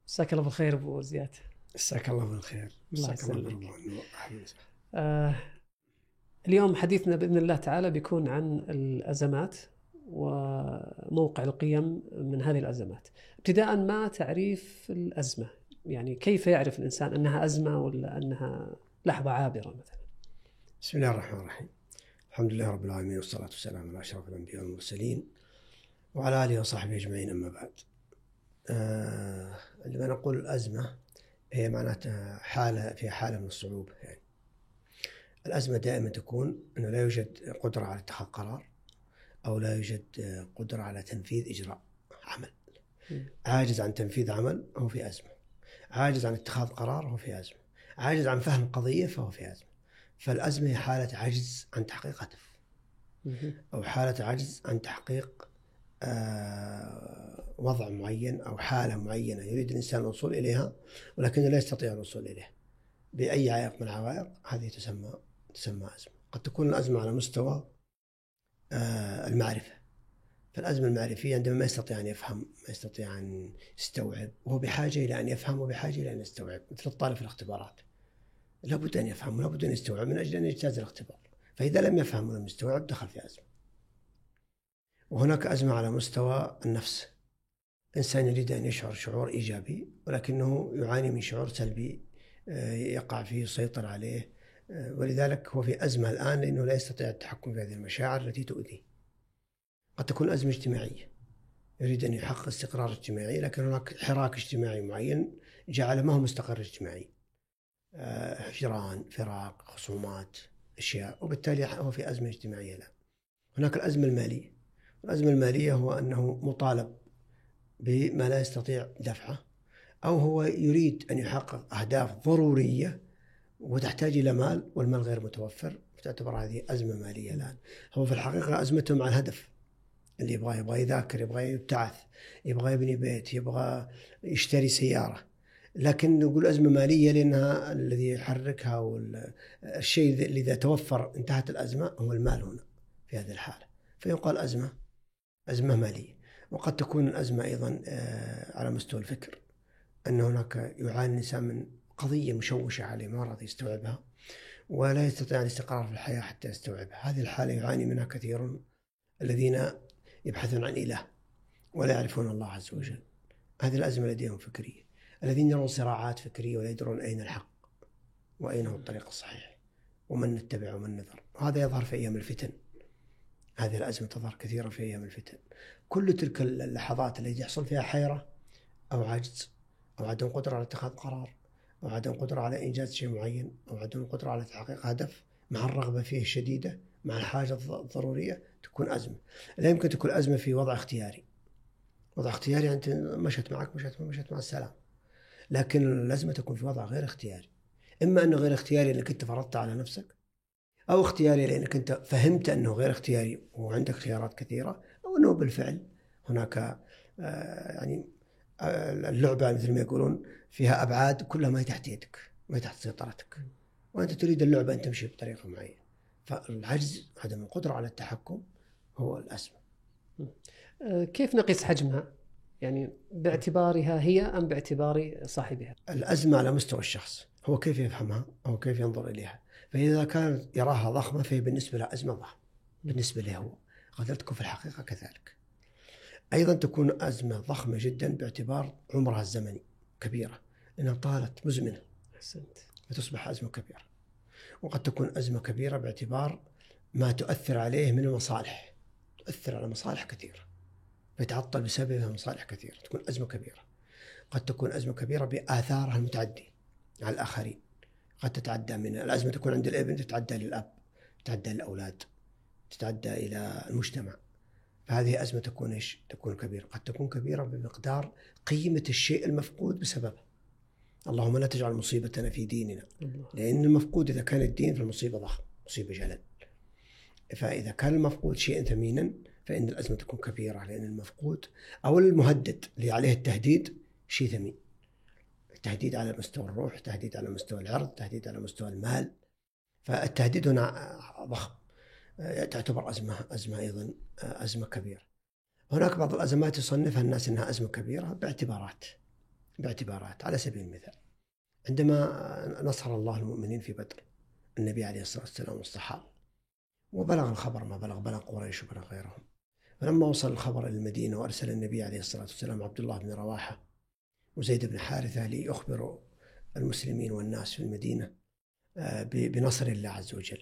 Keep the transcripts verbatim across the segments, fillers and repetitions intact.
مساك الله بالخير ابو زياد. مساك الله بالخير. مساك الله بالنور. آه اليوم حديثنا باذن الله تعالى بيكون عن الازمات وموقع القيم من هذه الازمات. ابتداء ما تعريف الازمه، يعني كيف يعرف الانسان انها ازمه ولا انها لحظه عابره مثلا؟ بسم الله الرحمن الرحيم. الحمد لله رب العالمين والصلاه والسلام على اشرف الانبياء والمرسلين وعلى اله وصحبه اجمعين. اما بعد، آه عندما نقول الازمه هي معناتها حاله في حاله من الصعوبه. يعني الازمه دائما تكون انه لا يوجد قدره على اتخاذ قرار، او لا يوجد قدره على تنفيذ اجراء عمل. عاجز عن تنفيذ عمل هو في ازمه، عاجز عن اتخاذ قرار هو في ازمه، عاجز عن فهم قضيه فهو في ازمه. فالازمه هي حاله عجز عن تحقيق هدف، او حاله عجز عن تحقيق آه وضع معين او حاله معينه يريد الانسان الوصول اليها ولكنه لا يستطيع الوصول اليها باي عائق من العوائق. هذه تسمى تسمى ازمه. قد تكون الازمه على مستوى آه المعرفه، فالازمه المعرفيه عندما ما يستطيع ان يفهم، ما يستطيع ان يستوعب، وهو بحاجه الى ان يفهم وبحاجه الى ان يستوعب. مثل الطالب في الاختبارات، لابد ان يفهم ولابد ان يستوعب من اجل ان يجتاز الاختبار، فاذا لم يفهم ولم يستوعب دخل في ازمه. وهناك ازمه على مستوى النفس، انسان يريد ان يشعر شعور ايجابي ولكنه يعاني من شعور سلبي يقع فيه يسيطر عليه، ولذلك هو في ازمه الان لانه لا يستطيع التحكم في هذه المشاعر التي تؤذيه. قد تكون ازمه اجتماعيه، يريد ان يحقق استقرار اجتماعي لكن هناك حراك اجتماعي معين جعل ما هو مستقر اجتماعي، هجران، فراق، خصومات، اشياء، وبالتالي هو في ازمه اجتماعيه. لا، هناك الازمه الماليه. الازمه الماليه هو انه مطالب بما لا يستطيع دفعه، او هو يريد ان يحقق اهداف ضروريه وتحتاج الى مال والمال غير متوفر، فتعتبر هذه ازمه ماليه. الان هو في الحقيقه ازمته مع الهدف اللي يبغى يبغى يذاكر، يبغى يبتعث، يبغى يبني بيت، يبغى يشتري سياره، لكن نقول أزمة مالية لأنها الذي يحركها والشيء اللي إذا توفر انتهت الأزمة هو المال هنا في هذه الحالة، فيقال أزمة أزمة مالية. وقد تكون الأزمة أيضا على مستوى الفكر، أن هناك يعاني الإنسان من قضية مشوشة عليه ما راضي يستوعبها ولا يستطيع الاستقرار في الحياة حتى يستوعبها. هذه الحالة يعاني منها كثير الذين يبحثون عن إله ولا يعرفون الله عز وجل. هذه الأزمة لديهم فكرية، الذين يرون صراعات فكرية ولا يدرون أين الحق وأين هو الطريق الصحيح ومن نتبع ومن نذر. وهذا يظهر في أيام الفتن، هذه الأزمة تظهر كثيرا في أيام الفتن. كل تلك اللحظات التي يحصل فيها حيرة أو عجز أو عدم قدرة على اتخاذ قرار أو عدم قدرة على إنجاز شيء معين أو عدم قدرة على تحقيق هدف مع الرغبة فيه الشديدة مع الحاجة الضرورية، تكون أزمة. لا يمكن تكون أزمة في وضع اختياري. وضع اختياري أنت مشت معك مشت مشت مع السلام، لكن الأزمة تكون في وضع غير اختياري. إما أنه غير اختياري لأنك أنت فرضت على نفسك، أو اختياري لأنك أنت فهمت أنه غير اختياري وعندك خيارات كثيرة، أو أنه بالفعل هناك آه يعني آه اللعبة مثل ما يقولون فيها أبعاد كلها ما هي تحت يدك، ما هي تحت سيطرتك، وأنت تريد اللعبة أن تمشي بطريقة معينة. فالعجز، عدم القدرة على التحكم، هو الأزمة. كيف نقيس حجمها؟ يعني باعتبارها هي أم باعتبار صاحبها؟ الأزمة على مستوى الشخص، هو كيف يفهمها أو كيف ينظر إليها. فإذا كان يراها ضخمة فهي بالنسبة له أزمة ضخمة بالنسبة له هو، قد تكون في الحقيقة كذلك. أيضا تكون أزمة ضخمة جدا باعتبار عمرها الزمني كبيرة، لأنها طالت مزمنة فتصبح أزمة كبيرة. وقد تكون أزمة كبيرة باعتبار ما تؤثر عليه من المصالح، تؤثر على مصالح كثيرة فيتعطل بسببها مصالح كثيرة، تكون أزمة كبيرة. قد تكون أزمة كبيرة بآثارها المتعدية على الآخرين، قد تتعدى من الأزمة تكون عند الابن تتعدى للأب، تتعدى للأولاد، تتعدى إلى المجتمع. فهذه أزمة تكون إيش؟ تكون كبيرة. قد تكون كبيرة بمقدار قيمة الشيء المفقود بسببه. اللهم لا تجعل مصيبتنا في ديننا، لأن المفقود إذا كان الدين فالمصيبة ضخم، مصيبة جلل. فإذا كان المفقود شيئا ثمينا فإن الأزمة تكون كبيرة، لأن المفقود أو المهدد اللي عليه التهديد شيء ثمين. التهديد على مستوى الروح، التهديد على مستوى العرض، التهديد على مستوى المال. فالتهديد هنا ضخم، تعتبر أزمة أزمة أيضا أزمة كبيرة. هناك بعض الأزمات يصنفها الناس أنها أزمة كبيرة باعتبارات باعتبارات. على سبيل المثال، عندما نصر الله المؤمنين في بدر، النبي عليه الصلاة والسلام والصحابة، وبلغ الخبر ما بلغ بلغ قريش وبلغ غيرهم، فلما وصل الخبر إلى المدينة وأرسل النبي عليه الصلاة والسلام عبد الله بن رواحة وزيد بن حارثة ليخبروا المسلمين والناس في المدينة بنصر الله عز وجل،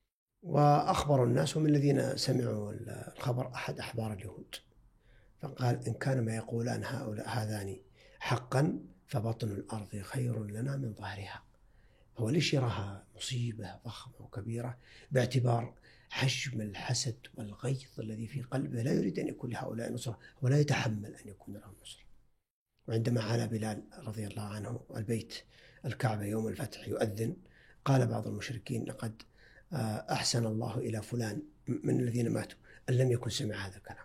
وأخبروا الناس ومن الذين سمعوا الخبر أحد أحبار اليهود، فقال: إن كان ما يقولان هؤلاء هذان حقا فبطن الأرض خير لنا من ظهرها. هو ليش يراها مصيبة ضخمة وكبيرة؟ باعتبار حجم الحسد والغيظ الذي في قلبه، لا يريد أن يكون لهؤلاء نصرة، ولا يتحمل أن يكون لهم نصرة. وعندما علا بلال رضي الله عنه البيت الكعبة يوم الفتح يؤذن، قال بعض المشركين: لقد أحسن الله إلى فلان من الذين ماتوا أن لم يكن سمع هذا الكلام،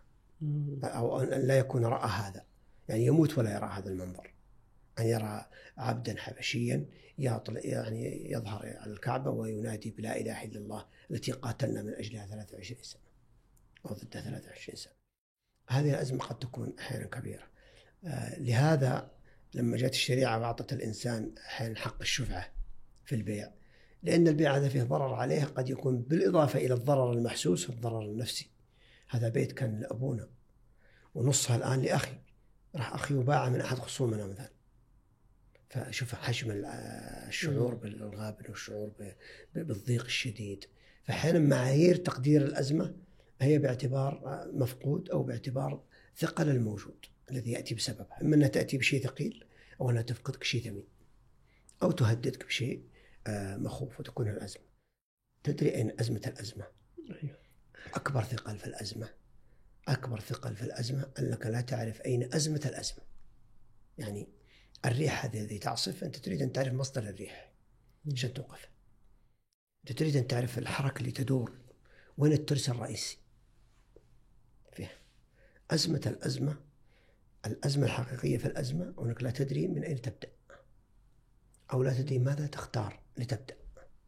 أو أن لا يكون رأى هذا، يعني يموت ولا يرى هذا المنظر، أن يرى عبدا حبشيا يعني يظهر على الكعبة وينادي بلا إله إلا الله التي قاتلنا من أجلها ثلاثة وعشرين سنة أو ضدها ثلاثة وعشرين سنة. هذه الأزمة قد تكون أحيانا كبيرة. آه لهذا لما جاءت الشريعة وأعطت الإنسان أحيانا حق الشفعة في البيع، لأن البيع هذا فيه ضرر عليه قد يكون بالإضافة إلى الضرر المحسوس والضرر النفسي. هذا بيت كان لأبونا ونصها الآن لأخي، راح أخي وباع من أحد خصومنا مثلا، فشوف حجم الشعور بالغابن والشعور بالضيق الشديد. فأحيانا معايير تقدير الأزمة هي باعتبار مفقود أو باعتبار ثقل الموجود الذي يأتي بسببها، إما أنها تأتي بشيء ثقيل أو أنها تفقدك شيء ثمين أو تهددك بشيء مخوف وتكون الأزمة. تدري أين أزمة الأزمة؟ أكبر ثقل في الأزمة أكبر ثقل في الأزمة أنك لا تعرف أين أزمة الأزمة. يعني الريح هذه التي تعصف، أنت تريد أن تعرف مصدر الريح عشان توقف، أنت تريد أن تعرف الحركة اللي تدور وين الترس الرئيسي فيها. أزمة الأزمة الأزمة الحقيقية في الأزمة أنك لا تدري من أين تبدأ، أو لا تدري ماذا تختار لتبدأ،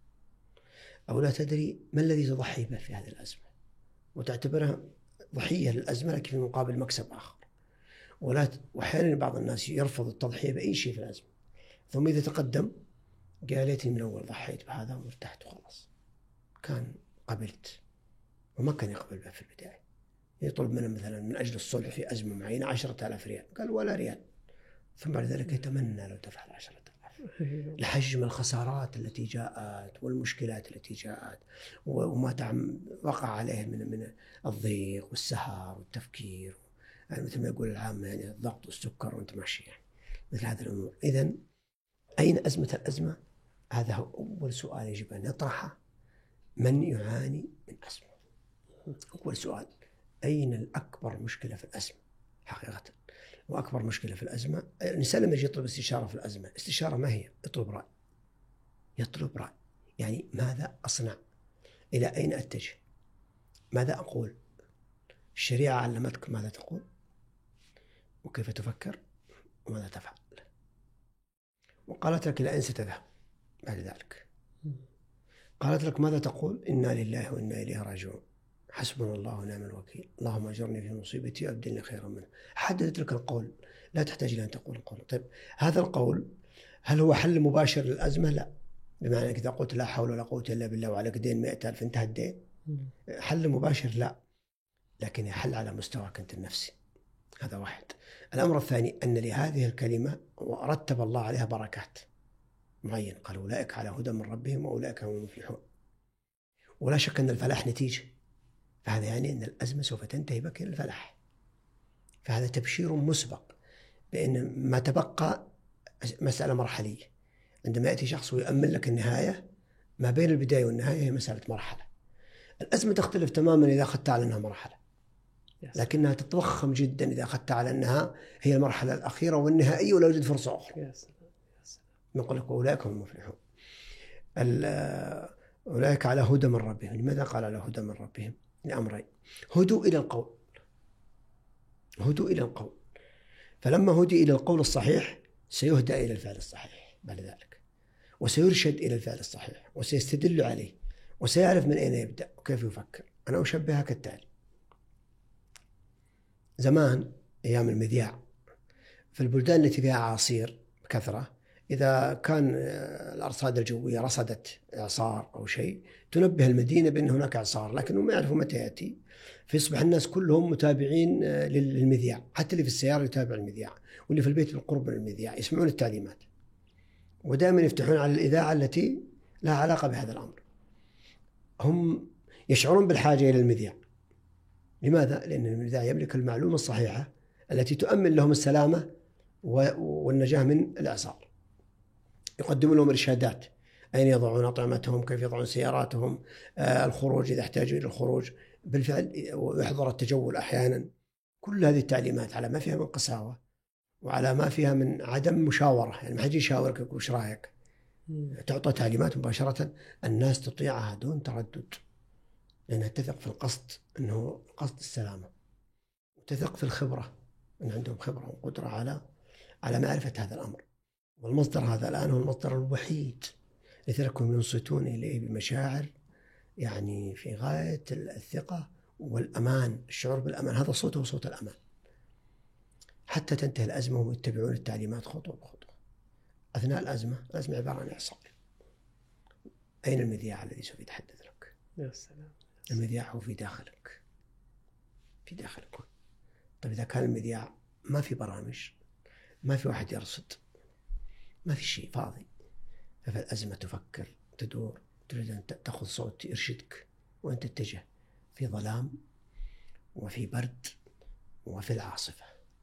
أو لا تدري ما الذي تضحي به في هذه الأزمة وتعتبرها ضحية للأزمة لكن في مقابل مكسب آخر. ولا وأحيانا بعض الناس يرفض التضحية بأي شيء في الأزمة، ثم إذا تقدم قال: ليتني من أول ضحيت بهذا وارتحت وخلاص، كان قبلت. وما كان يقبل به في البداية. يطلب منه مثلا من أجل الصلح في أزمة معينة عشرة آلاف ريال، قال: ولا ريال. ثم بعد ذلك يتمنى لو دفع عشرة آلاف لحجم الخسارات التي جاءت والمشكلات التي جاءت وما تعم وقع عليه من من الضيق والسهر والتفكير، يعني مثل ما يقول العامة يعني الضغط والسكر وانت ماشي، يعني مثل هذه الأمور. إذن أين أزمة الأزمة؟ هذا هو أول سؤال يجب أن يطرحه من يعاني من أزمة. أول سؤال: أين الأكبر مشكلة في الأزمة حقيقة؟ وأكبر مشكلة في الأزمة، الإنسان لما يجي يطلب استشارة في الأزمة، استشارة ما هي؟ يطلب رأي يطلب رأي يعني ماذا أصنع؟ إلى أين أتجه؟ ماذا أقول؟ الشريعة علمتك ماذا تقول وكيف تفكر وماذا تفعل، وقالت لك إلى أين ستذهب بعد ذلك. قالت لك ماذا تقول؟ إنا لله وإنا إليه راجعون، حسبنا الله ونعم الوكيل، اللهم أجرني في مصيبتي وأبدلني خيرا منها. حددت لك القول، لا تحتاج إلى أن تقول القول. طيب هذا القول هل هو حل مباشر للأزمة؟ لا. بمعنى إذا قلت لا حول ولا قوة إلا بالله وعليك دين مئة ألف انتهى الدين، حل مباشر لا، لكن يحل على مستواك أنت النفسي. هذا واحد. الأمر الثاني أن لهذه الكلمة ورتب الله عليها بركات معين، قال: أولئك على هدى من ربهم وأولئك هم المفلحون. ولا شك أن الفلاح نتيجة، فهذا يعني أن الأزمة سوف تنتهي بك إلى الفلاح. فهذا تبشير مسبق بأن ما تبقى مسألة مرحلية. عندما يأتي شخص ويؤمن لك النهاية، ما بين البداية والنهاية هي مسألة مرحلة. الأزمة تختلف تماما إذا أخذت على أنها مرحلة، لكنها تتضخم جدا إذا أخذت على أنها هي المرحلة الأخيرة والنهائية ولا يوجد فرصة أخرى. نقول لك أولئك هم المفلحون، أولئك على هدى من ربهم. لماذا قال على هدى من ربهم؟ لأمرين: هدوا إلى القول هدوا إلى القول فلما هدي إلى القول الصحيح سيهدى إلى الفعل الصحيح بعد ذلك، وسيرشد إلى الفعل الصحيح وسيستدل عليه وسيعرف من أين يبدأ وكيف يفكر. أنا أشبهها كالتالي: زمان أيام المذياع في البلدان التي فيها أعاصير بكثرة، إذا كان الأرصاد الجوية رصدت إعصار أو شيء تنبه المدينة بأن هناك إعصار، لكنهم ما يعرفوا متى يأتي، فيصبح الناس كلهم متابعين للمذياع، حتى اللي في السيارة يتابع المذياع، واللي في البيت بالقرب من المذياع يسمعون التعليمات، ودائما يفتحون على الإذاعة التي لها علاقة بهذا الأمر. هم يشعرون بالحاجة إلى المذياع. لماذا؟ لأن المذياع يملك المعلومة الصحيحة التي تؤمن لهم السلامة والنجاة من الإعصار. يقدم لهم إرشادات أين يضعون أطعمتهم، كيف يضعون سياراتهم، آه الخروج إذا احتاجوا إلى الخروج بالفعل، ويحضر التجول أحيانا. كل هذه التعليمات على ما فيها من قساوة وعلى ما فيها من عدم مشاورة، يعني ما حد يشاورك يقول وش رأيك، تعطى تعليمات مباشرة الناس تطيعها دون تردد، لأنها تثق في القصد أنه قصد السلامة، وتثق في الخبرة أن عندهم خبرة وقدرة على على معرفة هذا الأمر. والمصدر هذا الآن هو المصدر الوحيد لتركهم ينصتون إليه بمشاعر يعني في غاية الثقة والأمان، الشعور بالأمان، هذا صوته وصوت الأمان، حتى تنتهي الأزمة وهم يتبعون التعليمات خطوة بخطوة. أثناء الأزمة، الأزمة عبارة عن إعصار، أين المذياع الذي سوف يتحدث لك؟ يا سلام. المذياع هو في داخلك، في داخلك. طيب إذا كان المذياع ما في برامج، ما في واحد يرصد، ما في شيء، فاضي، ففي الأزمة تفكر، تدور، تريد أن تأخذ صوت يرشدك وأن تتجه في ظلام وفي برد وفي العاصفة.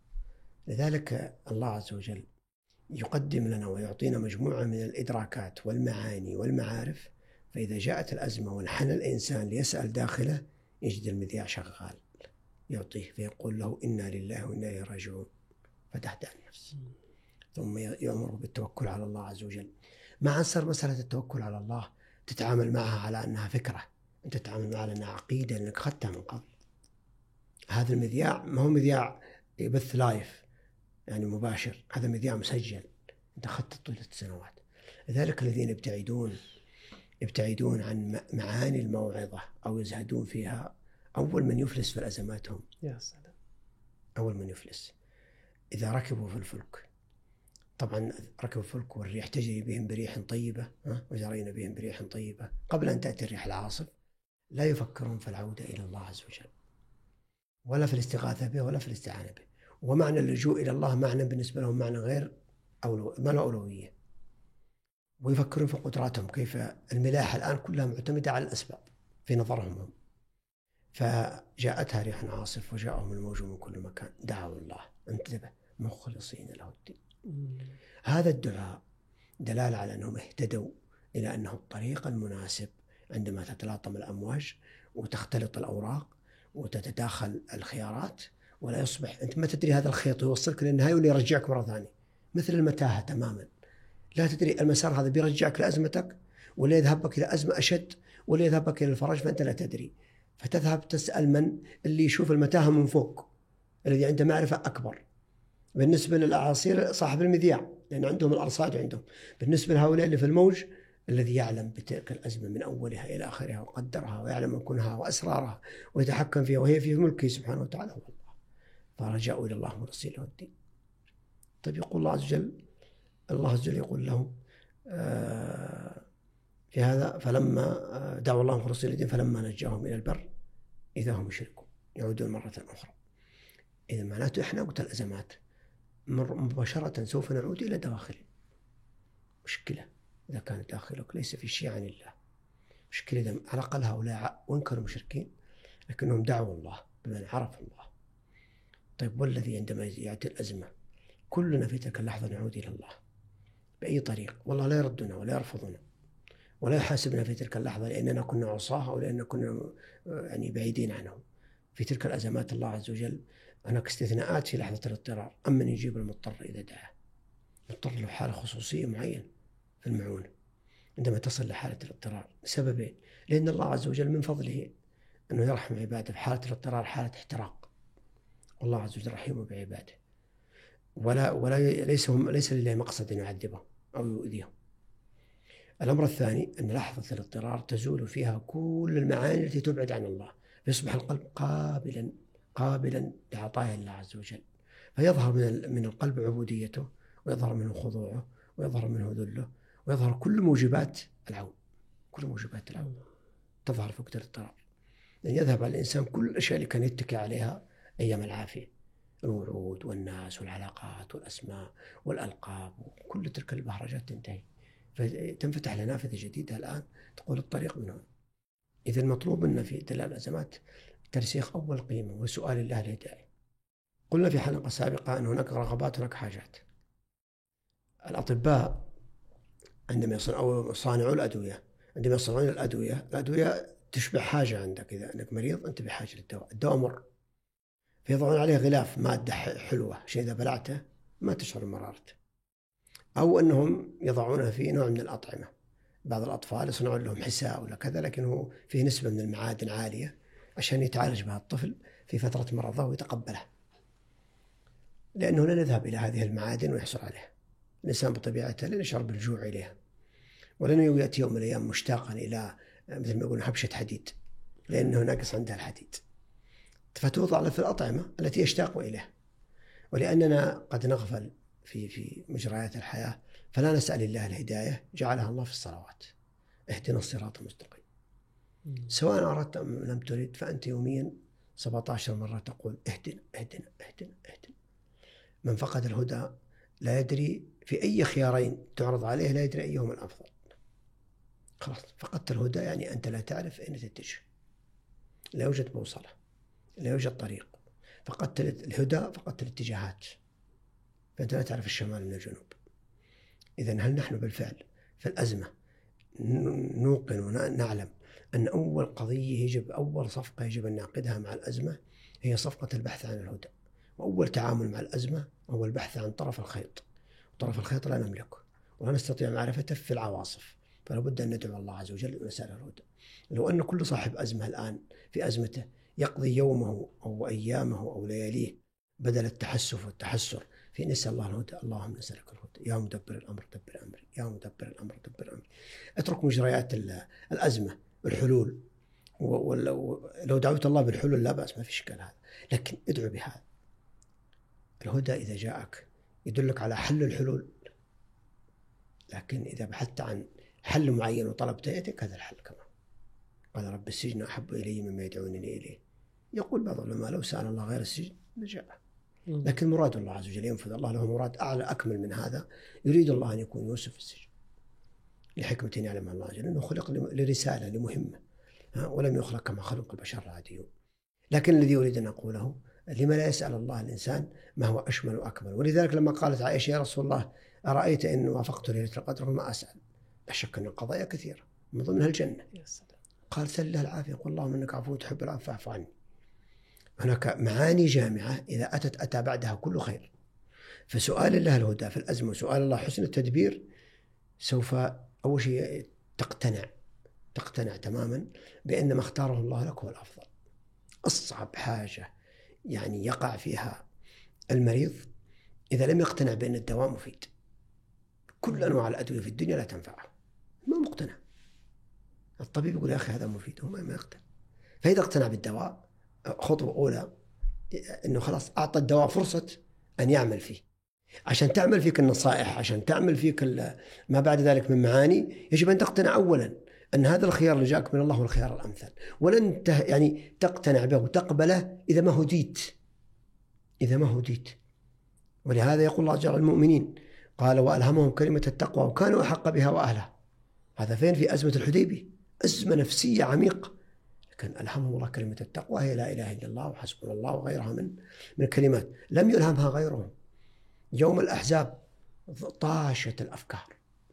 لذلك الله عز وجل يقدم لنا ويعطينا مجموعة من الإدراكات والمعاني والمعارف، فإذا جاءت الأزمة وانحنى الإنسان ليسأل داخله يجد المذياع شغال يعطيه، فيقول له إنا لله وإنا إليه راجعون، فتهدأ النفس. ثم يأمره بالتوكل على الله عز وجل. ما عنصر مسألة التوكل على الله تتعامل معها على أنها فكرة، أنت تتعامل معها على أنها عقيدة لأنك أخذتها من قبل. هذا المذياع ما هو مذياع يبث لايف يعني مباشر، هذا مذياع مسجل أنت أخذته طيلة السنوات. لذلك الذين يبتعدون يبتعدون عن معاني الموعظة أو يزهدون فيها أول من يفلس في الأزمات هم. يا سلام. أول من يفلس إذا ركبوا في الفلك، طبعا ركبوا الفلك والريح تجري بهم بريح طيبة، وجرينا بهم بريح طيبة، قبل أن تأتي الريح العاصف لا يفكرون في العودة إلى الله عز وجل، ولا في الاستغاثة به، ولا في الاستعانة به. ومعنى اللجوء إلى الله معنى بالنسبة لهم معنى غير أولو... ما له أولوية، ويفكرون في قدراتهم، كيف الملاحة الآن كلها معتمدة على الأسباب في نظرهم هم. فجاءتها ريح عاصف وجاءهم الموج من كل مكان، دعوا الله انتبه مخلصين له الدين. هذا الدعاء دلالة على أنهم اهتدوا إلى أنه الطريق المناسب عندما تتلاطم الأمواج وتختلط الأوراق وتتداخل الخيارات، ولا يصبح أنت ما تدري هذا الخيط يوصلك للنهاية ولا يرجعك مرة ثانية، مثل المتاهة تماما. لا تدري المسار هذا بيرجعك لأزمتك ولا يذهبك إلى أزمة أشد ولا يذهبك إلى الفرج، فأنت لا تدري، فتذهب تسأل من اللي يشوف المتاهة من فوق، الذي عنده معرفة أكبر. بالنسبة للأعاصير صاحب المذياع لأن عندهم الأرصاد عندهم، بالنسبة لهؤلاء اللي في الموج الذي يعلم بتلك الأزمة من أولها إلى آخرها وقدرها ويعلم مكونها وأسرارها ويتحكم فيها وهي في ملكه سبحانه وتعالى هو الله، فرجعوا إلى الله مخلصين له الدين. طيب يقول الله عز وجل الله عز وجل يقول لهم في هذا فلما دعوا الله مخلصين له الدين فلما نجاهم إلى البر إذا هم يشركون، يعودون مرة أخرى. إذا معناته إحنا وقت الأزمات مباشرة سوف نعود إلى داخل. مشكلة إذا كان داخلك ليس في شيء عن الله، مشكلة إذا على الأقل هؤلاء وإن كانوا مشركين لكنهم دعوا الله بمن عرف الله. طيب والذي عندما يأتي الأزمة كلنا في تلك اللحظة نعود إلى الله بأي طريق، والله لا يردنا ولا يرفضنا ولا يحاسبنا في تلك اللحظة لأننا كنا عصاه أو لأننا كنا يعني بعيدين عنه. في تلك الأزمات الله عز وجل هناك استثناءات في لحظة الاضطرار، أما يجيب المضطر إذا دعاه. المضطر له حالة خصوصية معينة في المعونة عندما تصل لحالة الاضطرار لسببين، لأن الله عز وجل من فضله أنه يرحم عباده في حالة الاضطرار حالة احتراق، والله عز وجل رحيم بعباده، ولا ولا ليس هم ليس لله مقصد أن يعذبهم أو يؤذيهم. الأمر الثاني أن لحظة الاضطرار تزول فيها كل المعاني التي تبعد عن الله، فيصبح القلب قابلا قابلا لعطايا الله عز وجل، فيظهر من من القلب عبوديته، ويظهر منه خضوعه، ويظهر منه ذله، ويظهر كل موجبات العون. كل موجبات العون تظهر في وقت الاضطرار، لأن يذهب على الإنسان كل الأشياء اللي كان يتكي عليها أيام العافية، الوعود والناس والعلاقات والأسماء والألقاب، وكل تلك البهرجات تنتهي، فتنفتح لنا نافذة جديدة الآن تقول الطريق من هنا. إذا المطلوب منا في دلال الأزمات ترسيخ أول قيمة وسؤال الله الهداية. قلنا في حلقة سابقة أن هناك رغبات وهناك حاجات. الأطباء عندما يصنعوا أو صانعوا الأدوية عندما يصنعون الأدوية الأدوية تشبه حاجة عندك. إذا أنك مريض أنت بحاجة للدواء، الدواء مر، فيضعون عليه غلاف مادة حلوة، شيء إذا بلعته ما تشعر بمرارته. أو أنهم يضعونه في نوع من الأطعمة. بعض الأطفال يصنعون لهم حساء ولا كذا، لكنه فيه نسبة من المعادن عالية عشان يتعالج بها الطفل في فترة مرضه ويتقبلها، لأنه لا نذهب إلى هذه المعادن ويحصل عليها. الإنسان بطبيعته لن يشعر بالجوع إليها، ولن يأتي يوم من الأيام مشتاقا إلى مثل ما يقولون هبشة حديد، لأنه ناقص عندها الحديد، فتوضع في الأطعمة التي يشتاق إليها. ولأننا قد نغفل في في مجريات الحياة فلا نسأل الله الهداية، جعلها الله في الصلوات، اهدنا الصراط المستقيم. سواء أردت أم لم تريد، فأنت يوميا سبعة عشر مرة تقول اهدنا اهدنا اهدنا اهدنا. من فقد الهدى لا يدري في أي خيارين تعرض عليه، لا يدري أيهما الأفضل. خلاص فقدت الهدى يعني أنت لا تعرف أين تتجه، لا يوجد بوصلة، لا يوجد طريق. فقدت الهدى فقدت الاتجاهات، فأنت لا تعرف الشمال من الجنوب. إذن هل نحن بالفعل في الأزمة نوقن ونعلم أن أول قضية يجب أول صفقة يجب أن نعقدها مع الأزمة هي صفقة البحث عن الهدى، وأول تعامل مع الأزمة هو البحث عن طرف الخيط. طرف الخيط لا نملكه ولا نستطيع معرفته في العواصف، فلا بد أن ندعو الله عز وجل ونسأل الهدى. لو أن كل صاحب أزمة الآن في أزمته يقضي يومه أو أيامه أو لياليه بدل التحسف والتحسر في نسأل الله الهدى، اللهم نسألك الهدى يا مدبر الأمر دبر أمري، يا مدبر الأمر دبر أمري. اترك مجريات الأزمة والحلول، ولو دعوت الله بالحلول لا بأس، ما في إشكال هذا، لكن ادعو بهذا. الهدى إذا جاءك يدلك على حل الحلول، لكن إذا بحثت عن حل معين وطلبت يأتيك هذا الحل كمان. قال رب السجن أحب إلي مما يدعونني إليه. يقول بعض العلماء لو سأل الله غير السجن لجاء، لكن مراد الله عز وجل ينفذ. الله له مراد أعلى أكمل من هذا. يريد الله أن يكون يوسف في السجن لحكمة يعلمها الله جل، أنه خلق لرسالة لمهمة، ولم يخلق كما خلق البشر العاديون. لكن الذي يريد أن أقوله لما لا يسأل الله الإنسان ما هو أشمل وأكمل. ولذلك لما قالت عائشة يا رسول الله أرأيت إن وافقت ليلة القدر وما أسأل؟ لا شك أن القضايا كثيرة من ضمنها الجنة. قال سل الله العافية، قل اللهم إنك عفو تحب العفو فاعف عني. هناك معاني جامعة إذا أتت أتى بعدها كل خير. فسؤال الله الهدى في الأزمة وسؤال الله حسن التدبير سوف أول شيء تقتنع تقتنع تماما بأن ما اختاره الله لك هو الأفضل. أصعب حاجة يعني يقع فيها المريض إذا لم يقتنع بأن الدواء مفيد. كل أنواع الأدوية في الدنيا لا تنفعه، ما مقتنع. الطبيب يقول يا أخي هذا مفيد، هو ما يقتنع. فإذا اقتنع بالدواء خطوة أولى أنه خلاص أعطى الدواء فرصة أن يعمل فيه. عشان تعمل فيك النصائح، عشان تعمل فيك ما بعد ذلك من معاني، يجب أن تقتنع أولا أن هذا الخيار اللي جاءك من الله هو الخيار الأمثل، ولن يعني تقتنع به وتقبله إذا ما هديت إذا ما هديت. ولهذا يقول الله جل المؤمنين قال وألهمهم كلمة التقوى وكانوا أحق بها وأهلها. هذا فين؟ في أزمة الحديبية، أزمة نفسية عميقة، لكن ألهمهم الله كلمة التقوى هي لا إله إلا الله وحسبنا الله وغيرها من من الكلمات لم يلهمها غيرهم. يوم الأحزاب طاشت الأفكار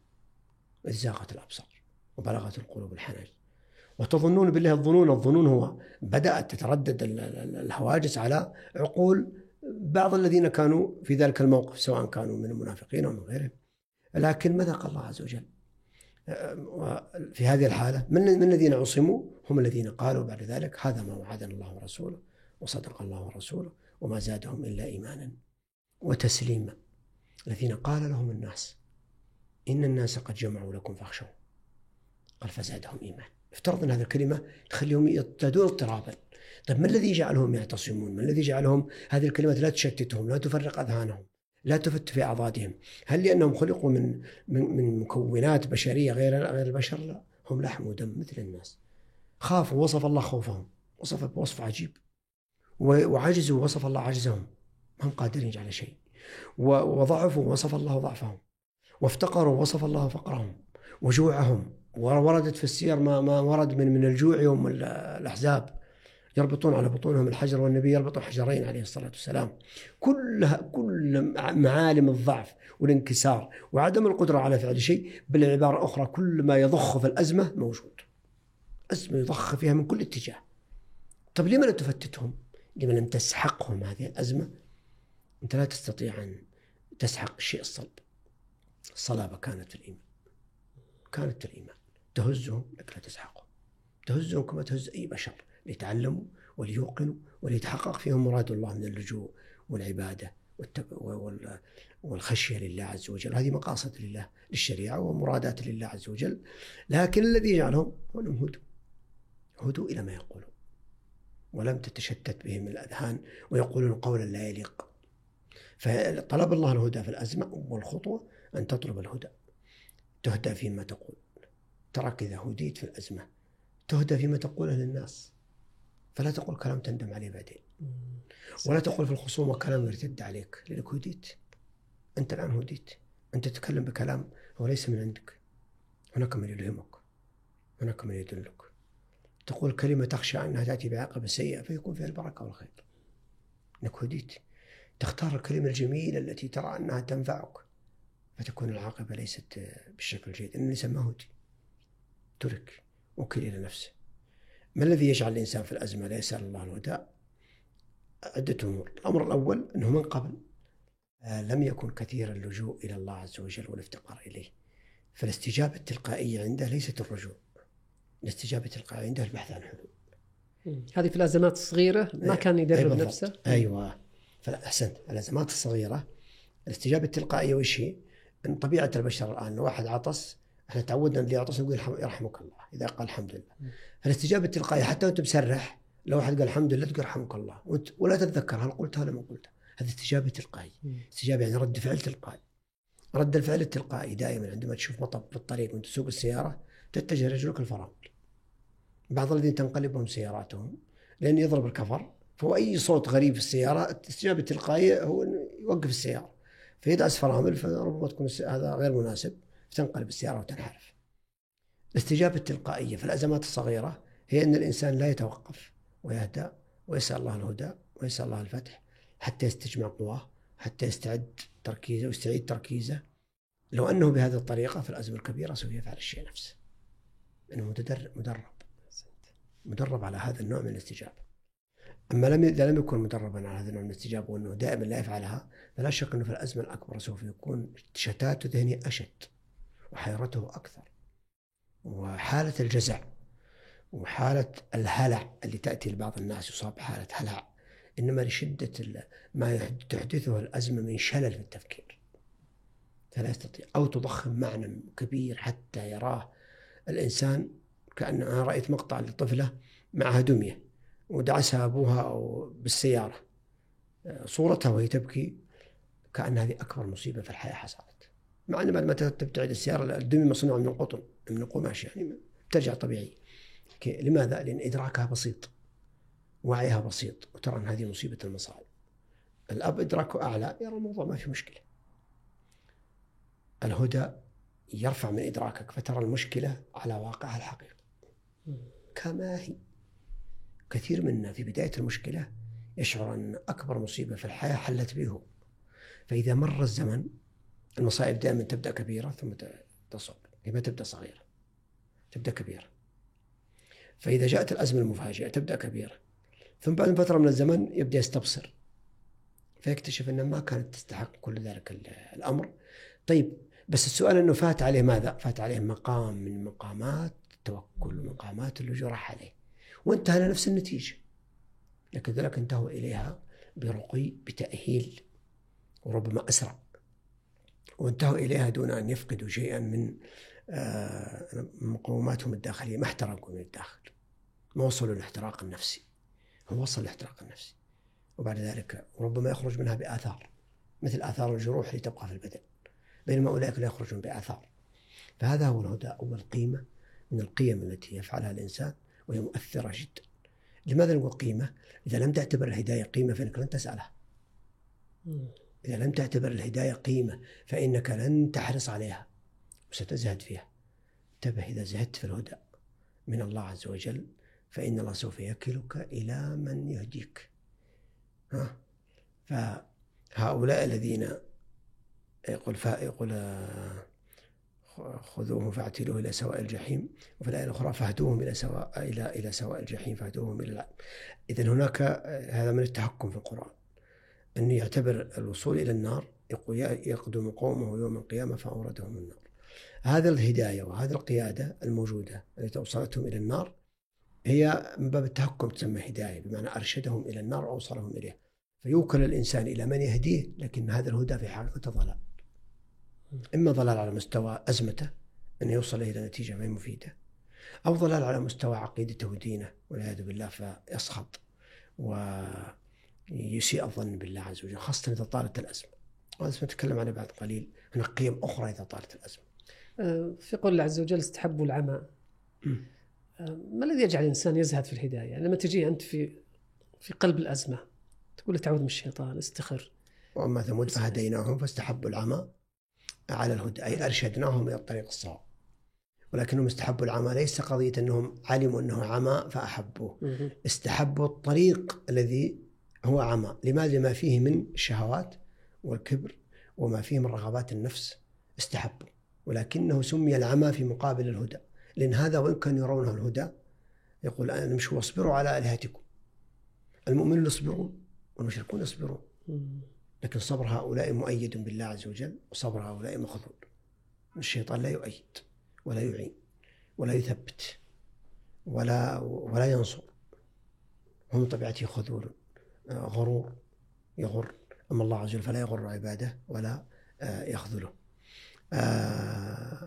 وزاغت الأبصار وبلغت القلوب الحناجر وتظنون بالله الظنون. الظنون هو بدأت تتردد الهواجس على عقول بعض الذين كانوا في ذلك الموقف، سواء كانوا من المنافقين أو من غيرهم. لكن ماذا قال الله عز وجل في هذه الحالة؟ من من الذين عصموا؟ هم الذين قالوا بعد ذلك هذا ما وعدنا الله ورسوله وصدق الله ورسوله وما زادهم إلا إيمانا وتسليما. الذين قال لهم الناس إن الناس قد جمعوا لكم فاخشوا، قال فزادهم إيمان. افترض أن هذه الكلمة تخليهم يزدادون اضطرابا، طيب ما الذي جعلهم يعتصمون؟ ما الذي جعلهم هذه الكلمات لا تشتتهم، لا تفرق أذهانهم، لا تفت في أعضادهم؟ هل لأنهم خلقوا من من من مكونات بشرية غير غير البشر؟ لا، هم لحم ودم مثل الناس. خافوا وصف الله خوفهم، وصف بوصف عجيب. وعجزوا وصف الله عجزهم، ما هم قادرين على شيء. وضعفوا وصف الله ضعفهم. وافتقروا وصف الله فقرهم وجوعهم. ووردت في السير ما ما ورد من من الجوع يوم الأحزاب، يربطون على بطونهم الحجر، والنبي يربط حجرين عليه الصلاة والسلام. كلها كل معالم الضعف والانكسار وعدم القدرة على فعل شيء. بالعبارة أخرى، كل ما يضخ في الأزمة موجود، أزمة يضخ فيها من كل اتجاه. طب لما لا تفتتهم؟ لما لم تسحقهم هذه الأزمة؟ أنت لا تستطيع أن تسحق الشيء الصلب. الصلابة كانت في الإيمان، كانت في الإيمان تهزهم لك لا تسحقهم، تهزهم كما تهز أي بشر، ليتعلموا وليوقنوا وليتحقق فيهم مراد الله من اللجوء والعبادة والخشية لله عز وجل. هذه مقاصد لله للشريعة ومرادات لله عز وجل. لكن الذي يجعلهم أنهم هدوا هدوا إلى ما يقولون، ولم تتشتت بهم الأذهان ويقولون قولا لا يليق. فطلب الله الهدى في الأزمة، والخطوة أن تطلب الهدى، تهدى فيما تقول. تراك إذا هديت في الأزمة تهدى فيما تقوله للناس، فلا تقول كلام تندم عليه بعدين، ولا تقول في الخصومة كلام يرتد عليك، لأنك هديت. أنت الآن هديت، أنت تتكلم بكلام هو ليس من عندك. هناك من يلهمك، هناك من يدلك. تقول كلمة تخشى أنها تأتي بعاقبة سيئة فيكون فيها البركة والخير، أنك هديت. تختار الكلمة الجميلة التي ترى أنها تنفعك فتكون العاقبة ليست بالشكل الجيد. إن الإنسان ما هدي، ترك، وكل إلى نفسه. ما الذي يجعل الإنسان في الأزمة لا يسأل الله الهدى؟ عدة أمور. الأمر الأول أنه من قبل لم يكن كثير اللجوء إلى الله عز وجل والافتقار إليه، فالاستجابة التلقائية عنده ليست الرجوع، الاستجابة التلقائية عنده البحث عن حلول. هذه في الأزمات الصغيرة ما كان يدرب أي نفسه. أيوة، فأحسنت. الأزمات الصغيرة الاستجابة التلقائية وش هي؟ أن طبيعة البشر الآن لو واحد عطس، احنا تعودنا اللي يعطس نقول يرحمك الله إذا قال الحمد لله. فالاستجابة التلقائية حتى وانت مسرح، لو واحد قال الحمد لله تقول يرحمك الله، وانت ولا تتذكر هل قلتها ولا ما قلتها. هذه استجابة تلقائية. استجابة يعني رد فعل تلقائي. رد الفعل التلقائي دائما عندما تشوف مطب بالطريق وانت تسوق السيارة تتجه رجلك الفرامل. بعض الذين تنقلبهم سياراتهم لأن يضرب الكفر، فهو أي صوت غريب في السيارة الاستجابة التلقائية هو يوقف السيارة، فيدعس فرامل، فربما تكون هذا غير مناسب فتنقلب السيارة وتنحرف. الاستجابة التلقائية في الأزمات الصغيرة هي أن الإنسان لا يتوقف ويهدى ويسأل الله الهدى ويسأل الله الفتح حتى يستجمع قواه، حتى يستعد تركيزه ويستعيد تركيزه. لو أنه بهذه الطريقة في الأزمة الكبيرة سوف يفعل الشيء نفسه، أنه متدرب مدرب مدرب على هذا النوع من الاستجابة. أما لم إذا لم يكن مدربا على هذا النوع من الاستجابة وأنه دائما لا يفعلها، فلا شك أنه في الأزمة الأكبر سوف يكون شتات ذهني أشد وحيرته أكثر، وحالة الجزع وحالة الهلع اللي تأتي لبعض الناس يصاب حالة هلع، إنما لشدة ما تحدثه الأزمة من شلل في التفكير، فلا يستطيع، أو تضخم معنى كبير حتى يراه الإنسان. كأن أنا رأيت مقطع لطفلة معها دمية ودعسها أبوها أو بالسيارة، صورتها وهي تبكي، كأن هذه أكبر مصيبة في الحياة حصلت. مع أن بعد ما تبتعد السيارة الدمية مصنوعة من القطن من القماش، يعني ترجع طبيعي. لماذا؟ لأن إدراكها بسيط، وعيها بسيط، وترى أن هذه مصيبة المصائب. الأب إدراكه أعلى، يرى الموضوع ما في مشكلة. الهدى يرفع من إدراكك فترى المشكلة على واقعها الحقيقي كما هي. كثير منا في بداية المشكلة يشعر أن أكبر مصيبة في الحياة حلت به، فإذا مر الزمن المصائب دائما تبدأ كبيرة ثم تصعب، ما تبدأ صغيرة تبدأ كبيرة. فإذا جاءت الأزمة المفاجئة تبدأ كبيرة، ثم بعد فترة من الزمن يبدأ يستبصر فيكتشف أنه ما كانت تستحق كل ذلك الأمر. طيب بس السؤال أنه فات عليه ماذا؟ فات عليه مقام من مقامات التوكل ومقامات اللجوء راح عليه، وانتهى لنفس النتيجة، لكن ذلك انتهوا إليها برقي بتأهيل وربما أسرع، وانتهوا إليها دون أن يفقدوا شيئا من مقوماتهم الداخلية. ما احترقوا من الداخل، ما وصلوا للاحتراق النفسي، هو وصل الاحتراق النفسي، وبعد ذلك ربما يخرج منها بآثار مثل آثار الجروح اللي تبقى في البدن، بينما أولئك لا يخرجون بآثار. فهذا هو الهدى، أول قيمة من القيم التي يفعلها الإنسان وهي مؤثرة جدا. لماذا نقول قيمة؟ إذا لم تعتبر الهداية قيمة فإنك لن تسألها. إذا لم تعتبر الهداية قيمة فإنك لن تحرص عليها وستزهد فيها. انتبه، إذا زهدت في الهدى من الله عز وجل فإن الله سوف يكلك إلى من يهديك. ها؟ فهؤلاء الذين يقول يقول خذوهم فاعتلوه إلى سواء الجحيم، وفي الآية الأخرى فاهدوهم إلى سواء إلى إلى سواء الجحيم فاهدوهم إلى العالم. إذن هناك هذا من التحكم في القرآن، أنه يعتبر الوصول إلى النار يقدم قومه يوم القيامة فأوردهم النار. هذا الهداية وهذه القيادة الموجودة التي أوصلتهم إلى النار هي من باب التحكم تسمى هداية، بمعنى أرشدهم إلى النار وأوصلهم إليه. فيوكل الإنسان إلى من يهديه، لكن هذا الهدى في حقيقة ضلال. إما ضلال على مستوى أزمته أن يوصل إلى نتيجة غير مفيدة، أو ضلال على مستوى عقيدته ودينه والعياذ بالله فيسخط ويسيء الظن بالله عز وجل، خاصة إذا طالت الأزمة. وهذا سنتكلم عنه بعد قليل. هناك قيم أخرى إذا طالت الأزمة. في قول الله عز وجل استحبوا العمى. ما الذي يجعل الإنسان يزهد في الهداية؟ لما تجي أنت في في قلب الأزمة تقول تعوذ من الشيطان استخر. وأما ثمود فهديناهم فاستحبوا العمى على الهدى، أي أرشدناهم إلى الطريق الصواب. ولكنهم استحبوا العمى ليس قضية أنهم علموا أنه عمى فأحبوه، استحبوا الطريق الذي هو عمى. لماذا؟ لما فيه من الشهوات والكبر وما فيه من رغبات النفس استحبوا، ولكنه سمي العمى في مقابل الهدى، لأن هذا وإن كانوا يرونه الهدى يقول أنا نمشوا واصبروا على آلهتكم. المؤمنون يصبرون والمشركون يصبرون، لكن صبر هؤلاء مؤيد بالله عز وجل وصبر هؤلاء مخذول. الشيطان لا يؤيد ولا يعين ولا يثبت ولا ولا ينصر، هم طبيعته خذول غرور يغر. أما الله عز وجل فلا يغر عباده ولا يخذله. آه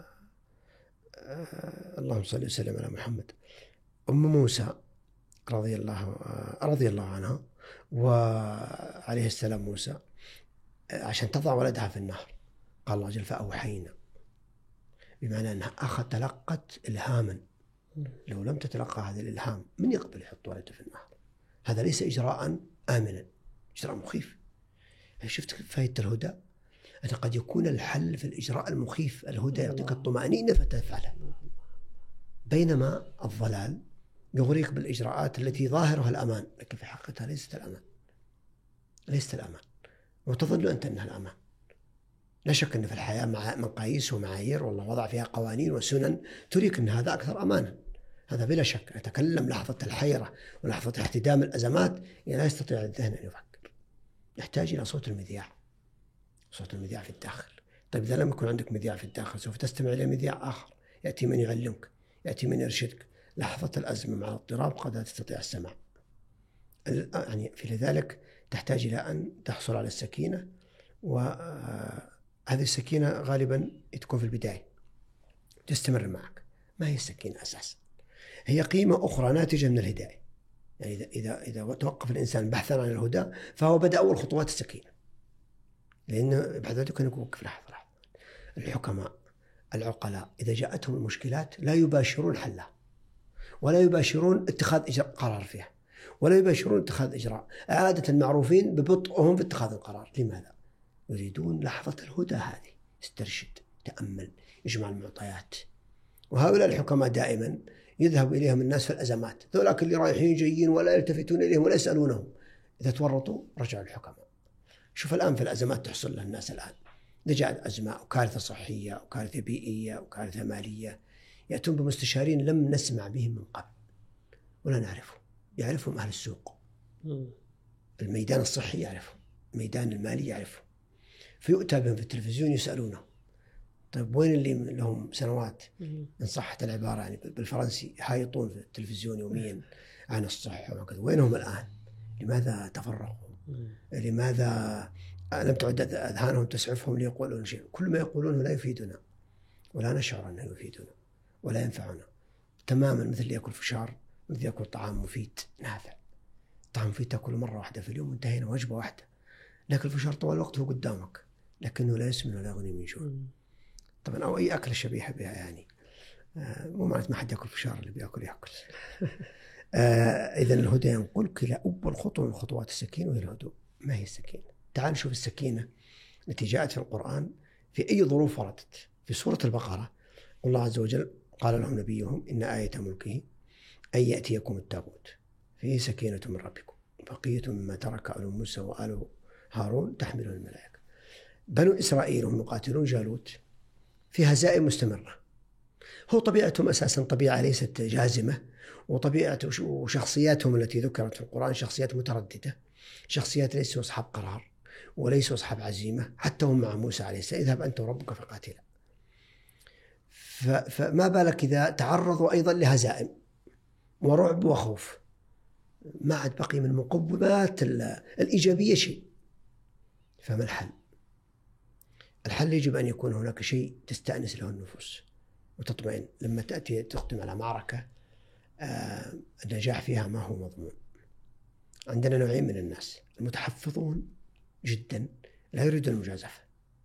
آه اللهم صل وسلم على محمد. أم موسى رضي الله رضي الله عنها وعليه السلام موسى عشان تضع ولدها في النهر قال الله جل فأوحينا، بمعنى أنها أخذ تلقت إلهاما. لو لم تتلقى هذا الإلهام من يقبل يحط ولده في النهر؟ هذا ليس إجراء آمنا، إجراء مخيف. شفت فائدة الهدى؟ أن قد يكون الحل في الإجراء المخيف. الهدى يعطيك الطمأنينة فتفعله، بينما الضلال يغريك بالإجراءات التي ظاهرها الأمان لكن في حقيقتها ليست الأمان، ليست الأمان، وتظن أنت أنها الأمان. لا شك أن في الحياة مع مقاييس ومعايير والله وضع فيها قوانين وسنن تريك أن هذا أكثر أمانا، هذا بلا شك. أتكلم لحظة الحيرة ولحظة احتدام الأزمات لا يستطيع الذهن أن يفكر، يحتاج إلى صوت المذياع، صوت المذياع في الداخل. طيب إذا لم يكن عندك مذياع في الداخل سوف تستمع إلى مذياع آخر، يأتي من يعلمك، يأتي من يرشدك. لحظة الأزمة مع الاضطراب قد لا تستطيع السماع، يعني في لذلك تحتاج إلى أن تحصل على السكينة، وهذه السكينة غالبا تكون في البداية تستمر معك. ما هي السكينة أساسا؟ هي قيمة أخرى ناتجة من الهداية. يعني إذا إذا إذا توقف الإنسان بحثا عن الهدى فهو بدأ أول خطوات السكينة، لأن بعد ذلك يوقف لحظة لحظة. الحكماء العقلاء إذا جاءتهم المشكلات لا يباشرون حلها، ولا يباشرون اتخاذ إجراء قرار فيها، ولا يباشرون اتخاذ إجراء. عادة معروفين ببطئهم في اتخاذ القرار. لماذا؟ يريدون لحظة الهدى هذه، استرشد، تأمل، يجمع المعطيات. وهؤلاء الحكماء دائما يذهب إليهم الناس في الأزمات، ذولاك اللي رايحين جايين ولا يلتفتون إليهم ولا يسألونهم. إذا تورطوا رجعوا الحكماء. شوف الآن في الأزمات تحصل للناس الآن، إذا جاءت أزمة أو كارثة صحية أو كارثة بيئية أو كارثة مالية يأتون بمستشارين لم نسمع بهم من قبل ولا نعرفهم. يعرفهم أهل السوق، الميدان الصحي يعرفهم، الميدان المالي يعرفهم، فيؤتى بهم في التلفزيون يسألونه. طيب وين اللي لهم سنوات إن صحت العبارة يعني بالفرنسي حايطون في التلفزيون يوميا عن الصحة وكذا، وينهم الآن؟ لماذا تفرقوا؟ لماذا لم تعد أذهانهم تسعفهم ليقولون شيء؟ كل ما يقولونه لا يفيدنا ولا نشعر أنه يفيدنا ولا ينفعنا، تماما مثل يأكل فشار، مثل يأكل طعام مفيد نافع. الطعام فيه تأكل مرة واحدة في اليوم وانتهينا، وجبة واحدة، لكن الفشار طوال الوقت هو قدامك لكنه لا يسمن ولا يغني من جوع. طبعا أو أي أكلة شبيهة بها يعني، آه مو معناته ما حد يأكل فشار، اللي بيأكل يأكل. آه إذا الهدى ينقلك إلى أول خطوة من خطوات السكينة، وهي الهدوء. ما هي السكينة؟ تعال نشوف السكينة التي جاءت في القرآن في أي ظروف وردت. في سورة البقرة الله عز وجل قال لهم نبيهم إن آية ملكه أن يأتيكم التابوت فيه سكينة من ربكم بقية مما ترك آل موسى وآل هارون تحمله الملائكة. بنو إسرائيل هم يقاتلون جالوت في هزائم مستمرة. هو طبيعتهم أساسا طبيعة ليست جازمة، وطبيعة وشخصياتهم التي ذكرت في القرآن شخصيات مترددة، شخصيات ليسوا أصحاب قرار وليسوا أصحاب عزيمة. حتى هم مع موسى عليه السلام اذهب أنت وربك فقاتلا. فما بالك إذا تعرضوا أيضا لهزائم ورعب وخوف، ما عاد بقي من مقومات الإيجابية شيء. فما الحل؟ الحل يجب أن يكون هناك شيء تستأنس له النفوس وتطمئن. لما تأتي تقدم على معركة آه النجاح فيها ما هو مضمون. عندنا نوعين من الناس: المتحفظون جدا لا يريدون المجازفة،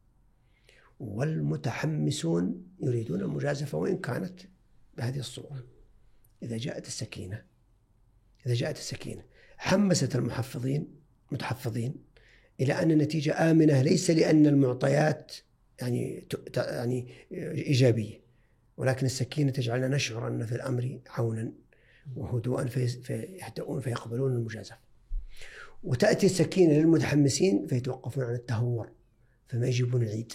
والمتحمسون يريدون المجازفة وإن كانت بهذه الصورة. إذا جاءت السكينة إذا جاءت السكينة حمست المحفظين متحفظين إلى أن النتيجة آمنة، ليس لأن المعطيات يعني يعني إيجابية، ولكن السكينة تجعلنا نشعر أن في الأمر عونا وهدوءا فيهدؤون فيقبلون المجازفة. وتأتي السكينة للمتحمسين فيتوقفون عن التهور فما يجيبون العيد،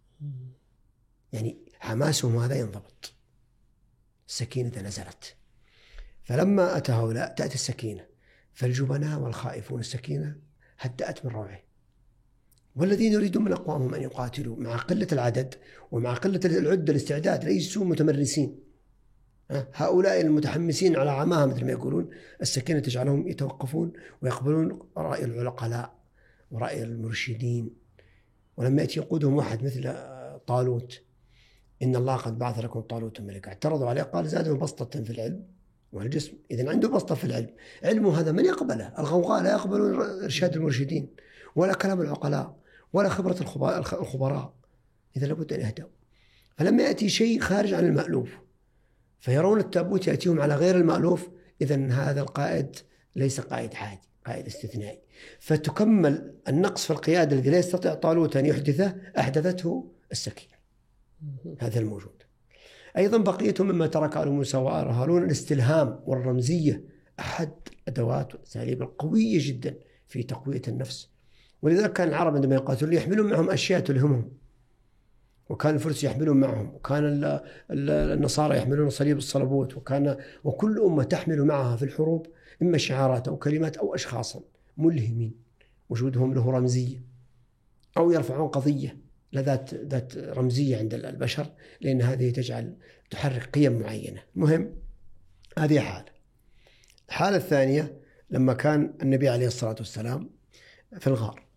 يعني حماسهم هذا ينضبط. السكينة نزلت. فلما أتى هؤلاء تأتي السكينة، فالجبناء والخائفون السكينة هدأت من روعه. والذين يريدون من أقوامهم أن يقاتلوا مع قلة العدد ومع قلة العدة الاستعداد ليسوا متمرسين. هؤلاء المتحمسين على عماها مثل ما يقولون، السكينة تجعلهم يتوقفون ويقبلون رأي العقلاء ورأي المرشدين. ولما يأتي يقودهم واحد مثل طالوت، إن الله قد بعث لكم طالوت ملكا، اعترضوا عليه قال زادهم بسطة في العلم والجسم. إذن عنده بسطة في العلم، علمه هذا من يقبله؟ الغوغاء لا يقبلون إرشاد المرشدين ولا كلام العقلاء ولا خبرة الخبراء. إذا لابد أن يهدوا. فلما يأتي شيء خارج عن المألوف فيرون التابوت يأتيهم على غير المألوف، إذن هذا القائد ليس قائد عادي، قائد استثنائي. فتكمل النقص في القيادة الذي لا يستطيع طالوت أن يحدثه أحدثته السكينة. هذا الموجود. أيضا بقية مما ترك آل موسى وآل هارون الاستلهام والرمزية، أحد أدوات والأساليب القوية جدا في تقوية النفس. ولذلك كان العرب عندما يقاتلون يحملون معهم أشياء تلهمهم، وكان الفرس يحملون معهم، وكان النصارى يحملون صليب الصلبوت، وكان وكل أمة تحمل معها في الحروب إما شعارات أو كلمات أو أشخاصا ملهمين وجودهم له رمزية، أو يرفعون قضية لذات ذات رمزية عند البشر، لأن هذه تجعل تحرك قيم معينة. مهم. هذه حالة. الحالة الثانية لما كان النبي عليه الصلاة والسلام في الغار.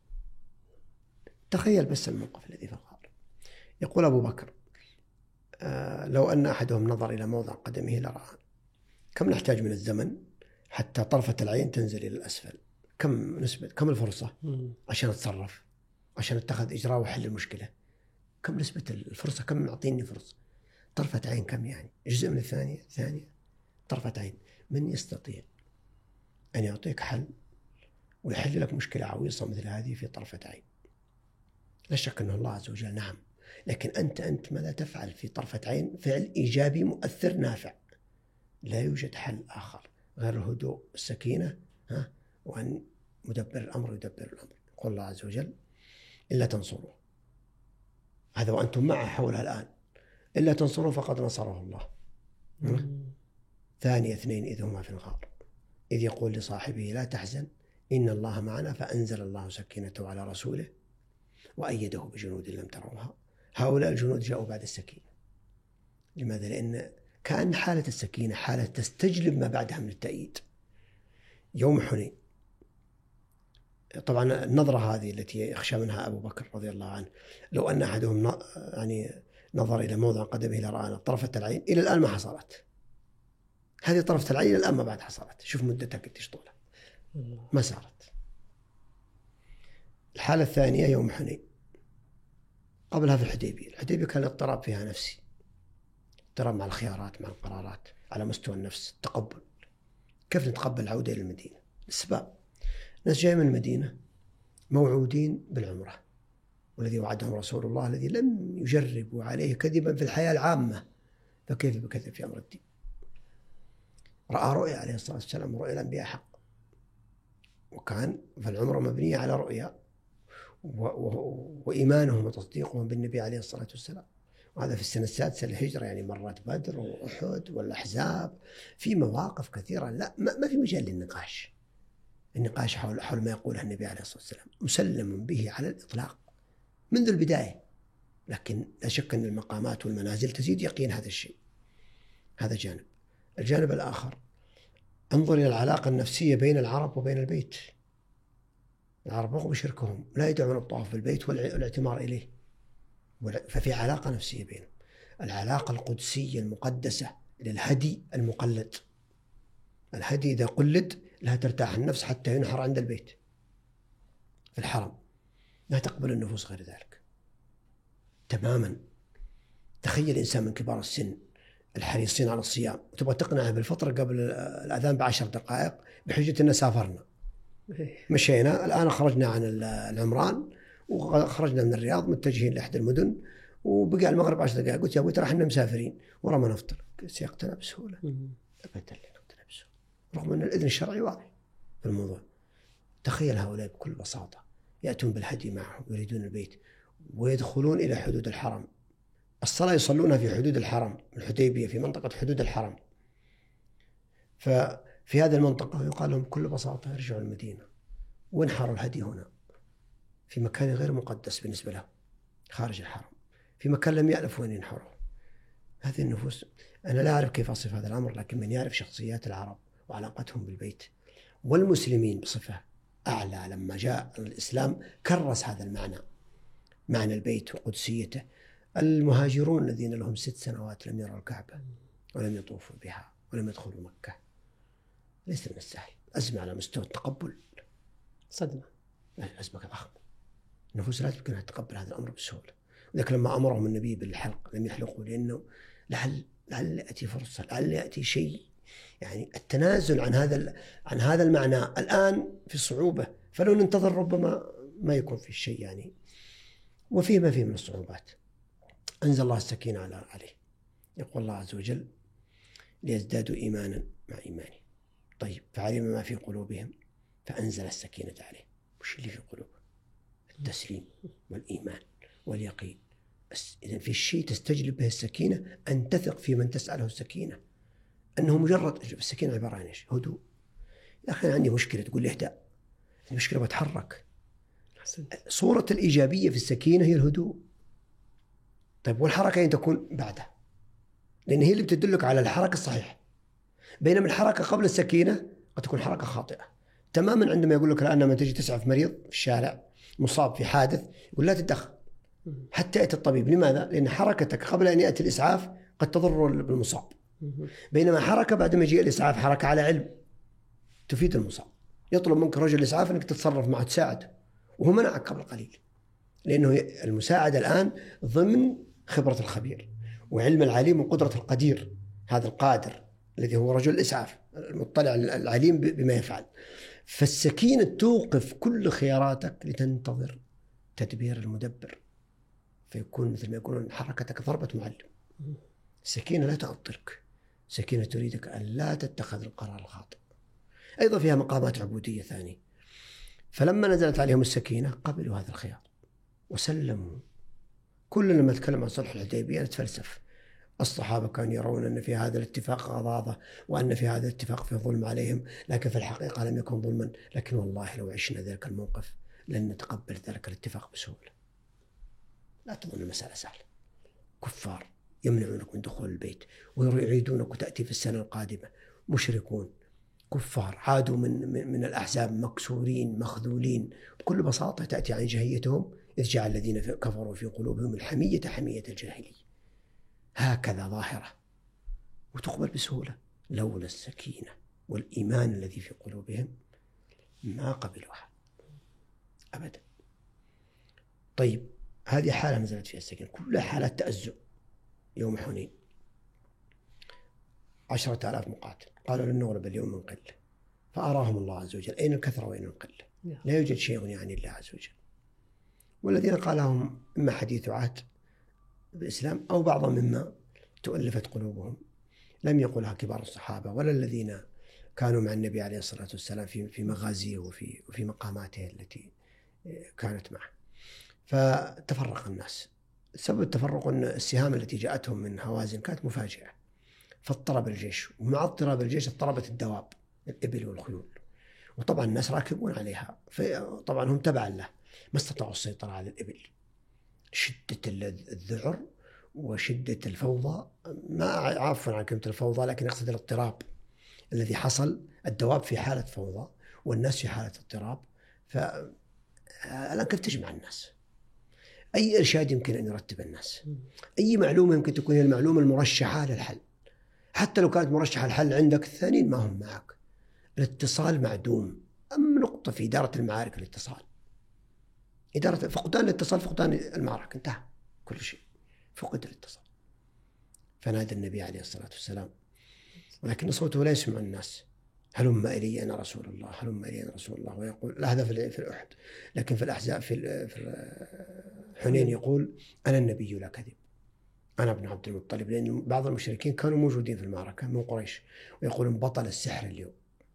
تخيل بس الموقف الذي في الغار. يقول أبو بكر آه لو أن أحدهم نظر إلى موضع قدمه لرآه. كم نحتاج من الزمن حتى طرفة العين تنزل إلى الأسفل؟ كم نسبة كم الفرصة عشان أتصرف، عشان أتخذ إجراء وحل المشكلة؟ كم نسبة الفرصة؟ كم نعطيني فرصة؟ طرفة عين. كم يعني؟ جزء من الثانية ثانية طرفة عين. من يستطيع أن يعطيك حل ويحل لك مشكلة عويصة مثل هذه في طرفة عين؟ لا شك أن الله عز وجل نعم، لكن أنت أنت ماذا تفعل في طرفة عين؟ فعل إيجابي مؤثر نافع. لا يوجد حل آخر غير الهدوء السكينة، ها، وأن مدبر الأمر يدبر الأمر. يقول الله عز وجل إلا تنصروه، هذا وأنتم معه حولها الآن، إلا تنصروه فقد نصره الله. ثاني اثنين إذ هما في الغار إذ يقول لصاحبه لا تحزن إن الله معنا فأنزل الله سكينته على رسوله وأيده بجنود لم تروها. هؤلاء الجنود جاءوا بعد السكينة. لماذا؟ لأن كأن حالة السكينة حالة تستجلب ما بعدها من التأييد. يوم حنين طبعا النظرة هذه التي يخشى منها أبو بكر رضي الله عنه، لو أن أحدهم يعني نظر إلى موضع قدمه لرآنا طرفة العين، إلى الآن ما حصلت. هذه طرفة العين إلى الآن ما بعد حصلت. شوف مدتها قديش طولها. ما صارت. الحالة الثانية يوم حنين، قبلها في الحديبية. الحديبية كان الاضطراب فيها نفسي، اضطراب مع الخيارات، مع القرارات، على مستوى النفس، التقبل. كيف نتقبل العودة إلى المدينة؟ الأسباب، ناس جاي من المدينة موعودين بالعمرة، والذي وعدهم رسول الله الذي لم يجربوا عليه كذبا في الحياة العامة، فكيف بكذب في أمر الدين؟ رأى رؤيا عليه الصلاة والسلام، رؤيا الأنبياء حق، وكان فالعمرة مبنية على رؤيا و... و... وإيمانهم وتصديقهم بالنبي عليه الصلاة والسلام. وهذا في السنة السادسة للهجرة، يعني مرات بدر وأحد والأحزاب، في مواقف كثيرة لا ما, ما في مجال للنقاش. النقاش حول حول ما يقوله النبي عليه الصلاة والسلام مسلم به على الإطلاق منذ البداية، لكن لا شك أن المقامات والمنازل تزيد يقين هذا الشيء. هذا جانب. الجانب الآخر، انظر إلى العلاقة النفسية بين العرب وبين البيت. العرب رغم شركهم لا يدعون الطواف بالبيت والاعتمار إليه، ففي علاقة نفسية بينهم. العلاقة القدسية المقدسة للهدي المقلد، الهدي إذا قلد لا ترتاح النفس حتى ينحر عند البيت في الحرم، لا تقبل النفوس غير ذلك تماما. تخيل إنسان من كبار السن الحريصين على الصيام وتبغى تقنعه بالفطر قبل الأذان بعشر دقائق بحجة أننا سافرنا مشينا الآن خرجنا عن العمران وخرجنا من الرياض متجهين لأحد المدن وبقى المغرب عشر دقائق، قلت يا أبوي ترى احنا مسافرين ورا ما نفطر، سيقتنع بسهولة؟ أبدا لا نقتنع بسهولة، رغم أن الإذن الشرعي واضح في الموضوع. تخيل هؤلاء بكل بساطة يأتون بالهدي معهم يريدون البيت ويدخلون إلى حدود الحرم. الصلاة يصلونها في حدود الحرم، الحديبية في منطقة حدود الحرم. ففي هذه المنطقة يقال لهم بكل بساطة ارجعوا المدينة وانحروا الهدي هنا في مكان غير مقدس بالنسبة لهم خارج الحرم، في مكان لم يألف وين ينحروا. هذه النفوس أنا لا أعرف كيف أصف هذا الأمر، لكن من يعرف شخصيات العرب وعلاقتهم بالبيت والمسلمين بصفة أعلى، لما جاء الإسلام كرس هذا المعنى، معنى البيت وقدسيته. المهاجرون الذين لهم ست سنوات لم يروا الكعبة ولم يطوفوا بها ولم يدخلوا مكة، ليس من السهل. أزمة على مستوى التقبل، صدمة، أزمة ضخمة. النفوس لا يمكن أن تتقبل هذا الأمر بسهولة. لكن لما أمرهم النبي بالحلق لم يحلقوا، لأنه لعل لعل يأتي فرصة، لعل يأتي شيء، يعني التنازل عن هذا عن هذا المعنى الآن في صعوبة، فلو ننتظر ربما ما يكون في شيء يعني. وفيه ما فيه من الصعوبات. أنزل الله السكينة على عليه، يقول الله عز وجل ليزدادوا إيمانا مع إيمانه. طيب فعلم ما في قلوبهم فأنزل السكينة عليه. وش اللي في قلوبهم؟ التسليم والإيمان واليقين. إذا في شيء تستجلب به السكينة أن تثق في من تسأله السكينة أنه مجرد السكينة عبارة عن إيش؟ هدوء. يا أخي عندي مشكلة تقول لي اهدأ، المشكلة بتحرك. صورة الإيجابية في السكينة هي الهدوء. طيب والحركة أن تكون بعدها، لأن هي اللي بتدلك على الحركة الصحيحة. بينما الحركة قبل السكينة قد تكون حركة خاطئة تماما. عندما يقول لك الآن لما تجي تسعف مريض في الشارع مصاب في حادث يقول لا تتدخل حتى يأتي الطبيب. لماذا؟ لأن حركتك قبل أن يأتي الإسعاف قد تضر بالمصاب، بينما حركة بعد ما يجي الإسعاف حركة على علم تفيد المصاب. يطلب منك رجل الإسعاف أنك تتصرف معه تساعده وهو منعك قبل قليل، لأنه المساعدة الآن ضمن خبرة الخبير وعلم العليم وقدرة القدير، هذا القادر الذي هو رجل الإسعاف المطلع العليم بما يفعل. فالسكينة توقف كل خياراتك لتنتظر تدبير المدبر، فيكون مثل ما يقولون حركتك ضربة معلم. السكينة لا تعطلك، السكينة تريدك أن لا تتخذ القرار الخاطئ. أيضا فيها مقامات عبودية ثانية. فلما نزلت عليهم السكينة قبلوا هذا الخيار وسلموا. كل لما نتكلم عن صلح الحديبية نتفلسف. الصحابة كانوا يرون أن في هذا الاتفاق غضاضة وأن في هذا الاتفاق في ظلم عليهم، لكن في الحقيقة لم يكن ظلما. لكن والله لو عشنا ذلك الموقف لن نتقبل ذلك الاتفاق بسهولة. لا تظن المسألة سهلة. كفار يمنعونك من دخول البيت ويريدونك وتأتي في السنة القادمة. مشركون كفار عادوا من, من, من الأحزاب مكسورين مخذولين. بكل بساطة تأتي عن جهيتهم إذ جعل الذين كفروا في قلوبهم الحمية حمية الجاهلية، هكذا ظاهرة وتقبل بسهولة. لولا السكينة والإيمان الذي في قلوبهم ما قبلوها أبدا. طيب هذه حالة نزلت فيها السكينة، كلها حالات تأزم. يوم حنين عشرة آلاف مقاتل، قالوا لن نغلب اليوم من قلة، فأراهم الله عز وجل أين الكثرة وأين القلة. لا يوجد شيء يغني عن الله عز وجل. والذين قالهم إما حديث عهد بالإسلام أو بعضهم مما تؤلفت قلوبهم، لم يقولها كبار الصحابة ولا الذين كانوا مع النبي عليه الصلاة والسلام في في مغازيه وفي وفي مقاماته التي كانت معه. فتفرق الناس. سبب التفرق أن السهام التي جاءتهم من هوازن كانت مفاجئة، فاضطرب الجيش، ومع اضطراب الجيش اضطربت الدواب، الإبل والخيول، وطبعا الناس راكبون عليها، فطبعا هم تبعا له، ما استطاعوا السيطرة على الإبل. شدة الذعر وشدة الفوضى، ما عارف عن كلمة الفوضى لكن أقصد الاضطراب الذي حصل، الدواب في حالة فوضى والناس في حالة اضطراب. فالآن كيف تجمع الناس؟ أي إرشاد يمكن أن يرتب الناس؟ أي معلومة يمكن تكون هي المعلومة المرشحة للحل؟ حتى لو كانت مرشحة الحل عندك، الثانيين ما هم معك. الاتصال معدوم. أهم نقطة في إدارة المعارك الاتصال. إدارة فقدان الاتصال فقدان المعركة، انتهى كل شيء، فقد الاتصال. فنادى النبي عليه الصلاة والسلام، ولكن صوته لا يسمع الناس. هلم إلي أنا رسول الله، هلم إلي أنا رسول الله. ويقول لا، هذا في الأحد، لكن في الأحزاب في حنين يقول أنا النبي لا كذب، أنا ابن عبد المطلب، لأن بعض المشركين كانوا موجودين في المعركة من قريش ويقولون بطل السحر اليوم،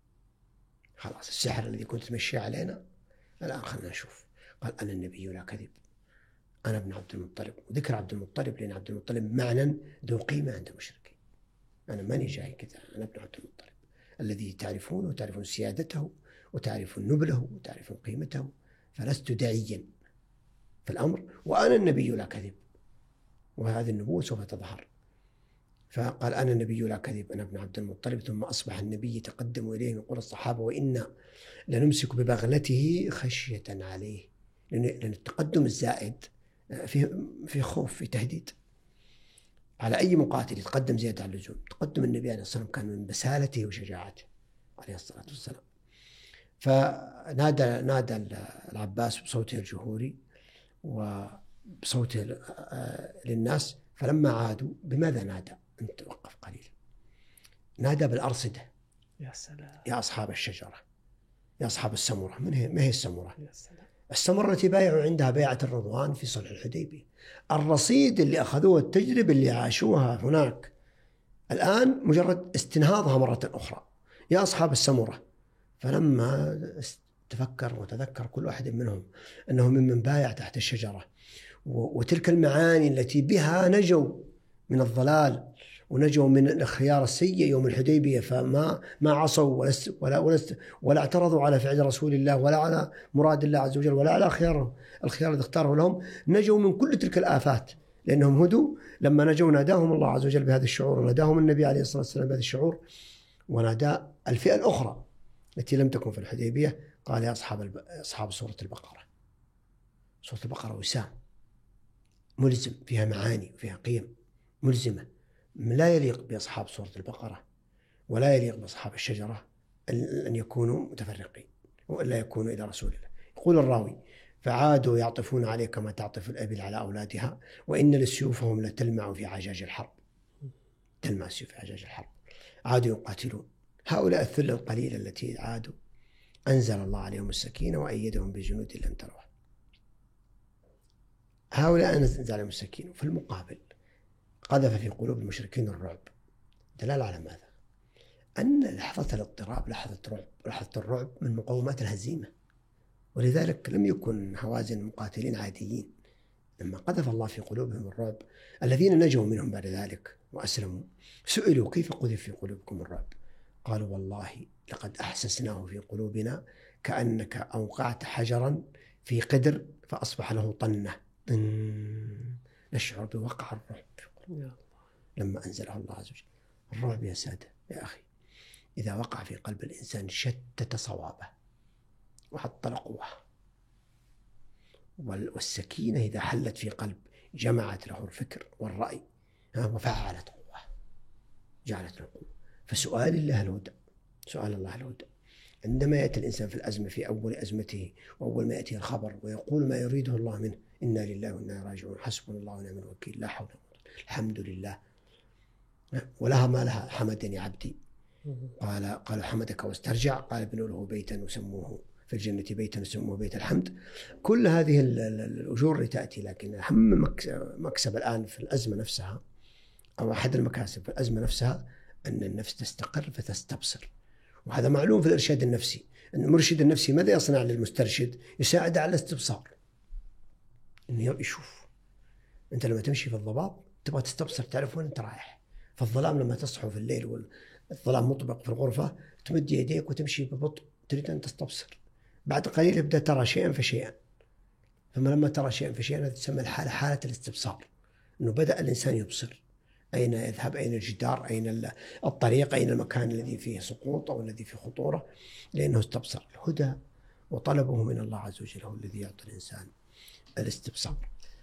خلاص السحر الذي كنت تمشي علينا الآن خلنا نشوف. قال أنا النبي لا كذب، أنا ابن عبد المطلب. وذكر عبد المطلب لأن عبد المطلب معنى ذو قيمة عند المشركين. أنا ماني جاي كذا، أنا ابن عبد المطلب الذي تعرفونه وتعرفون سيادته وتعرفون نبله وتعرفون قيمته، فلست داعيا في الأمر، وأنا النبي لا كذب، وهذه النبوة سوف تظهر. فقال أنا النبي لا كذب، أنا ابن عبد المطلب. ثم أصبح النبي يتقدم إليه يقول الصحابة وإنا لنمسك ببغلته خشية عليه، لأن التقدم الزائد في في خوف، في تهديد على أي مقاتل يتقدم زيادة عن اللزوم. تقدم النبي عليه الصلاة والسلام كان من بسالته وشجاعته عليه الصلاة والسلام. فنادى نادى العباس بصوته الجهوري وبصوته للناس، فلما عادوا بماذا نادى؟ أنت وقف قليلا. نادى بالأرصدة. يا سلام. يا أصحاب الشجرة، يا أصحاب السمرة. من هي؟ ما هي السمرة؟ يا سلام. السمرة التي بايعوا عندها بيعة الرضوان في صلح الحديبية، الرصيد اللي أخذوه، التجربة اللي عاشوها هناك، الآن مجرد استنهاضها مرة أخرى. يا أصحاب السمرة. فلما تفكر وتذكر كل واحد منهم أنه ممن بايع تحت الشجرة، وتلك المعاني التي بها نجوا من الضلال ونجوا من الخيار السيء يوم الحديبية، فما ما عصوا ولا ولا ولا اعترضوا على فعل رسول الله ولا على مراد الله عز وجل ولا على خيارهم الخيار الذي اختاره لهم، نجوا من كل تلك الآفات لأنهم هدوا. لما نجوا ناداهم الله عز وجل بهذا الشعور، وناداهم النبي عليه الصلاة والسلام بهذا الشعور، ونادى الفئة الأخرى التي لم تكن في الحديبية، قال يا أصحاب أصحاب سورة البقرة. سورة البقرة وسام ملزم، فيها معاني وفيها قيم ملزمة، لا يليق بأصحاب سورة البقرة ولا يليق بأصحاب الشجرة أن يكونوا متفرقين وألا يكونوا إلى رسول الله. يقول الراوي فعادوا يعطفون عليه كما تعطف الأبل على أولادها، وإن لسيوفهم لتلمع في عجاج الحرب. تلمع السيوف في عجاج الحرب. عادوا يقاتلون. هؤلاء الثلة القليلة التي عادوا أنزل الله عليهم السكينة وأيدهم بجنود لم تروها. هؤلاء أنزل عليهم السكينة، في المقابل قذف في قلوب المشركين الرعب. دلالة على ماذا؟ أن لحظة الاضطراب لحظة رعب، لحظة الرعب من مقومات الهزيمة، ولذلك لم يكن هوازن مقاتلين عاديين. لما قذف الله في قلوبهم الرعب، الذين نجوا منهم بعد ذلك وأسلموا سئلوا كيف قذف في قلوبكم الرعب؟ قالوا والله لقد أحسسناه في قلوبنا كأنك أوقعت حجرا في قدر فأصبح له طنة. نشعر بوقع الرعب في قلوبنا لما أنزله الله عز وجل. الرعب يا سادة يا أخي إذا وقع في قلب الإنسان شتت صوابه وعطل قواه، والسكينة إذا حلت في قلب جمعت له الفكر والرأي وفعلت قواه، جعلت له قوة. فسؤال الله الهدى، سؤال الله الهدى. عندما يأتي الإنسان في الأزمة في أول أزمته وأول ما يأتي الخبر ويقول ما يريده الله منه إنا لله وإنا راجعون حسبنا الله ونعم الوكيل لا حول ولا قوة الحمد لله ولها ما لها حمدني عبدي قال قال حمدك واسترجع قال ابنوا له بيتا وسموه في الجنة بيتا وسموه بيت الحمد. كل هذه الأجور اللي تأتي، لكن أهم مكسب الآن في الأزمة نفسها أو أحد المكاسب في الأزمة نفسها أن النفس تستقر فتستبصر. وهذا معلوم في الإرشاد النفسي، أن المرشد النفسي ماذا يصنع للمسترشد؟ يساعد على الاستبصار، إنه يشوف. أنت لما تمشي في الضباب تبغى تستبصر، تعرف وين أنت رايح. في الظلام لما تصحو في الليل والظلام مطبق في الغرفة تمد يديك وتمشي ببطء، تريد أن تستبصر. بعد قليل يبدأ ترى شيئا فشيئا، ثم لما ترى شيئا فشيئا تسمى الحالة حالة الاستبصار، أنه بدأ الإنسان يبصر أين يذهب، أين الجدار، أين الطريق، أين المكان الذي فيه سقوط أو الذي فيه خطورة، لأنه استبصر. الهدى وطلبه من الله عز وجل هو الذي يعطي الإنسان الاستبصار.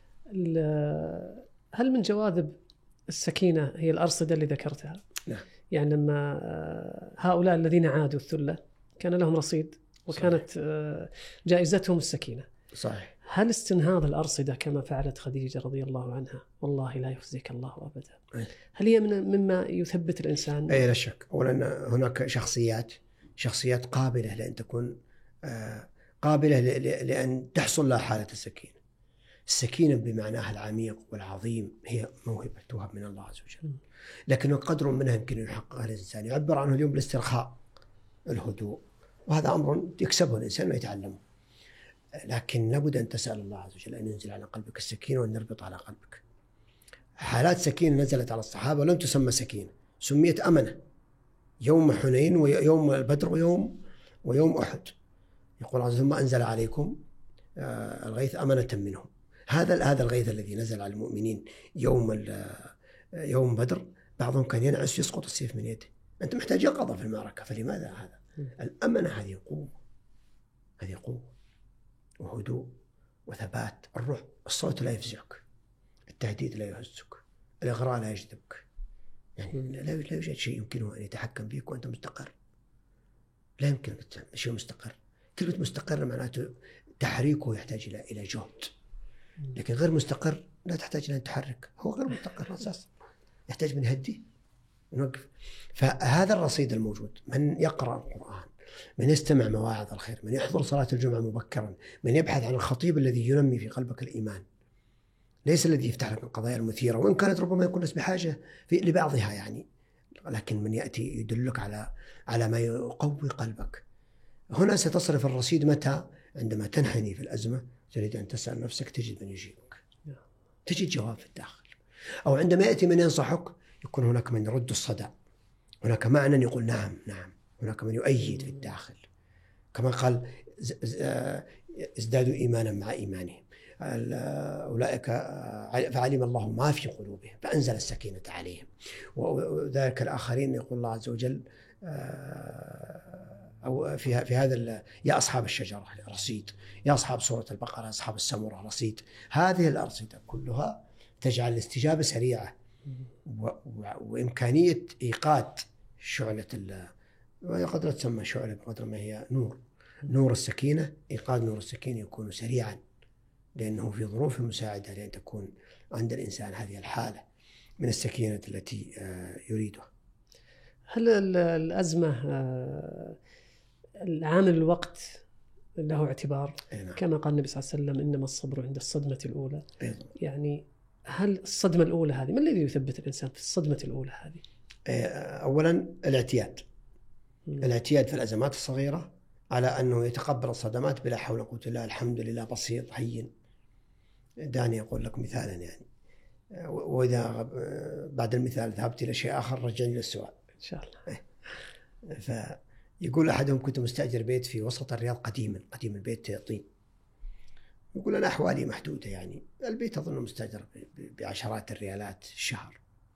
هل من جواذب السكينة هي الأرصدة اللي ذكرتها؟ نعم. يعني لما هؤلاء الذين عادوا الثلة كان لهم رصيد وكانت صحيح. جائزتهم السكينة. صحيح. هل استنهاض الأرصدة كما فعلت خديجة رضي الله عنها والله لا يخزيك الله أبدا، أي. هل هي من مما يثبت الإنسان؟ أي لا شك. أولا هناك شخصيات شخصيات قابلة لأن تكون قابلة لأن تحصل لها حالة السكينة. السكينة بمعناها العميق والعظيم هي موهبة توهب من الله عز وجل، لكن قدر منها يمكن أن يحققها الإنسان. يعبر عنه اليوم بالاسترخاء، الهدوء، وهذا أمر يكسبه الإنسان ويتعلمه. لكن لابد أن تسأل الله عز وجل أن ينزل على قلبك السكينة وأن يربط على قلبك. حالات سكينة نزلت على الصحابة ولم تسمى سكينة، سميت أمنة. يوم حنين ويوم البدر ويوم ويوم أحد يقول عز وجل ثم أنزل عليكم الغيث أمنة منهم. هذا هذا الغيث الذي نزل على المؤمنين يوم يوم بدر، بعضهم كان ينعس يسقط السيف من يده. أنت محتاج يقظة في المعركة، فلماذا هذا؟ الأمنة هذه قوة، هذه قوة وهدوء وثبات. الروح، الصوت لا يفزعك، التهديد لا يهزك، الإغراء لا يجذبك. يعني لا يوجد شيء يمكنه أن يتحكم بك وأنت مستقر. لا يمكن شيء مستقر. كلمة مستقر معناته تحريكه يحتاج إلى إلى جهد، لكن غير مستقر لا تحتاج إلى أن تحرك. هو غير مستقر أساسا، يحتاج من يهدي ونوقف. فهذا الرصيد الموجود، من يقرأ القرآن، من يستمع مواعظ الخير، من يحضر صلاة الجمعة مبكرا، من يبحث عن الخطيب الذي ينمي في قلبك الإيمان، ليس الذي يفتح لك القضايا المثيرة وإن كانت ربما يكون الناس بحاجة في لبعضها يعني، لكن من يأتي يدلك على على ما يقوي قلبك. هنا ستصرف الرصيد متى؟ عندما تنحني في الأزمة تريد أن تسأل نفسك تجد من يجيبك، تجد جواب في الداخل. أو عندما يأتي من ينصحك يكون هناك من يرد الصدى، هناك معنى يقول نعم نعم، هناك من يؤيد في الداخل. كما قال ازدادوا إيمانا مع إيمانهم، أولئك فعلم الله ما في قلوبهم فأنزل السكينة عليهم. وذلك الآخرين يقول الله عز وجل أو في في هذا يا أصحاب الشجرة رصيد، يا أصحاب سورة البقرة أصحاب السمرة رصيد. هذه الأرصدة كلها تجعل الاستجابة سريعة وإمكانية إيقاد شعلة ال وقد لا تسمى شعلة بقدر ما هي نور نور السكينة. إيقاد نور السكينة يكون سريعا لأنه في ظروف مساعدة لأن تكون عند الإنسان هذه الحالة من السكينة التي يريدها. هل الأزمة العامل الوقت له اعتبار؟ نعم. كما قال النبي صلى الله عليه وسلم إنما الصبر عند الصدمة الأولى. أيضا. يعني هل الصدمة الأولى هذه ما الذي يثبت الإنسان في الصدمة الأولى هذه؟ أولا الاعتياد م. الاعتياد في الأزمات الصغيرة على أنه يتقبل الصدمات بلا حول ولا قوة إلا بالله، الحمد لله، بسيط هين. دعني أقول لك مثالا يعني، وإذا بعد المثال ذهبت إلى شيء آخر رجعني للسؤال إن شاء الله. فيقول أحدهم كنت مستأجر بيت في وسط الرياض قديما، قديم البيت طين. يقول أنا أحوالي محدودة، يعني البيت أظن مستأجر بعشرات الريالات الشهر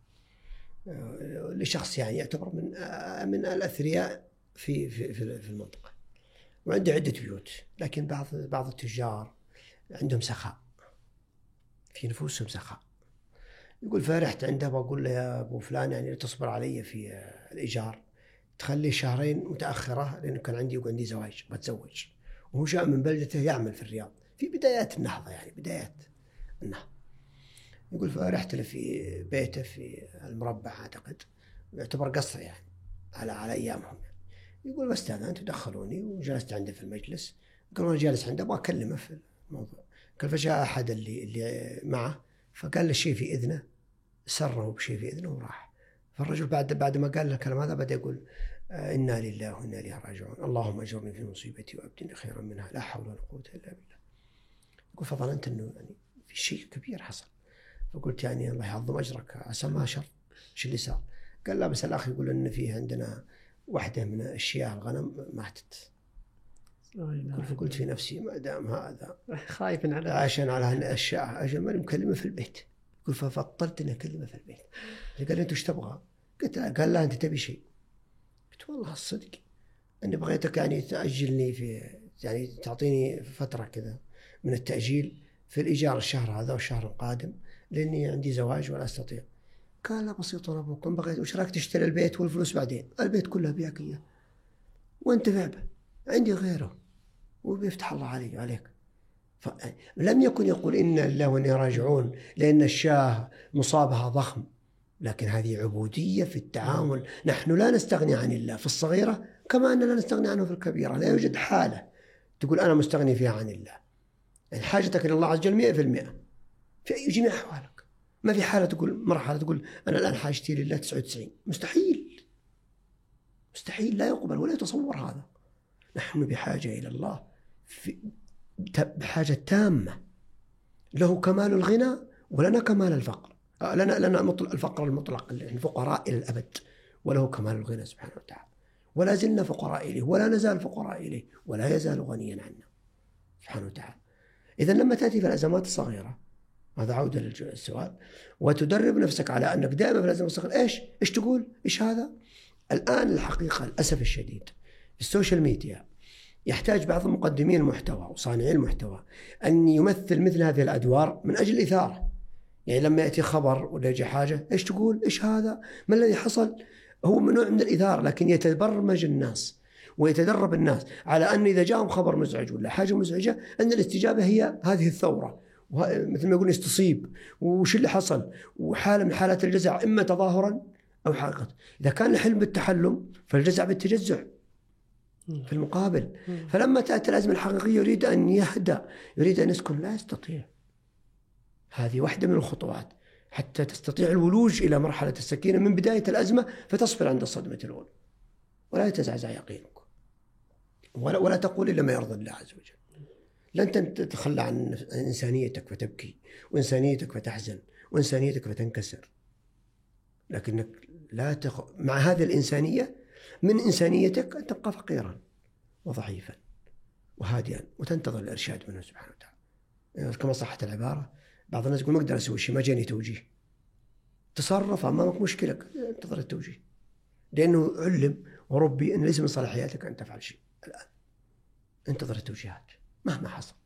لشخص يعني يعتبر من من الأثرياء في في في المنطقة، وعنده عدة بيوت، لكن بعض بعض التجار عندهم سخاء، في نفوسهم سخاء. يقول فرحت عنده بقول له يا أبو فلان يعني تصبر علي في الإيجار، تخلي شهرين متأخرة، لأنه كان عندي وعندي زواج بتزوج، وهو جاء من بلدته يعمل في الرياض في بدايات النهضة، يعني بدايات النهضة. يقول فرحت له في بيته في المربع أعتقد، يعتبر قصر يعني على على أيامهم يعني. يقول واستأذنت ودخلوني وجلست عنده في المجلس. قال أنا جالس عنده أبغى أكلمه في الموضوع. قال فجاء أحد اللي اللي معه فقال له شيء في إذنه، سره بشيء في إذنه وراح. فالرجل بعد بعد ما قال له الكلام هذا بدأ يقول إنا لله وإنا إليه راجعون، اللهم أجرني في مصيبتي وأبدلني خيرا منها، لا حول ولا قوة إلا بالله. يقول فظننت إنه يعني في شيء كبير حصل، فقلت يعني الله يعظم أجرك عسى ما شر، إيش اللي صار؟ قال لا بس الأخ يقول إن فيه عندنا واحدة من الشياه الغنم ماتت. فقلت في نفسي ما دام هذا خايف على عشان على الشياه أجل ما مكلمة في البيت. يقول ففضلت إني أكلمه في البيت. قال لي أنت إيش تبغى؟ قلت لا. قال لا أنت تبي شيء. قلت والله الصدق أني بغيتك يعني تأجلني في يعني تعطيني فترة كذا من التأجيل في الإيجار الشهر هذا والشهر القادم، لأني عندي زواج ولا أستطيع. قال لا بسيط أبوكم، بغيت وش رايك تشتري البيت والفلوس بعدين؟ البيت كله بيعك إياه وانتفع به، عندي غيره وبيفتح الله علي وعليك. فلم يكن يقول إن الله وإنا راجعون لأن الشاه مصابها ضخم، لكن هذه عبودية في التعامل. نحن لا نستغني عن الله في الصغيرة كما أننا لا نستغني عنه في الكبيرة. لا يوجد حالة تقول أنا مستغني فيها عن الله، يعني حاجتك إلى الله عز وجل مئة في المئة في أي جميع أحوالك. ما في حالة تقول مرحلة تقول أنا الآن حاجتي لله تسعة وتسعين، مستحيل مستحيل، لا يقبل ولا يتصور هذا. نحن بحاجة إلى الله في بحاجة تامة، له كمال الغنى ولنا كمال الفقر. لنا لنا الفقر المطلق، نحن فقراء إلى الأبد، وله كمال الغنى سبحانه وتعالى، ولا زلنا فقراء إليه ولا نزال فقراء إليه ولا يزال غنيا عنا سبحانه وتعالى. إذا لما تأتي في الأزمات الصغيرة، هذا عودة للسؤال، وتدرب نفسك على أنك دائما في الأزمات الصغيرة إيش إيش تقول إيش هذا. الآن الحقيقة للأسف الشديد السوشيال ميديا يحتاج بعض مقدمين المحتوى وصانعي المحتوى أن يمثل مثل هذه الأدوار من أجل الإثارة. يعني لما يأتي خبر ولا يجي حاجة إيش تقول إيش هذا ما الذي حصل، هو من نوع من الإثارة، لكن يتبرمج الناس ويتدرب الناس على أن إذا جاءهم خبر مزعج ولا حاجة مزعجة أن الاستجابة هي هذه الثورة، مثل ما يقول يستصيب وش اللي حصل، وحالة من حالات الجزع إما تظاهرا أو حقيقة. إذا كان الحلم بالتحلم فالجزع بالتجزع في المقابل. فلما تأتي الأزمة الحقيقية يريد أن يهدأ، يريد أن يسكن، لا يستطيع. هذه واحدة من الخطوات حتى تستطيع الولوج إلى مرحلة السكينة من بداية الأزمة، فتصبر عند الصدمة الأولى ولا يتزعزع يقينك، ولا, ولا تقول إلا ما يرضى الله عز وجل. لن تتخلى عن إنسانيتك فتبكي، وإنسانيتك فتحزن، وإنسانيتك فتنكسر، لكنك لا تخ... مع هذه الإنسانية من إنسانيتك أن تبقى فقيرا وضعيفا وهادئا وتنتظر الإرشاد منه سبحانه وتعالى. كما صحت العبارة، بعض الناس يقول ما أقدر أسوي شيء، ما جاني توجيه. تصرف أمامك مشكلة، انتظر التوجيه، لأنه علم وربي أن ليس من صلاحياتك أن تفعل شيء الآن. انتظر التوجيهات مهما حصل.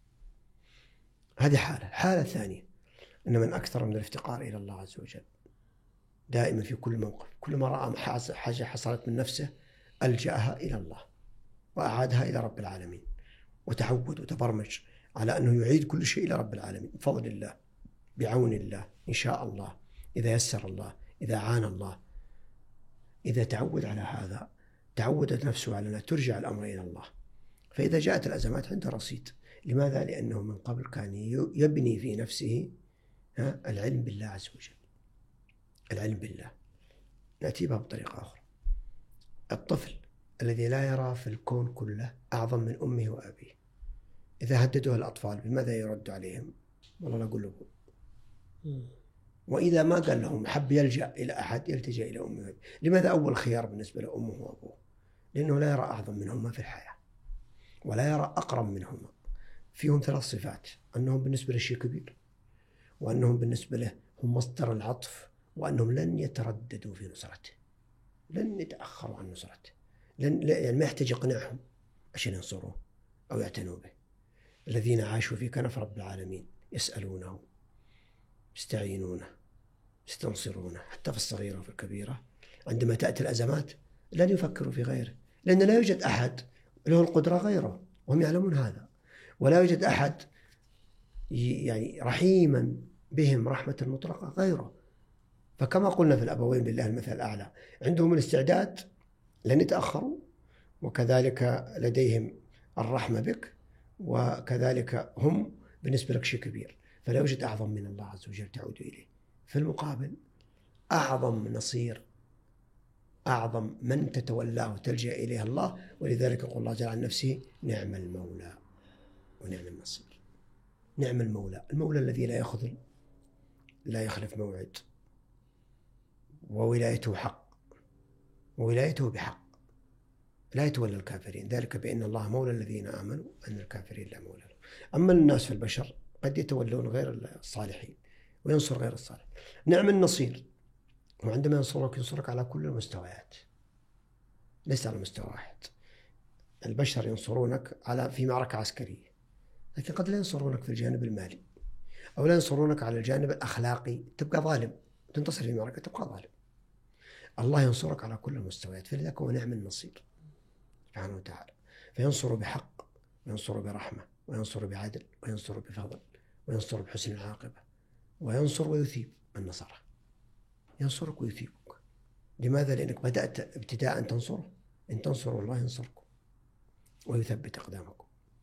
هذه حالة. الحالة الثانية أن من أكثر من الافتقار إلى الله عز وجل دائما في كل موقف، كل ما رأى حاجة حصلت من نفسه ألجأها إلى الله وأعادها إلى رب العالمين، وتعود وتبرمج على أنه يعيد كل شيء إلى رب العالمين بفضل الله، بعون الله، إن شاء الله، إذا يسر الله، إذا عان الله. إذا تعود على هذا تعودت نفسه على أن ترجع الأمر إلى الله. فإذا جاءت الأزمات عنده رصيد. لماذا؟ لأنه من قبل كان يبني في نفسه العلم بالله عز وجل. العلم بالله نأتي بها بطريقة أخرى. الطفل الذي لا يرى في الكون كله أعظم من أمه وأبيه، إذا هددوه الأطفال بماذا يرد عليهم؟ والله لا أقول له. وإذا ما قال لهم حب يلجأ إلى أحد يلتجأ إلى أمه وأبيه. لماذا أول خيار بالنسبة لأمه وأبوه؟ لأنه لا يرى أعظم منهما في الحياة ولا يرى أقرب منهما. فيهم ثلاث صفات: أنهم بالنسبة له شيء كبير، وأنهم بالنسبة له هم مصدر العطف، وأنهم لن يترددوا في نصرته، لن يتأخروا عن نصرته، لن يعني ما يحتاج يقنعهم عشان ينصروه أو يعتنوا به. الذين عاشوا في كنف رب العالمين يسألونه، يستعينونه، يستنصرونه، حتى في الصغيرة وفي الكبيرة. عندما تأتي الأزمات لن يفكروا في غيره، لأن لا يوجد أحد له القدرة غيره وهم يعلمون هذا، ولا يوجد أحد يعني رحيما بهم رحمة مطلقة غيره. فكما قلنا في الأبوين بالله المثل الأعلى، عندهم الاستعداد لن يتأخروا، وكذلك لديهم الرحمة بك، وكذلك هم بالنسبة لك شيء كبير، فلا يوجد أعظم من الله عز وجل تعود إليه. في المقابل أعظم نصير، أعظم من تتولاه وتلجأ إليه الله، ولذلك يقول الله جل عن نفسه: نعم المولى ونعم النصير. نعم المولى، المولى الذي لا يخذل، لا يخلف موعد، وولايته حق، وولايته بحق، لا يتولى الكافرين، ذلك بأن الله مولى الذين آمنوا أن الكافرين لا مولى لهم. أما الناس في البشر قد يتولون غير الصالحين وينصر غير الصالح. نعم النصير، وعندما ينصرك ينصرك على كل المستويات، ليس على مستوى واحد. البشر ينصرونك على في معركة عسكرية، لكن قد لا ينصرونك في الجانب المالي، أو لا ينصرونك على الجانب الأخلاقي، تبقى ظالم، تنتصر في معركة تبقى ظالم. الله ينصرك على كل المستويات، فلذلك هو نعم النصير سبحانه وتعالى. فينصر بحق، وينصر برحمة، وينصر بعدل، وينصر بفضل، وينصر بحسن العاقبة، وينصر ويثيب من نصره. ينصرك ويثيبك. لماذا؟ لأنك بدأت ابتداء تنصره. إن تنصروا الله ينصركم ويثبت أقدامكم.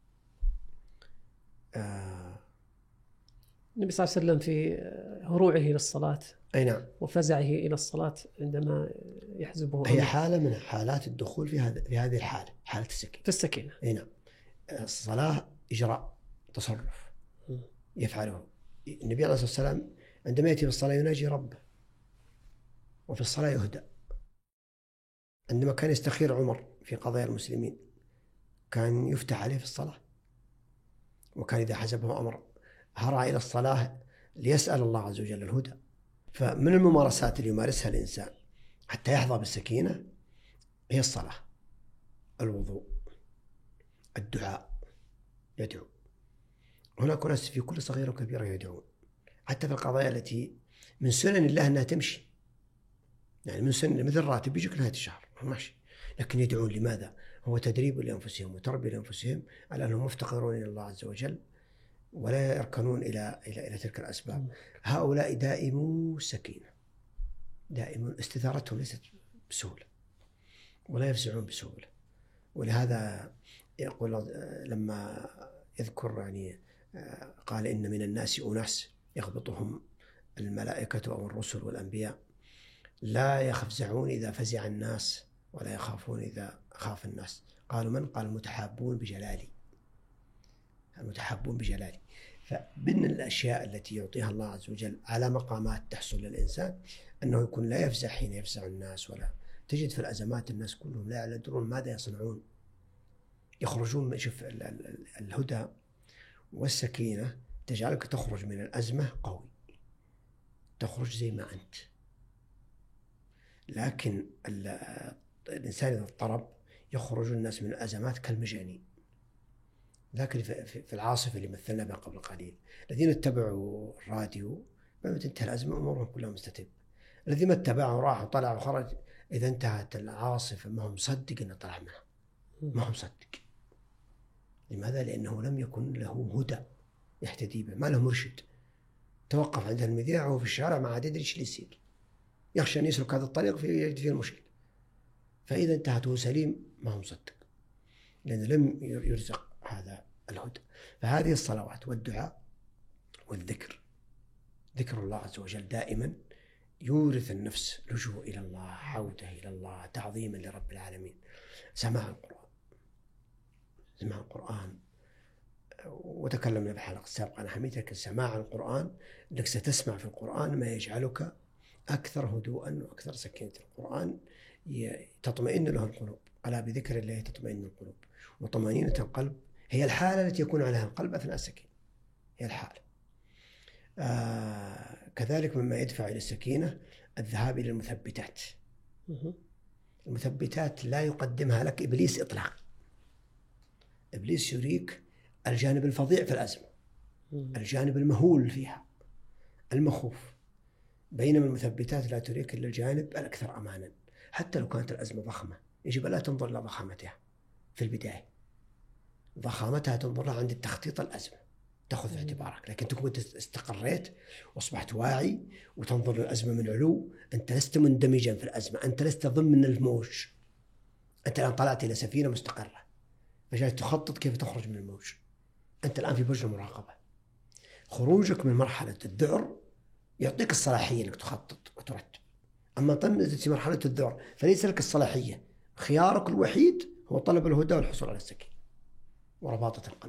آه النبي صلى الله عليه وسلم في هروعه إلى الصلاة، أي نعم، وفزعه إلى الصلاة عندما يحزبه، هي حالة من حالات الدخول في هذا في هذه الحالة، حالة السكينة. في السكينة. أي نعم. الصلاة إجراء، تصرف يفعله النبي عليه الصلاة والسلام. عندما يأتي في الصلاة يناجي ربه، وفي الصلاة يهدأ. عندما كان يستخير عمر في قضايا المسلمين كان يفتح عليه في الصلاة، وكان إذا حزبه أمر هرع إلى الصلاة ليسأل الله عز وجل الهدى. فمن الممارسات اللي يمارسها الإنسان حتى يحظى بالسكينة هي الصلاة، الوضوء، الدعاء، يدعو. هناك ناس في كل صغيرة وكبيرة يدعون، حتى في القضايا التي من سنن الله أنها تمشي، يعني من سنن مثل راتب يجيك نهاية الشهر ماشي، لكن يدعون. لماذا؟ هو تدريب لأنفسهم وتربية لأنفسهم على أنهم مفتقرون إلى الله عز وجل، ولا يركنون إلى إلى إلى تلك الأسباب. هؤلاء دائموا السكينة، دائما استثارتهم ليست بسهولة، ولا يفزعون بسهولة. ولهذا يقول لما يذكر يعني قال: إن من الناس أناس يغبطهم الملائكة أو الرسل والأنبياء، لا يفزعون إذا فزع الناس، ولا يخافون إذا خاف الناس. قالوا: من؟ قال: المتحابون بجلالي، المتحابون بجلالي. فمن الأشياء التي يعطيها الله عز وجل على مقامات تحصل للإنسان أنه يكون لا يفزع حين يفزع الناس، ولا تجد في الأزمات الناس كلهم لا يدرون ماذا يصنعون، يخرجون. شوف الهدى والسكينة تجعلك تخرج من الأزمة قوي، تخرج زي ما أنت. لكن الإنسان إذا اضطرب يخرج الناس من الأزمات كالمجانين. لكن في العاصفة اللي مثلنا بها قبل قليل، الذين اتبعوا الراديو لما تنتهي الأزمة أمورهم كلها مستتب. الذين اتبعوا راح وطلع وخرج، إذا انتهت العاصفة ما هو مصدق أنه طلع منها، ما هو مصدق. لماذا؟ لأنه لم يكن له هدى يهتدي به، ما له مرشد. توقف عند المذياع وهو في الشارع ما عاد يدري ايش اللي يصير، يخشى أن يسلك هذا الطريق في يجد فيه المشكلة. فإذا انتهت هو سليم ما هو مصدق، لأنه لم يرزق هذا الهدى. فهذه الصلوات والدعاء والذكر، ذكر الله عز وجل دائما يورث النفس لجوء إلى الله، عودة إلى الله، تعظيما لرب العالمين. سماع القرآن، سماع القرآن، وتكلمنا في الحلقة السابقة عن أهمية سماع القرآن، أنك ستسمع في القرآن ما يجعلك أكثر هدوءا وأكثر سكينة. القرآن تطمئن له القلوب، ألا بذكر الله تطمئن القلوب. وطمأنينة القلب هي الحالة التي يكون عليها القلب أثناء السكينة، هي الحالة. آه كذلك مما يدفع إلى السكينة الذهاب إلى المثبتات. المثبتات لا يقدمها لك إبليس إطلاقا. إبليس يريك الجانب الفظيع في الأزمة، الجانب المهول فيها، المخوف، بينما المثبتات لا تريك إلا الجانب الأكثر أمانا. حتى لو كانت الأزمة ضخمة يجب لا تنظر إلى ضخامتها في البداية، ضخامتها تنظر لها عند التخطيط الأزمة، تأخذ في اعتبارك. لكن تكون استقريت وأصبحت واعي وتنظر للأزمة من علو، أنت لست مندمجا في الأزمة، أنت لست ضمن الموج، أنت الآن طلعت إلى سفينة مستقرة فجأة تخطط كيف تخرج من الموج. أنت الآن في برج المراقبة، خروجك من مرحلة الذعر يعطيك الصلاحية أنك تخطط وترتب. أما طنزت في مرحلة الذعر فليس لك الصلاحية، خيارك الوحيد هو طلب الهدى والحصول على السكينة ورباطة القلب.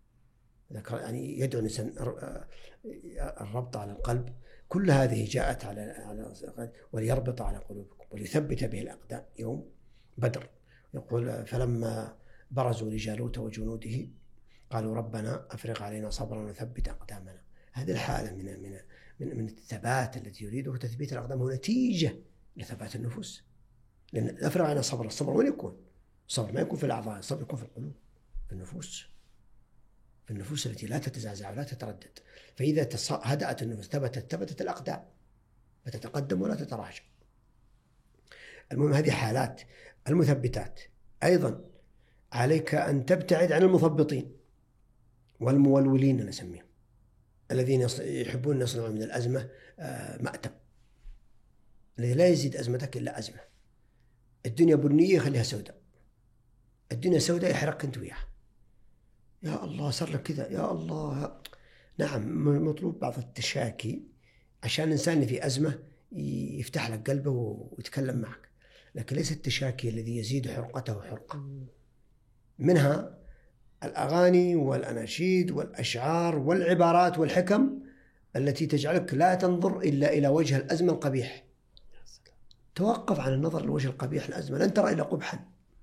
يعني يدعو الإنسان الربط على القلب. كل هذه جاءت على على وليربط على قلوبكم وليثبت به الأقدام. يوم بدر يقول فلما برزوا لجالوت وجنوده قالوا ربنا أفرغ علينا صبرا وثبت أقدامنا. هذه الحالة من من من, من الثبات التي يريده تثبيت الأقدام هو نتيجة لثبات النفوس. لأن أفرغ علينا صبرا، الصبر وين يكون؟ الصبر ما يكون في الأعضاء، الصبر يكون في القلوب، في النفوس، في النفوس التي لا تتزعزع ولا تتردد. فإذا هدأت النفوس ثبتت ثبتت الأقدام فتتقدم ولا تتراجع. المهم هذه حالات المثبتات. أيضا عليك أن تبتعد عن المثبطين والمولولين نسميهم، الذين يحبون أن يصنعوا من الأزمة مأتم، الذي لا يزيد أزمتك إلا أزمة. الدنيا بنية يخليها سوداء، الدنيا سوداء يحرق أنت وياها. يا الله صار لك كذا، يا الله. نعم مطلوب بعض التشاكي عشان الإنسان اللي في أزمة يفتح لك قلبه ويتكلم معك، لكن ليس التشاكي الذي يزيد حرقته حرقة. منها الأغاني والأناشيد والأشعار والعبارات والحكم التي تجعلك لا تنظر إلا إلى وجه الأزمة القبيح. توقف عن النظر لوجه القبيح الأزمة، لن ترى إلا قبحا.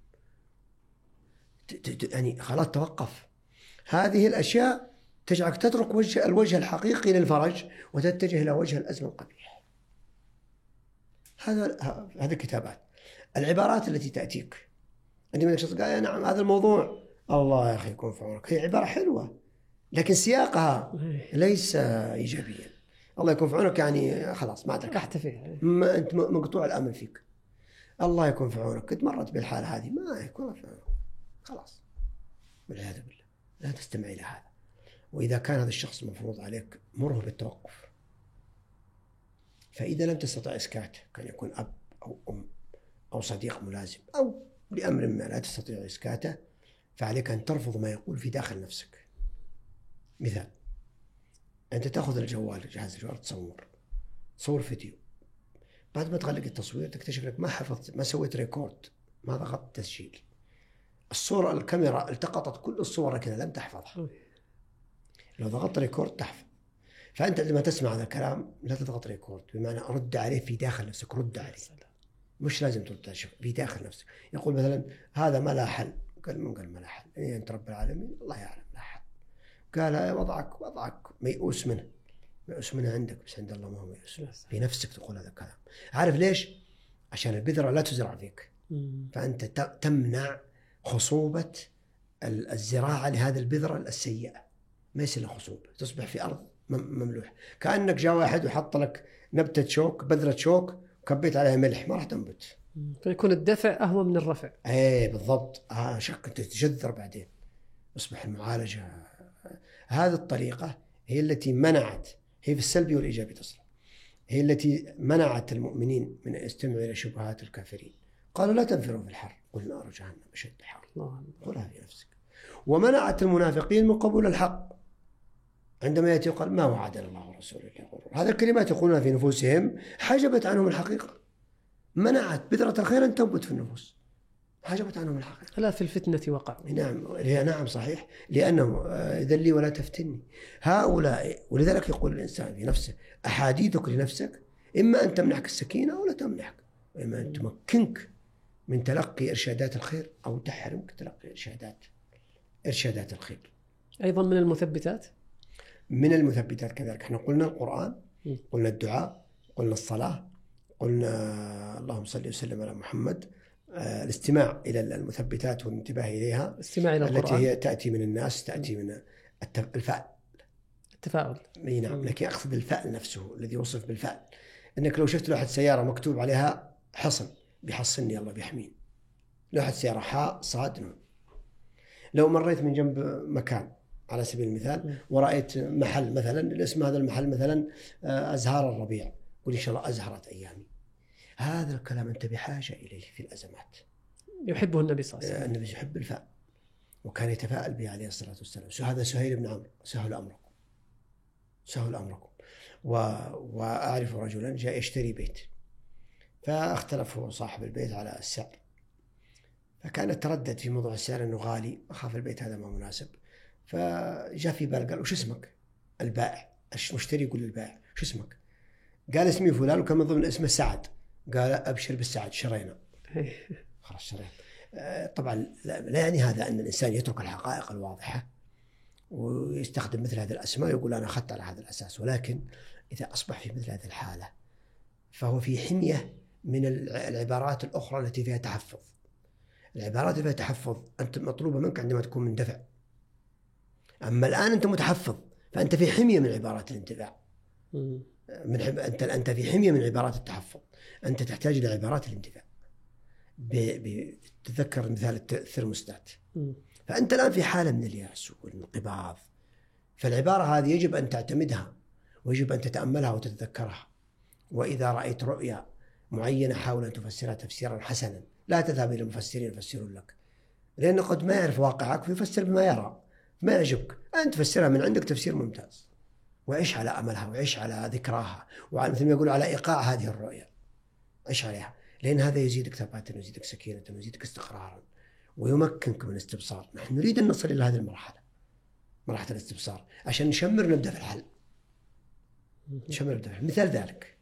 يعني خلاص توقف. هذه الأشياء تجعلك تترك وجه الوجه الحقيقي للفرج وتتجه إلى وجه الأزمة القبيح. هذا هذا الكتابات. العبارات التي تأتيك عندما شخص قال يا نعم هذا الموضوع الله يا أخي يكون في عونك، هي عبارة حلوة لكن سياقها ليس إيجابيا. الله يكون في عونك يعني خلاص ما أدرك أحتفي، ما أنت مقطوع الأمل فيك. الله يكون في عونك، كنت مرت بالحالة هذه ما يكون في عونك خلاص، والعياذ بالله. لا تستمع إلى هذا. وإذا كان هذا الشخص مفروض عليك مره بالتوقف. فإذا لم تستطع إسكاته، كان يكون أب أو أم أو صديق ملازم أو لأمر ما لا تستطيع إسكاته، فعليك أن ترفض ما يقول في داخل نفسك. مثال، أنت تأخذ الجوال جهاز الجوال تصور تصور فيديو، بعد ما تغلق التصوير تكتشف لك ما حفظت، ما سويت ريكورد، ما ضغطت تسجيل. الصورة الكاميرا التقطت كل الصور لكن لم تحفظها. لو ضغطت ريكورد تحفظ. فأنت عندما تسمع هذا الكلام لا تضغط ريكورد، بمعنى رد عليه في داخل نفسك، رد عليه، مش لازم ترد في داخل نفسك. يقول مثلا هذا ما لا حل، قال من قال ما لا حل؟ إيه أنت رب العالمين الله يعلم لا حل. قال وضعك وضعك ميؤوس منه، ميؤوس منه عندك بس عند الله ما هو ميؤوس في نفسك تقول هذا الكلام. عارف ليش؟ عشان البذرة لا تزرع فيك، فأنت تمنع خصوبة الزراعة لهذه البذرة السيئة، ما يصير خصوبة، تصبح في أرض مملوح. كأنك جاء واحد وحط لك نبتة شوك، بذرة شوك، وكبيت عليها ملح ما راح تنبت. فيكون الدفع أهون من الرفع. ايه بالضبط. آه شك تتجذر بعدين، يصبح المعالجة. هذه الطريقة هي التي منعت، هي في السلبي والإيجابي تصل، هي التي منعت المؤمنين من أن يستمعوا إلى شبهات الكافرين. قالوا لا تنفروا في الحر، قل نار جهنم أشد حرا، قلها في نفسك. ومنعت المنافقين من قبول الحق عندما يأتي وقال ما وعدنا الله ورسوله إلا غرور. هذه الكلمات يقولونها في نفوسهم حجبت عنهم الحقيقة، منعت بذرة الخير أن تنبت في النفوس، حجبت عنهم الحقيقة. لا في الفتنة وقع. نعم نعم صحيح، لأنه إذا لي ولا تفتني هؤلاء. ولذلك يقول الإنسان في نفسه أحاديثك لنفسك إما أن تمنحك السكينة ولا تمنحك، وإما أن تمكنك من تلقي إرشادات الخير أو تحرمك تلقي إرشادات إرشادات الخير. أيضا من المثبتات من المثبتات كذلك احنا قلنا القرآن، قلنا الدعاء، قلنا الصلاة، قلنا اللهم صل وسلم على محمد. آه الاستماع إلى المثبتات والانتباه إليها، الاستماع إلى التي القرآن. هي تأتي من الناس، تأتي من الفعل، التفاؤل. اي نعم، لكن أقصد الفعل نفسه الذي يوصف بالفعل. إنك لو شفت لوحة سيارة مكتوب عليها حصن بيحصلني الله بيحميني. لوحة سيارة حاء صاد نون. لو مريت من جنب مكان على سبيل المثال ورأيت محل مثلا اسم هذا المحل مثلا أزهار الربيع، قل إن شاء الله أزهرت أيامي. هذا الكلام أنت بحاجة إليه في الأزمات. يحبه النبي صلى الله عليه وسلم. النبي يحب الفاء وكان يتفاءل به عليه الصلاة والسلام. هذا سهيل بن عمرو سهل أمركم سهل أمركم. و... وأعرف رجلا جاء يشتري بيت، فاختلفوا صاحب البيت على السعر، فكان يتردد في موضوع السعر أنه غالي، أخاف البيت هذا ما مناسب. فجاء في بال قال وش اسمك؟ البائع المشتري يقول للبائع وش اسمك؟ قال اسمي فلان، وكان من ضمن اسمه سعد. قال أبشر بالسعد، شرينا. خلاص شرينا. طبعا لا يعني هذا أن الإنسان يترك الحقائق الواضحة ويستخدم مثل هذه الأسماء يقول أنا أخذت على هذا الأساس، ولكن إذا أصبح في مثل هذه الحالة فهو في حمية من العبارات الأخرى التي فيها تحفظ. العبارات اللي فيها تحفظ أنت مطلوبة منك عندما تكون مندفع، أما الآن أنت متحفظ فأنت في حمية من عبارات الانتفاع. من حب... أنت أنت في حمية من عبارات التحفظ، أنت تحتاج إلى عبارات الانتفاع. بتذكر مثال الثرموستات، فأنت الآن في حالة من اليأس والانقباض، فالعبارة هذه يجب أن تعتمدها ويجب أن تتأملها وتتذكرها. وإذا رأيت رؤيا معينة حاول أن تفسرها تفسيرا حسنا، لا تذهب إلى المفسرين يفسرون لك، لأنه قد ما يعرف واقعك فيفسر بما يرى ما يعجبك. أنت تفسرها من عندك تفسير ممتاز، وعيش على أملها وعيش على ذكراها، وعلى مثل ما يقول على إيقاع هذه الرؤيا، عيش عليها، لأن هذا يزيدك ثباتا ويزيدك سكينة ويزيدك استقرارا ويمكنك من الاستبصار. نحن نريد أن نصل إلى هذه المرحلة، مرحلة الاستبصار، عشان نشمر نبدأ في الحل. نشمر نبدأ في الحل. مثال ذلك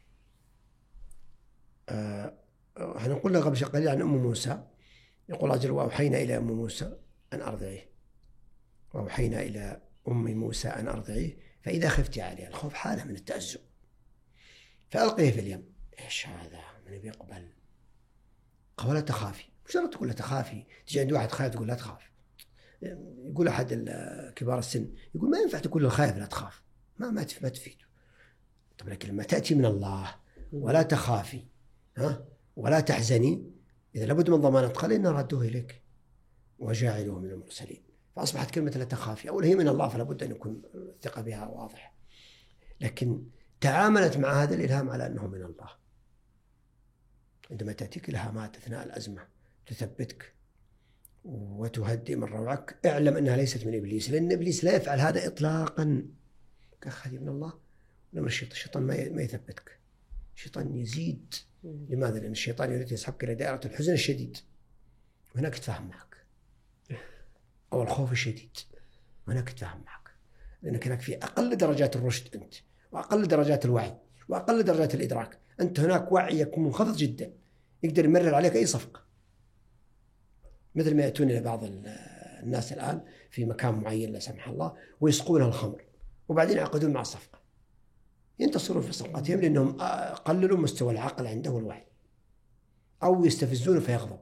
آه هنقول لك قبل شيء قليل عن أم موسى. يقول أجل وأوحينا إلى أم موسى أن أرضعيه، وأوحينا إلى أم موسى أن أرضعيه فإذا خفت عليه، الخوف حالة من التأزم، فألقيه في اليم. إيش هذا من بيقبل؟ قال لا تخافي. مجرد تقول لا تخافي، تجي عند واحد خايف تقول لا تخاف. يقول أحد كبار السن يقول ما ينفع تقول للخايف لا تخاف، ما ما ما تفيده. طب لكن لما تأتي من الله ولا تخافي ها ولا تحزني، إذا لابد من ضمانة، قال إن ردوه إليك وجاعلوه من المرسلين. فأصبحت كلمة لا تخافي أول هي من الله، فلا بد أن يكون الثقة بها واضحة، لكن تعاملت مع هذا الإلهام على أنه من الله. عندما تأتيك إلهامات أثناء الأزمة تثبتك وتهدئ من روعك، اعلم أنها ليست من إبليس، لأن إبليس لا يفعل هذا إطلاقا. كأخذ من الله لما الشيطان الشيطان ما يثبتك، الشيطان يزيد. لماذا؟ لأن الشيطان يريد يسحبك إلى دائرة الحزن الشديد، وهناك يتفاهم معك، أو الخوف الشديد، وهناك يتفاهم معك، لأنك هناك في أقل درجات الرشد أنت، وأقل درجات الوعي، وأقل درجات الإدراك. أنت هناك وعيك منخفض جدا، يقدر يمرر عليك أي صفقة. مثل ما يأتون إلى بعض الناس الآن في مكان معين لا سمح الله ويسقونها الخمر، وبعدين يعقدون مع الصفقة، ينتصرون في صفقاتهم لأنهم قللوا مستوى العقل عنده والوعي، أو يستفزونه فيغضب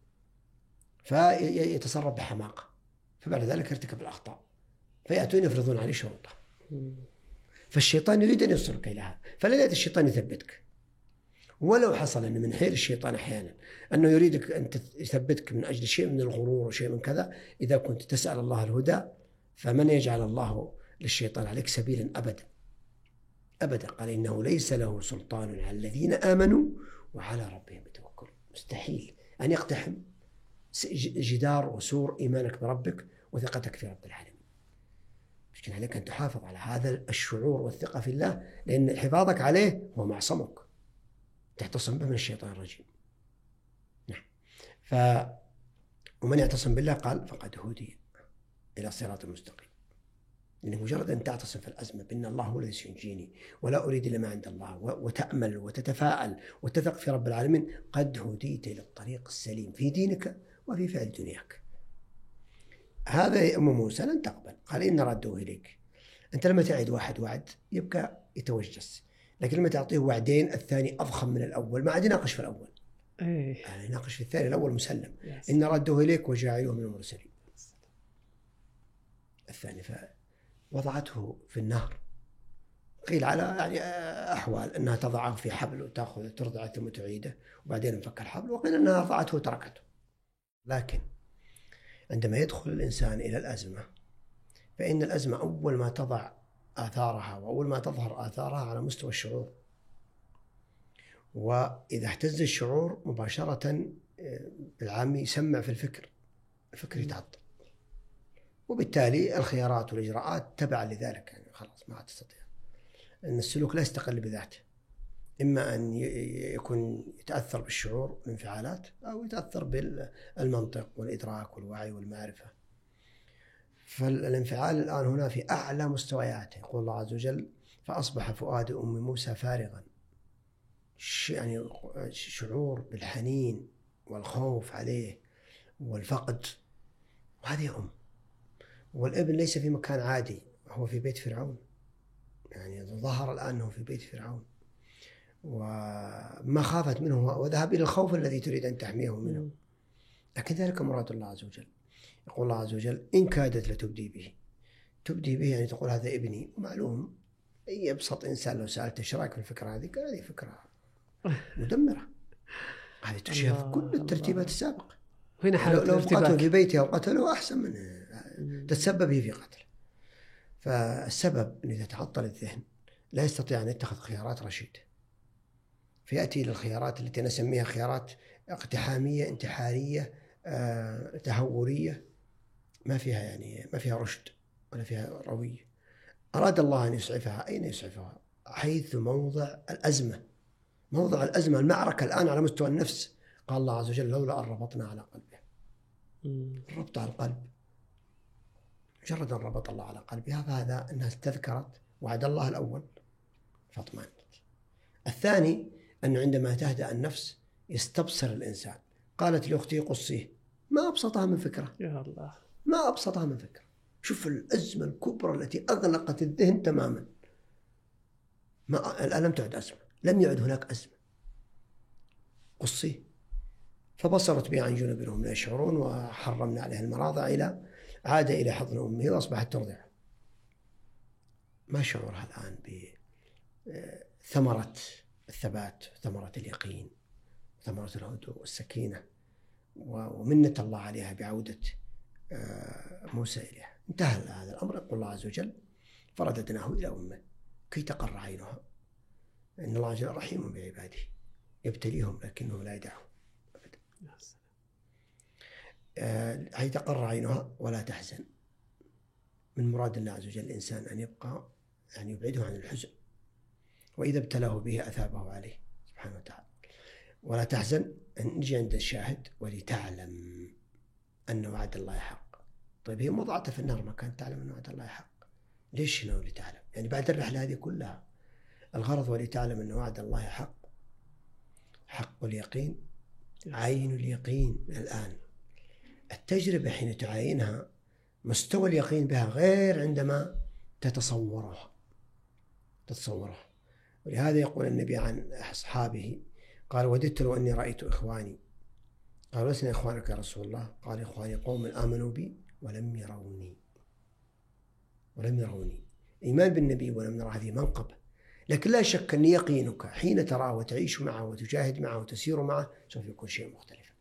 فيتصرف بحماقة، فبعد ذلك يرتكب الأخطاء، فيأتون يفرضون عليه شروطه. فالشيطان يريد أن يوصلك إلى هذا، فلا يأتي الشيطان يثبتك. ولو حصل أن من حيل الشيطان أحيانا أنه يريدك أن يثبتك من أجل شيء من الغرور وشيء من كذا، إذا كنت تسأل الله الهدى فمن يجعل الله للشيطان عليك سبيلا أبدا أبدا. قال إنه ليس له سلطان على الذين آمنوا وعلى ربهم يتوكلون. مستحيل أن يقتحم جدار وسور إيمانك بربك وثقتك في رب العالمين. لكن عليك أن تحافظ على هذا الشعور والثقة في الله، لأن حفاظك عليه هو معصمك، تحتصم به من الشيطان الرجيم. نعم. ف ومن يعتصم بالله قال فقد هدي إلى صراط مستقيم. لأنه مجرد أن تعتصم في الأزمة بأن الله هو الذي سينجيني ولا أريد إلا ما عند الله، وتأمل وتتفاءل وتثق في رب العالمين، قد هديت إلى الطريق السليم في دينك وفي فعل دنياك. هذا أم موسى لن تقبل، قال إن ردوه إليك. أنت لما تعيد واحد وعد يبقى يتوجس، لكن لما تعطيه وعدين الثاني أضخم من الأول ما عاد يناقش في الأول، أيه. يعني يناقش في الثاني، الأول مسلم يس. إن ردوه إليك وجاعلوه من المرسلين. الثاني فوضعته في النهر قيل على يعني أحوال أنها تضعه في حبل وتأخذ ترضعه ثم تعيده وبعدين انفك الحبل، وقيل أنها رضعته وتركته. لكن عندما يدخل الإنسان إلى الأزمة فإن الأزمة أول ما تضع آثارها وأول ما تظهر آثارها على مستوى الشعور، وإذا اهتز الشعور مباشرة بالعامي يسمع في الفكر، الفكر يتعطل، وبالتالي الخيارات والإجراءات تبع لذلك، يعني خلاص ما تستطيع. أن السلوك لا يستقل بذاته، إما أن يكون يتأثر بالشعور والانفعالات أو يتأثر بالمنطق والإدراك والوعي والمعرفة. فالانفعال الآن هنا في أعلى مستوياته. يقول الله عز وجل: فأصبح فؤاد أم موسى فارغا، يعني شعور بالحنين والخوف عليه والفقد، وهذه أم. والابن ليس في مكان عادي، هو في بيت فرعون، يعني ظهر الآن أنه في بيت فرعون، وما خافت منه وذهب إلى الخوف الذي تريد أن تحميه منه. لكن ذلك مراد الله عز وجل. يقول الله عز وجل: إن كادت لتبدي به. تبدي به يعني تقول هذا ابني، ومعلوم أي أبسط إنسان لو سألته إيش رأيك في الفكرة هذه قال هذه فكرة مدمرة، هذه تشابه كل الترتيبات السابقة. هنا حالة لو قتلوا في بيته أو قتلوا أحسن من تتسبب به في قتله. فالسبب أن إذا تعطل الذهن لا يستطيع أن يتخذ خيارات رشيدة، فيأتي إلى الخيارات التي نسميها خيارات اقتحامية انتحارية آه، تهورية، ما فيها يعني ما فيها رشد ولا فيها روية. أراد الله أن يسعفها، أين يسعفها؟ حيث موضع الأزمة، موضع الأزمة المعركة الآن على مستوى النفس. قال الله عز وجل: لولا أن ربطنا على قلبه. الربط على القلب، مجرد أن ربط الله على قلبها فهذا الناس تذكرت وعد الله الأول فاطمأنت. الثاني أنه عندما تهدأ النفس يستبصر الإنسان. قالت لأختي قصيه، ما أبسطها من فكرة، يا الله ما أبسطها من فكرة. شوف الأزمة الكبرى التي أغلقت الذهن تماما. ما الآن لم تعد أزمة، لم يعد هناك أزمة. قصيه. فبصرت به عن جنب هم لا يشعرون، وحرمنا عليها المراضع إلى عاد إلى حضن أمه وأصبحت ترضع. ما شعورها الآن بثمرة الثبات، ثمرة اليقين، ثمرة الهدوء والسكينة، ومنة الله عليها بعودة موسى إليها. انتهى هذا الأمر. يقول الله عز وجل: فرددناه إلى أمه كي تقر عينها. إن الله جل رحيم بعباده يبتليهم لكنه لا يدعهم أبدا. هي تقر عينها ولا تحزن. من مراد الله عز وجل الإنسان أن يبقى يعني يبعده عن الحزن، وإذا ابتلاه به أثابه عليه سبحانه وتعالى. ولا تحزن أن نجي عند الشاهد: ولتعلم أن وعد الله حق. طيب هي وضعتها في النار ما كانت تعلم أن وعد الله حق، ليش هنا ولتعلم؟ يعني بعد الرحلة هذه كلها الغرض ولتعلم أن وعد الله حق، حق اليقين، عين اليقين. الآن التجربة حين تعاينها مستوى اليقين بها غير عندما تتصورها تتصورها ولهذا يقول النبي عن أصحابه قال: وددت لو أني رأيت إخواني. قالوا: لسنا إخوانك يا رسول الله؟ قال: إخواني قوم آمنوا بي ولم يروني ولم يروني. إيمان بالنبي ولم يرى هذه منقبة، لكن لا شك أن يقينك حين تراه وتعيش معه وتجاهد معه وتسير معه سوف يكون شيء مختلف.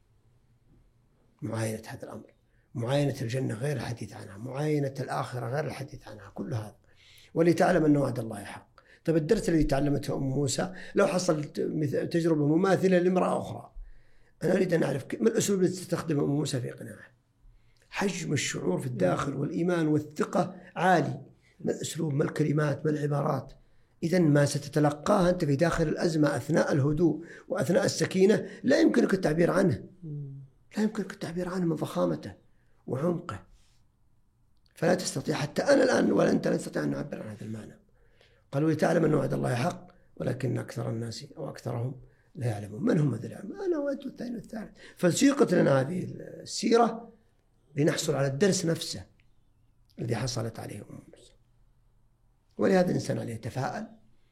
معاينة هذا الأمر، معاينة الجنة غير الحديث عنها، معاينة الآخرة غير الحديث عنها، كل هذا. ولتعلم أن وعد الله حق. طيب الدرس الذي تعلمته أم موسى لو حصل تجربة مماثلة لامرأة أخرى، أنا أريد أن أعرف ما الأسلوب الذي تستخدمه أم موسى في إقناعه. حجم الشعور في الداخل والإيمان والثقة عالي. ما الأسلوب، ما الكلمات، ما العبارات. إذن ما ستتلقاها أنت في داخل الأزمة أثناء الهدوء وأثناء السكينة لا يمكنك التعبير عنه، لا يمكنك التعبير عنه من ضخامته وعمقه. فلا تستطيع حتى أنا الآن ولا أنت لا نستطيع أن نعبر عن هذا المعنى. قالوا: لتعلم أن وعد الله حق ولكن أكثر الناس أو أكثرهم لا يعلمون. من هم هذول؟ أنا وأنت والثاني والثالث. فسيقت لنا هذه السيرة لنحصل على الدرس نفسه الذي حصلت عليه أم موسى. ولهذا الإنسان عليه يتفاءل،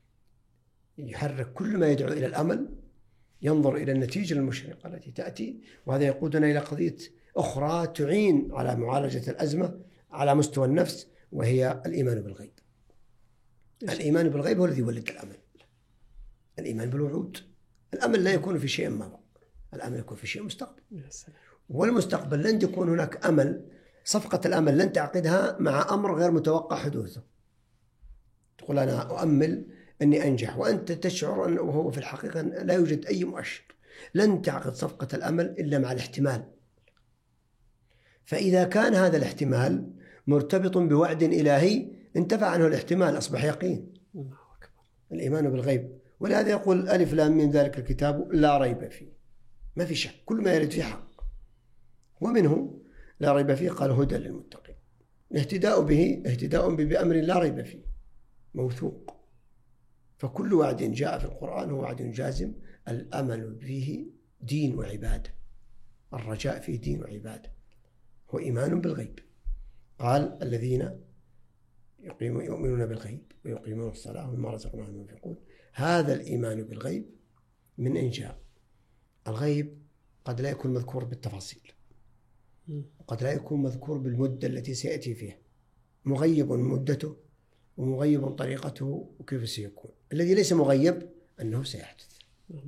يحرك كل ما يدعو إلى الأمل، ينظر إلى النتيجة المشرقة التي تأتي. وهذا يقودنا إلى قضية أخرى تعين على معالجة الأزمة على مستوى النفس، وهي الإيمان بالغيب. الإيمان بالغيب هو الذي يولد الأمل. الإيمان بالوعود، الأمل لا يكون في شيء مضى، الأمل يكون في شيء مستقبل. والمستقبل لن يكون هناك أمل، صفقة الأمل لن تعقدها مع أمر غير متوقع حدوثه. تقول أنا أؤمل أني أنجح وأنت تشعر أنه هو في الحقيقة لا يوجد أي مؤشر. لن تعقد صفقة الأمل إلا مع الاحتمال. فإذا كان هذا الاحتمال مرتبط بوعد إلهي انتفع عنه الاحتمال، أصبح يقين. الإيمان بالغيب، ولهذا يقول ألف لام من ذلك الكتاب لا ريب فيه، ما في شك، كل ما يرد فيه حق. ومنه لا ريب فيه قال هدى للمتقين. الاهتداء به اهتداء بأمر لا ريب فيه موثوق. فكل وعد جاء في القرآن هو وعد جازم، الأمل فيه دين وعبادة، الرجاء فيه دين وعبادة، هو إيمان بالغيب. قال الذين يؤمنون بالغيب ويقيمون الصلاة ومما رزقناهم ينفقون. هذا الإيمان بالغيب من أين جاء؟ الغيب قد لا يكون مذكور بالتفاصيل، وقد لا يكون مذكور بالمدة التي سيأتي فيها، مغيب مدته ومغيب طريقته وكيف سيكون. الذي ليس مغيب أنه سيحدث.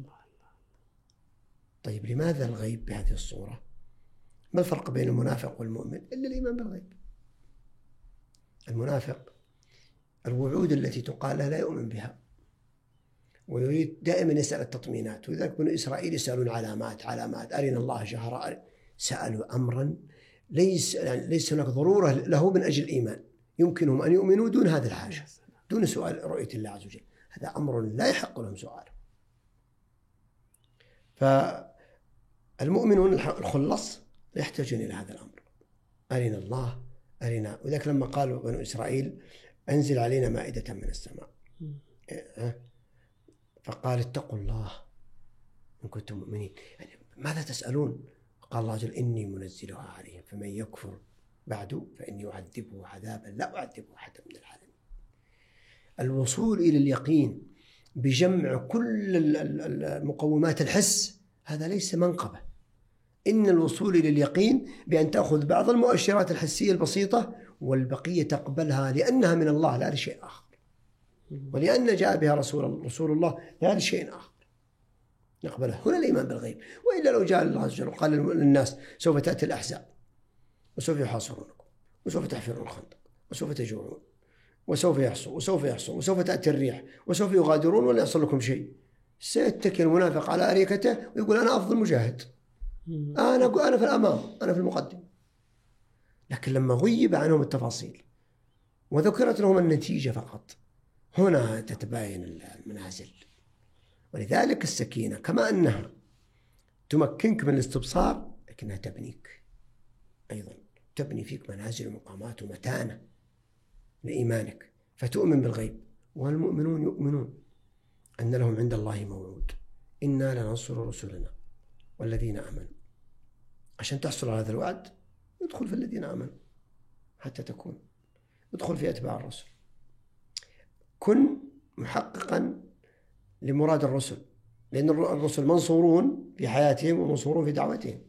طيب لماذا الغيب بهذه الصورة؟ ما الفرق بين المنافق والمؤمن إلا الإيمان بالغيب؟ المنافق الوعود التي تقال له لا يؤمن بها، ويريد دائما يسأل التطمينات. ولذلك بنو إسرائيل يسألون علامات علامات أرنا الله جهرا، سألوا أمرا ليس يعني ليس هناك ضرورة له من أجل الإيمان، يمكنهم أن يؤمنوا دون هذا الحاجة، دون سؤال رؤية الله عز وجل. هذا أمر لا يحق لهم سؤاله. فالمؤمنون الخلص يحتاجون إلى هذا الأمر، أرنا الله أرنا. وذلك لما قالوا بنو إسرائيل أنزل علينا مائدة من السماء، فقال اتقوا الله إن كنتم مؤمنين، يعني ماذا تسألون؟ قال الله جل إني منزلها عليهم فمن يكفر بعد فإني أعذبه عذابا لا أعذبه أحدا من العالمين. الوصول إلى اليقين بجمع كل المقومات الحس هذا ليس منقبة. إن الوصول إلى اليقين بأن تأخذ بعض المؤشرات الحسية البسيطة والبقية تقبلها لأنها من الله لا لشيء آخر، ولأن جاء بها رسول رسول الله لا لشيء آخر نقبلها. هنا الإيمان بالغيب. وإلا لو جاء الله عز وجل وقال للناس سوف تأتي الأحزاب وسوف يحاصرونكم وسوف تحفرون الخندق وسوف تجوعون وسوف يحصوا وسوف يحصوا وسوف تأتي الريح وسوف يغادرون ولا يحصل لكم شيء، سيتكل المنافق على أريكته ويقول أنا أفضل مجاهد، أنا أنا في الأمام، أنا في المقدم. لكن لما غيب عنهم التفاصيل وذكرت لهم النتيجة فقط، هنا تتباين المنازل. ولذلك السكينة كما أنها تمكنك من الاستبصار لكنها تبنيك أيضا، تبني فيك منازل ومقامات ومتانة لإيمانك، فتؤمن بالغيب. والمؤمنون يؤمنون أن لهم عند الله موعود، إنا لننصر رسلنا والذين آمنوا. عشان تحصل على هذا الوعد ادخل في الذين آمنوا حتى تكون، ادخل في أتباع الرسل، كن محققا لمراد الرسل، لأن الرسل منصورون في حياتهم ومنصورون في دعوتهم،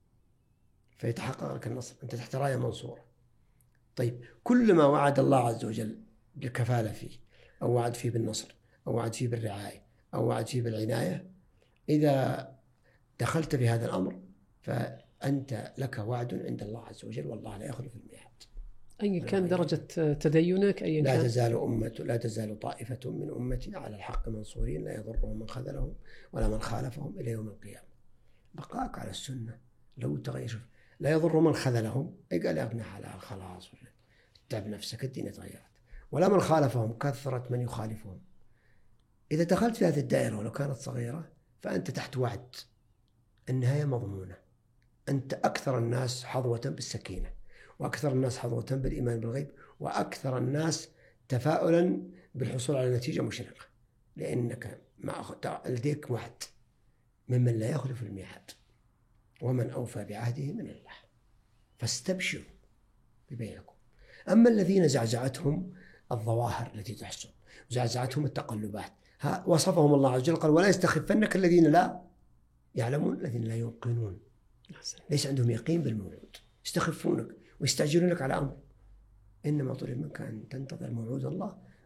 فيتحقق لك النصر، أنت تحت راية منصورة. طيب كل ما وعد الله عز وجل بالكفالة فيه، أو وعد فيه بالنصر، أو وعد فيه بالرعاية، أو وعد فيه بالعناية، إذا دخلت في هذا الأمر فأنت لك وعد عند الله عز وجل، والله لا يخلف الميعاد. أي كان درجة تدينك أي لا كان؟ تزال أمة لا تزال طائفة من أمتي على الحق منصورين لا يضرهم من خذلهم ولا من خالفهم إلى يوم القيامة. بقاك على السنة لو تغير لا يضر من خذلهم، أي قال يا ابن حلال خلاص تعب نفسك الدين تغيرت، ولا من خالفهم كثرت من يخالفهم. إذا دخلت في هذه الدائرة ولو كانت صغيرة فأنت تحت وعد، النهاية مضمونة. أنت أكثر الناس حظوة بالسكينة، وأكثر الناس حظوة بالإيمان بالغيب، وأكثر الناس تفاؤلا بالحصول على نتيجة مشرقة، لأنك لديك وعد ممن لا يخلف الميعاد ومن أوفى بعهده من الله، فاستبشروا ببيعكم. أما الذين زعزعتهم الظواهر التي تحصل، زعزعتهم التقلبات، وصفهم الله عز وجل قال ولا يستخفنك الذين لا يعلمون الذين لا يوقنون، ليس عندهم يقين بالموعود، يستخفونك ويستعجلونك على أمر. إنما طلب منك أن تنتظر موعود الله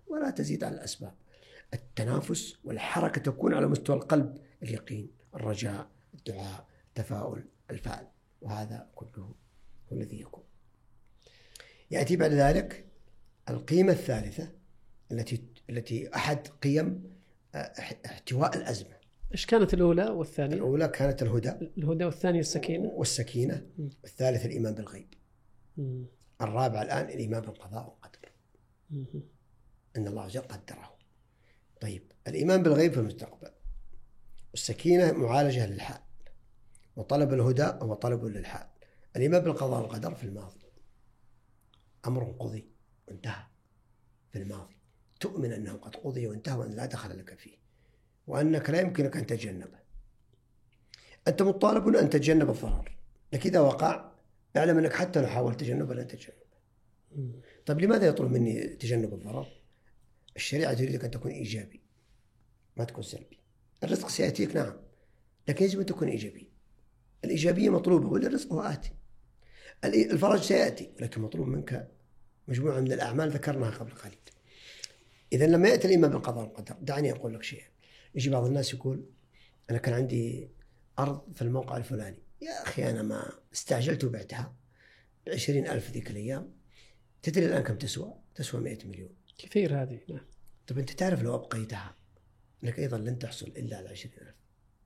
ولا تزيد على الأسباب. التنافس والحركة تكون على مستوى القلب، اليقين، الرجاء، الدعاء، التفاؤل، الفعل، وهذا كله هو الذي يكون. يأتي بعد ذلك القيمة الثالثة التي التي أحد قيم احتواء الأزمة. إيش كانت الأولى والثانية؟ الأولى كانت الهدى، الهدى، والثانية السكينة والسكينة، والثالث الإيمان بالغيب. م. الرابع الآن الإيمان بالقضاء والقدر، م. إن الله عز وجل قدره. طيب، الإيمان بالغيب في المستقبل، والسكينة معالجة للحال، وطلب الهدى هو طلب للحال. الإيمان بالقضاء والقدر في الماضي، أمر قضي وانتهى في الماضي، تؤمن أنه قد قضي وانتهى وأن لا دخل لك فيه، وأنك لا يمكنك أن تتجنبه. أنت مطالب أن تتجنب الضرر، لكن إذا وقع اعلم أنك حتى لو حاولت تجنبه لن تتجنبه. طيب لماذا يطلب مني تجنب الضرر؟ الشريعة تريدك أن تكون إيجابي ما تكون سلبي. الرزق سيأتيك نعم، لكن يجب أن تكون إيجابي. الإيجابية مطلوبة، والرزق هو آتي. الفرج سيأتي، لكن مطلوب منك مجموعة من الأعمال ذكرناها قبل قليل. إذا لما يأتي الإيمان بالقضاء والقدر، دعني أقول لك شيء. يجي بعض الناس يقول أنا كان عندي أرض في الموقع الفلاني، يا أخي أنا ما استعجلت وبعتها بعشرين ألف ذيك الأيام، تدري الآن كم تسوى؟ تسوى مئة مليون. كثير هذه. نعم. طب أنت تعرف لو أبقيتها أنك أيضا لن تحصل إلا على عشرين ألف،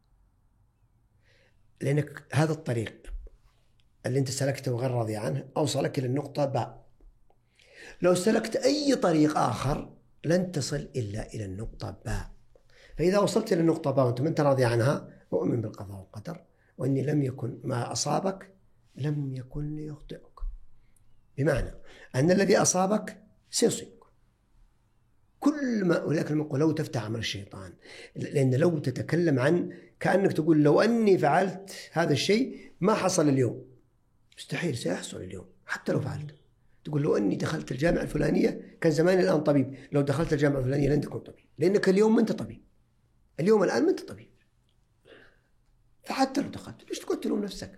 لأنك هذا الطريق اللي أنت سلكته وغير راضي عنه أوصلك إلى النقطة باء. لو سلكت أي طريق آخر لن تصل إلا إلى النقطة باء. فإذا وصلت إلى النقطة باء وأنت ما أنت راضي عنها، أؤمن بالقضاء والقدر، وأني لم يكن ما أصابك لم يكن ليخطئك، بمعنى أن الذي أصابك سيصيبك. كل ما ولكن لو تفتح عمل الشيطان، لأن لو تتكلم عن كأنك تقول لو أني فعلت هذا الشيء ما حصل اليوم، مستحيل سيحصل اليوم حتى لو فعلت. تقول لو أني دخلت الجامعة الفلانية كان زماني الآن طبيب، لو دخلت الجامعة الفلانية لن تكون طبيب، لأنك اليوم ما أنت طبيب، اليوم الآن ما أنت طبيب. فحتى لو دخلت ليش تقول تلوم نفسك؟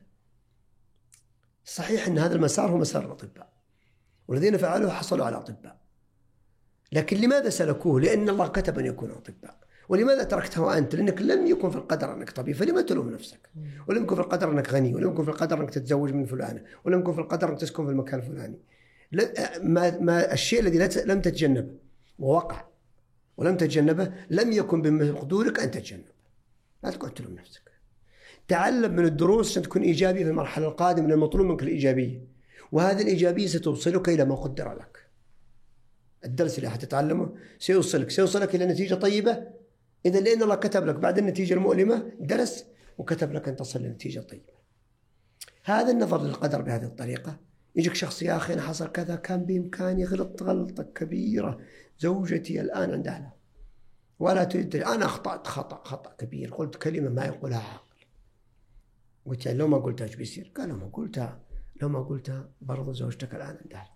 صحيح أن هذا المسار هو مسار الأطباء، والذين فعلوه حصلوا على أطباء، لكن لماذا سلكوه؟ لأن الله كتب أن يكونوا أطباء. ولماذا تركته أنت؟ لأنك لم يكن في القدر أنك طبيب، فلما تلوم نفسك؟ ولم يكن في القدر أنك غني، ولم يكن في القدر أنك تتزوج من فلانة، ولم يكن في القدر أنك تسكن في المكان الفلاني. ما, ما الشيء الذي لم تتجنبه ووقع ولم تتجنبه لم يكن بمقدورك أن تتجنبه. لا تقعد تلوم نفسك. تعلم من الدروس عشان تكون إيجابي في المرحلة القادمة، من المطلوب منك الإيجابية، وهذه الإيجابية ستوصلك إلى ما قدر لك. الدرس اللي حتتعلمه سيوصلك سيوصلك إلى نتيجة طيبة، إذا لأن الله كتب لك بعد النتيجة المؤلمة درس، وكتب لك أن تصل لنتيجة طيبة. هذا النظر للقدر بهذه الطريقة. يجيك شخص يا أخي أنا حصل كذا، كان بإمكاني غلط غلطة كبيرة، زوجتي الآن عند أهلها ولا تريد، أنا أخطأت خطأ خطأ كبير، قلت كلمة ما يقولها عاقل. قلت لو ما قلتها ايش بيصير؟ قال لو ما قلتها لو ما قلتها برضو زوجتك الآن عند أهلها.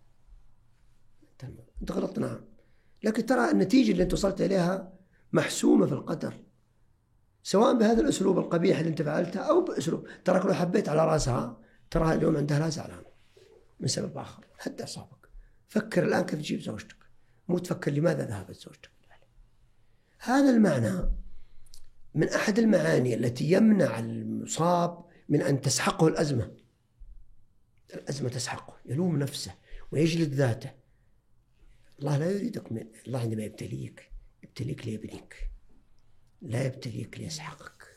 أنت غلطت نعم، لكن ترى النتيجة اللي أنت وصلت إليها محسومة في القدر، سواء بهذا الأسلوب القبيح اللي أنت فعلته أو بأسلوب تراك لو حبيت على رأسها تراها اليوم عندها لا زعلان من سبب آخر حتى أصابك. فكر الآن كيف تجيب زوجتك، مو تفكر لماذا ذهبت زوجتك. هذا المعنى من أحد المعاني التي يمنع المصاب من أن تسحقه الأزمة. الأزمة تسحقه، يلوم نفسه ويجلد ذاته. الله لا يريدك من الله عندما يبتليك يبتليك ليبنيك، لا يبتليك ليسحقك،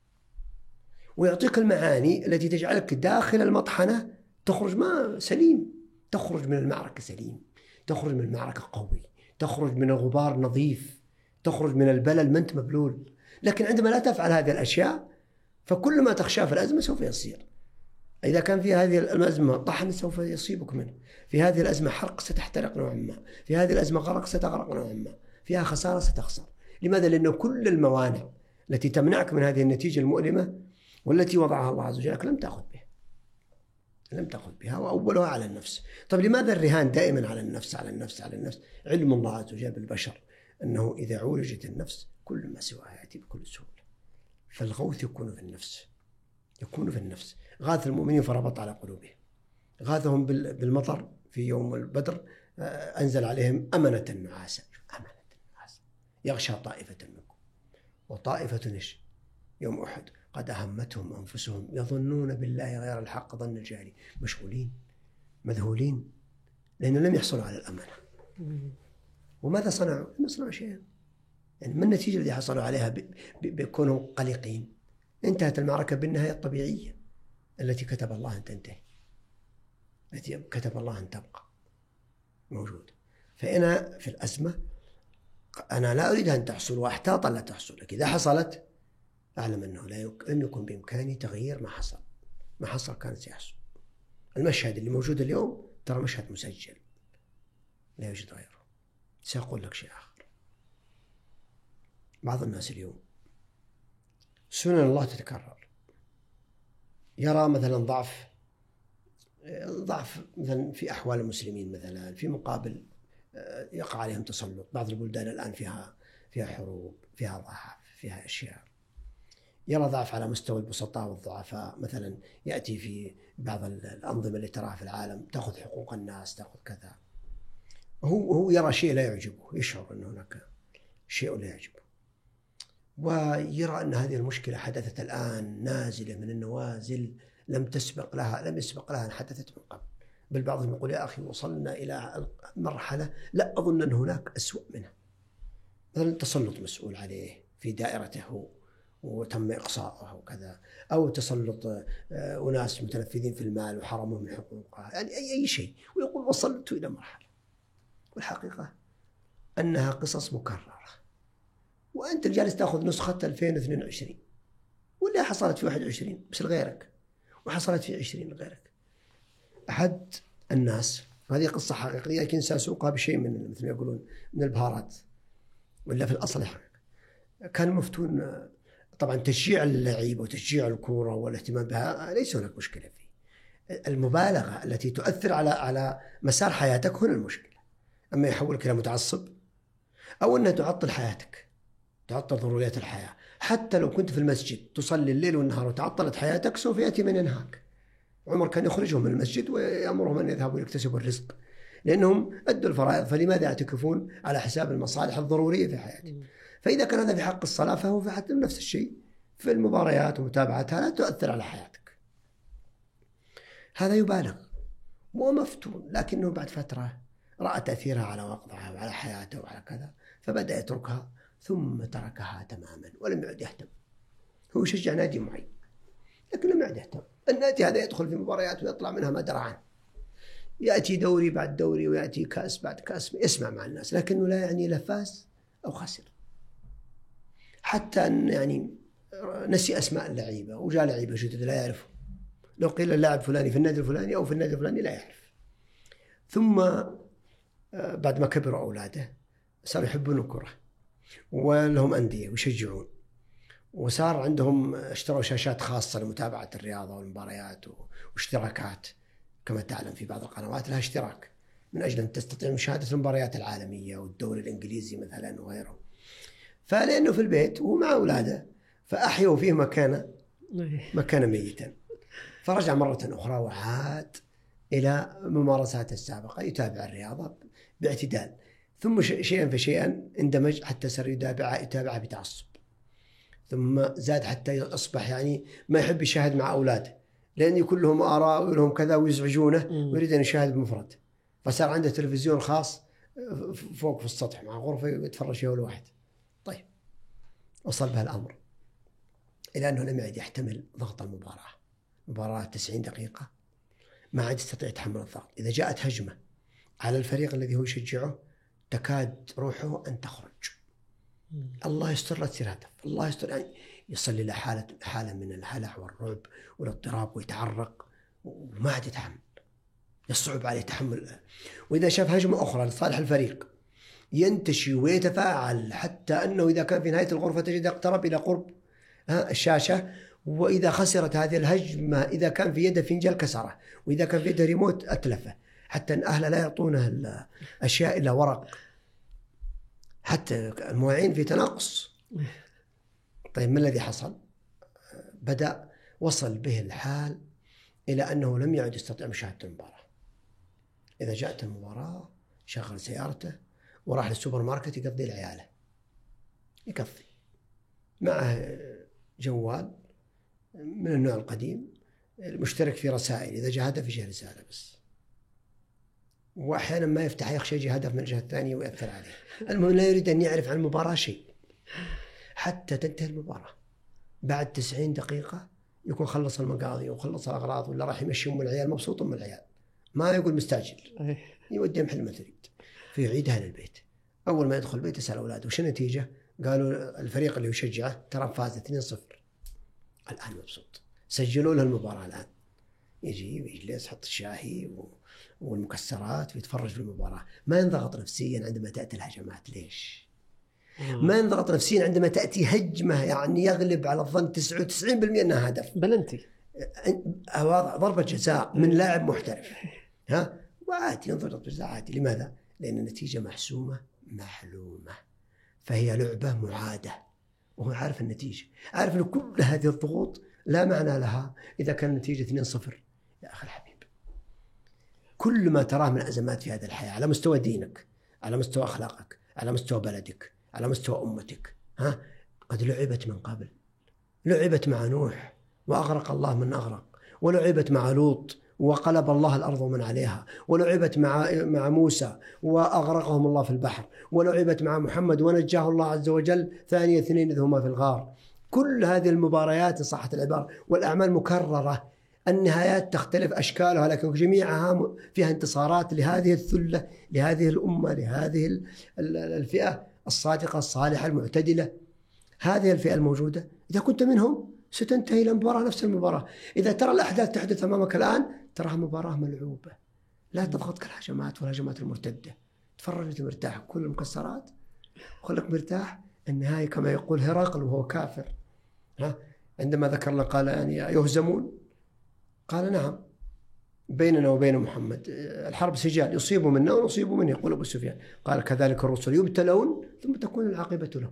ويعطيك المعاني التي تجعلك داخل المطحنة تخرج ما سليم، تخرج من المعركة سليم، تخرج من المعركة قوي، تخرج من الغبار نظيف، تخرج من البلل ما أنت مبلول. لكن عندما لا تفعل هذه الأشياء فكل ما تخشى في الأزمة سوف يصير. إذا كان في هذه الأزمة طحن سوف يصيبك منه، في هذه الأزمة حرق ستحترق نوعا ما، في هذه الأزمة غرق ستغرق نوعا ما، فيها خسارة ستخسر. لماذا؟ لأنه كل الموانع التي تمنعك من هذه النتيجة المؤلمة والتي وضعها الله عز وجل لم تأخذ بها لم تأخذ بها وأولها على النفس. طيب لماذا الرهان دائما على النفس على النفس على النفس؟ علم الله عز وجل بالبشر أنه إذا عولجت النفس كل ما سواها يأتي بكل سهولة. فالغوث يكون في النفس يكون في النفس. غاث المؤمنين فربط على قلوبهم، غاثهم بالمطر في يوم البدر، أنزل عليهم أمنة نعاسا، أمنة نعاسا يغشى طائفة منكم وطائفة إيش يوم أحد قد أهمتهم أنفسهم يظنون بالله غير الحق ظن الجاهلين، مشغولين مذهولين لأنه لم يحصلوا على الأمانة. وماذا صنعوا؟ لم يصنعوا شيئا. يعني ما النتيجة التي حصلوا عليها بيكونوا قلقين؟ انتهت المعركة بالنهاية الطبيعية التي كتب الله أن تنتهي، التي كتب الله أن تبقى موجود. فأنا في الأزمة أنا لا أريد أن تحصل وأحتاطا لا تحصل، لكن إذا حصلت أعلم أنه لم يكن بإمكاني تغيير ما حصل. ما حصل كان سيحصل. المشهد اللي موجود اليوم ترى مشهد مسجل لا يوجد غيره. سأقول لك شيء آخر. بعض الناس اليوم سنن الله تتكرر، يرى مثلا ضعف ضعف مثلا في أحوال المسلمين، مثلا في مقابل يقع عليهم تسلط. بعض البلدان الآن فيها فيها حروب، فيها ضعف، فيها أشياء. يرى ضعف على مستوى البسطاء والضعفاء، مثلا يأتي في بعض الأنظمة اللي تراها في العالم تأخذ حقوق الناس، تأخذ كذا. هو هو يرى شيء لا يعجبه، يشعر أن هناك شيء لا يعجبه، ويرى أن هذه المشكلة حدثت الآن نازلة من النوازل لم تسبق لها، لم يسبق لها أن حدثت من قبل. بل بعضهم يقول يا أخي وصلنا إلى مرحلة لا أظن أن هناك أسوأ منها. مثلا التسلط مسؤول عليه في دائرته وتم إقصاؤها وكذا، أو تسلط أناس متنفذين في المال وحرموا من حقوقها، يعني أي أي شيء، ويقول وصلت إلى مرحلة. والحقيقة أنها قصص مكررة، وأنت جالس تأخذ نسخة ألفين واثنين وعشرين واللي حصلت في واحد وعشرين بس لغيرك، وحصلت في عشرين لغيرك. أحد الناس، هذه قصة حقيقية لكن سأسوقها بشيء من مثل ما يقولون من البهارات، ولا في الأصل كان مفتون. طبعا تشجيع اللعيبة وتشجيع الكورة والاهتمام بها ليس هناك مشكلة فيه. المبالغة التي تؤثر على على مسار حياتك هنا المشكلة. أما يحولك إلى متعصب أو أنها تعطل حياتك، تعطل ضروريات الحياة. حتى لو كنت في المسجد تصلي الليل والنهار وتعطلت حياتك سوف يأتي من ينهاك. عمر كان يخرجهم من المسجد ويأمرهم أن يذهبوا يكتسبوا الرزق لأنهم أدوا الفرائض، فلماذا يعتكفون على حساب المصالح الضرورية في حياتهم؟ فإذا كان هذا في حق الصلاة فهو في حق نفس الشيء في المباريات ومتابعتها لا تؤثر على حياتك. هذا يبالغ ومفتون، لكنه بعد فترة رأى تأثيرها على وقضها وعلى حياته وعلى كذا، فبدأ يتركها ثم تركها تماما ولم يعد يهتم. هو يشجع نادي معين لكن لم يعد يهتم. النادي هذا يدخل في مباريات ويطلع منها ما درى عنه، يأتي دوري بعد دوري ويأتي كأس بعد كأس، يسمع مع الناس لكنه لا يعني لا فاز أو خسر. حتى أن يعني نسي أسماء اللعيبة وجاء لعيبة جدد لا يعرفه. لو قيل اللاعب فلاني في النادي الفلاني أو في النادي الفلاني لا يعرف. ثم بعد ما كبروا أولاده صاروا يحبون الكرة ولهم أندية ويشجعون، وصار عندهم اشتروا شاشات خاصة لمتابعة الرياضة والمباريات واشتراكات. كما تعلم في بعض القنوات لها اشتراك من أجل أن تستطيع مشاهدة المباريات العالمية والدوري الإنجليزي مثلا وغيره. فلأنه في البيت ومع أولاده فأحيوا فيه مكانا مكانا ميتا، فرجع مرة أخرى وعاد إلى ممارساته السابقة، يتابع الرياضة باعتدال. ثم شيئا فشيئا اندمج حتى صار يتابعها يتابعها بتعصب. ثم زاد حتى أصبح يعني ما يحب يشاهد مع أولاده لأن يكون لهم آراء ولهم كذا ويزعجونه ويريد أن يشاهد بمفرد. فصار عنده تلفزيون خاص فوق في السطح مع غرفة يتفرج فيها الواحد. طيب وصل به الأمر إلى أنه لم يعد يحتمل ضغط المباراة. مباراة تسعين دقيقة ما عاد يستطيع تحمل الضغط. إذا جاءت هجمة على الفريق الذي هو يشجعه تكاد روحه أن تخرج. الله يستر لا تصير هدف، الله يستر، يعني يصل إلى حالة حالة من الهلع والرعب والاضطراب ويتعرق وما عاد يتحمل، يصعب عليه تحمل. وإذا شاف هجمة أخرى لصالح الفريق ينتشي ويتفاعل حتى أنه إذا كان في نهاية الغرفة تجد اقترب إلى قرب الشاشة، وإذا خسرت هذه الهجمة إذا كان في يده فنجان كسره، وإذا كان في يده ريموت أتلفه، حتى أن أهله لا يعطونه الأشياء إلا ورق، حتى المواعين في تناقص. طيب ما الذي حصل؟ بدأ وصل به الحال إلى أنه لم يعد يستطيع مشاهدة المباراة. إذا جاءت المباراة شغل سيارته وراح للسوبر ماركت يقضي لعياله، يقضي معه جوال من النوع القديم مشترك في رسائل، إذا جاء هدف يجي رسالة بس، وأحيانا ما يفتح يخشى يجي هدف من الجهة الثانية ويأثر عليه. المهم لا يريد أن يعرف عن المباراة شيء حتى تنتهي المباراة. بعد تسعين دقيقة يكون خلص المقاضي وخلص الأغراض ولا راح يمشي أم العيال، مبسوط أم العيال، ما يقول مستعجل، يودي محل ما تريد، فيعيدها للبيت. أول ما يدخل البيت يسأل أولاده وش النتيجة؟ قالوا الفريق اللي يشجعه ترى فاز اثنين صفر. الآن مبسوط، سجلوا له المباراة الآن. يجي ويجلس يحط الشاهي والمكسرات ويتفرج في المباراة. ما ينضغط نفسيا عندما تأتي الهجمات. ليش؟ ما ينضغط نفسيا عندما تأتي هجمة يعني يغلب على الظن تسعة وتسعين بالمئة أنها هدف، بلنتي، ضربة جزاء من لاعب محترف، ها، وعادي ينضغط ضربة جزاء عادي. لماذا؟ لأن النتيجة محسومة معلومة، فهي لعبة معادة، وهو عارف النتيجة، عارف أن كل هذه الضغوط لا معنى لها إذا كان النتيجة اثنين صفر. يا أخي الحبيب، كل ما تراه من أزمات في هذه الحياة على مستوى دينك، على مستوى أخلاقك، على مستوى بلدك، على مستوى أمتك، ها، قد لعبت من قبل. لعبت مع نوح وأغرق الله من أغرق، ولعبت مع لوط وقلب الله الأرض من عليها، ولعبت مع مع موسى وأغرقهم الله في البحر، ولعبت مع محمد ونجاه الله عز وجل ثاني اثنين إذ هما في الغار. كل هذه المباريات إن صحت العبارة والأعمال مكررة، النهايات تختلف أشكالها، لكن جميعها فيها انتصارات لهذه الثلة، لهذه الأمة، لهذه الفئة الصادقة الصالحة المعتدلة. هذه الفئة الموجودة إذا كنت منهم ستنتهي إلى مباراة نفس المباراة. إذا ترى الأحداث تحدث أمامك الآن تراها مباراة ملعوبة، لا تضغطك الهجمات والهجمات المرتدة. تفرج مرتاح، كل المكسرات خلق مرتاح. النهاية كما يقول هرقل وهو كافر، ها، عندما ذكر لنا قال يعني يهزمون، قال نعم بيننا وبين محمد الحرب سجال، يصيبوا منا ونصيبوا منه، يقول أبو سفيان. قال كذلك الرسل يبتلون ثم تكون العاقبة لهم.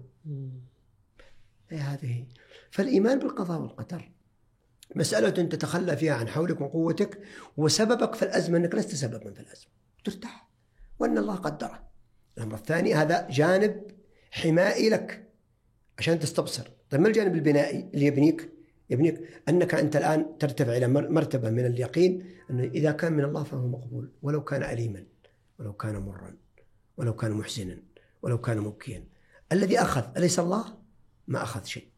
أي هذه. فالإيمان بالقضاء والقدر مسألة تتخلى فيها عن حولك وقوتك، وسببك في الأزمة أنك لست سببا في الأزمة، ترتاح وأن الله قدره. الأمر الثاني هذا جانب حمائي لك عشان تستبصر. طيب ما الجانب البنائي اللي يبنيك؟ يبنيك أنك أنت الآن ترتفع إلى مرتبة من اليقين أنه إذا كان من الله فهو مقبول، ولو كان أليما، ولو كان مرا، ولو كان محزنا، ولو كان مبكيا. الذي أخذ أليس الله؟ ما أخذ شيء.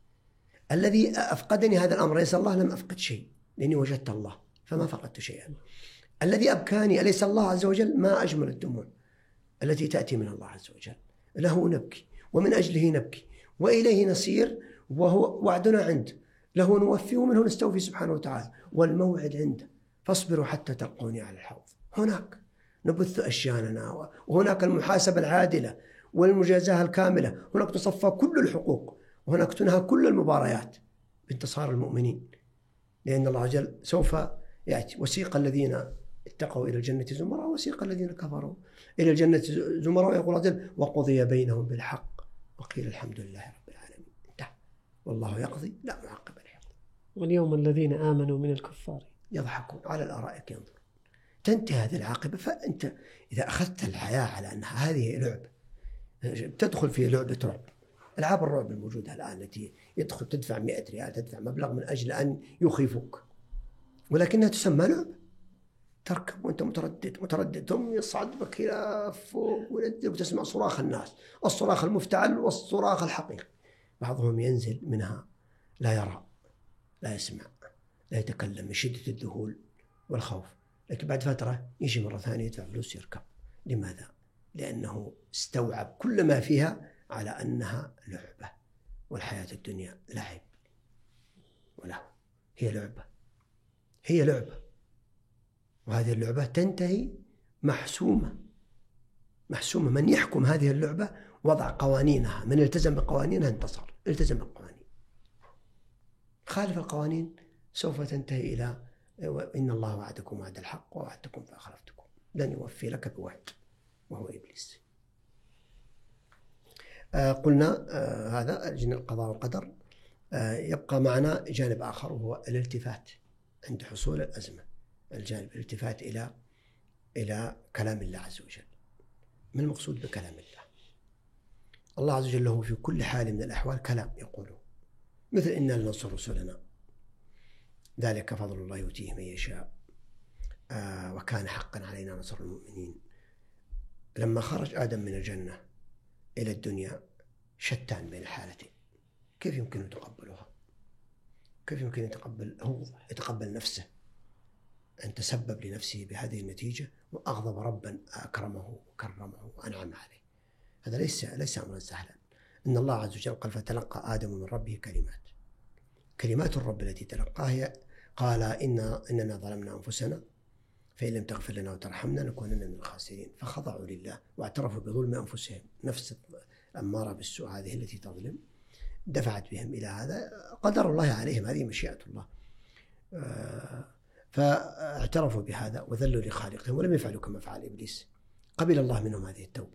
الذي أفقدني هذا الأمر أليس الله؟ لم أفقد شيء لأني وجدت الله فما فقدت شيئا. الذي أبكاني أليس الله عز وجل؟ ما أجمل الدموع التي تأتي من الله عز وجل. له نبكي ومن أجله نبكي وإليه نصير، وهو وعدنا عنده، له نوفي ومنه نستوفي سبحانه وتعالى، والموعد عنده. فاصبروا حتى تلقوني على الحوض. هناك نبث أشياننا، وهناك المحاسبة العادلة والمجازاة الكاملة، هناك تصفى كل الحقوق، وهناك تنهى كل المباريات بانتصار المؤمنين، لأن الله عز وجل سوف يأتي. وسيق الذين اتقوا إلى الجنة زمرا وسيق الذين كفروا إلى الجنة زمرا، ويقول عز وجل وقضي بينهم بالحق وقيل الحمد لله رب العالمين. انتهى. والله يقضي لا معقب لحكمه. واليوم الذين آمنوا من الكفار يضحكون على الأرائك ينظرون. تنتهي هذه العاقبة. فأنت إذا أخذت الحياة على أنها هذه لعبة، تدخل في لعبة رعب. ألعاب الرعب الموجودة الآن التي يدخل تدفع مئة ريال، تدفع مبلغ من أجل أن يخيفوك، ولكنها تسمى لعبة. تركب وأنت متردد متردد ثم يصعد بك إلى فوق وتسمع صراخ الناس، الصراخ المفتعل والصراخ الحقيقي. بعضهم ينزل منها لا يرى، لا يسمع، لا يتكلم من شدة الذهول والخوف، لكن بعد فترة يجي مرة ثانية يدفع فلوس يركب. لماذا؟ لأنه استوعب كل ما فيها على أنها لعبة، والحياة الدنيا لعب وله. هي لعبة، هي لعبة، وهذه اللعبة تنتهي محسومة محسومة. من يحكم هذه اللعبة وضع قوانينها، من التزم بقوانينها انتصر، التزم بالقوانين. خالف القوانين سوف تنتهي إلى إن الله وعدكم وعد الحق ووعدتكم فأخلفتكم، لن يوفي لك بوعد وهو إبليس. آه قلنا آه هذا الجانب القضاء والقدر. آه يبقى معنا جانب آخر وهو الالتفات عند حصول الأزمة، الجانب الالتفات إلى إلى كلام الله عز وجل ما المقصود بكلام الله؟ الله عز وجل له في كل حال من الأحوال كلام يقوله، مثل إنا لننصر رسلنا ذلك فضل الله يؤتيه من يشاء آه وكان حقا علينا نصر المؤمنين. لما خرج آدم من الجنة إلى الدنيا شتان بين الحالتين، كيف يمكن يتقبلها؟ كيف يمكن يتقبل هو يتقبل نفسه أن تسبب لنفسه بهذه النتيجة وأغضب ربا أكرمه وكرمه وأنعم عليه؟ هذا ليس ليس أمرا سهلا. إن الله عز وجل قال فتلقى آدم من ربه كلمات، كلمات الرب التي تلقاها هي قال إن إننا ظلمنا أنفسنا فإن لم تغفر لنا وترحمنا نكونن من الخاسرين، فخضعوا لله واعترفوا بظلم أنفسهم. نفس الأمارة بالسوء هذه التي تظلم دفعت بهم إلى هذا، قدر الله عليهم، هذه مشيئة الله. فاعترفوا بهذا وذلوا لخالقهم ولم يفعلوا كما فعل إبليس. قبل الله منهم هذه التوبة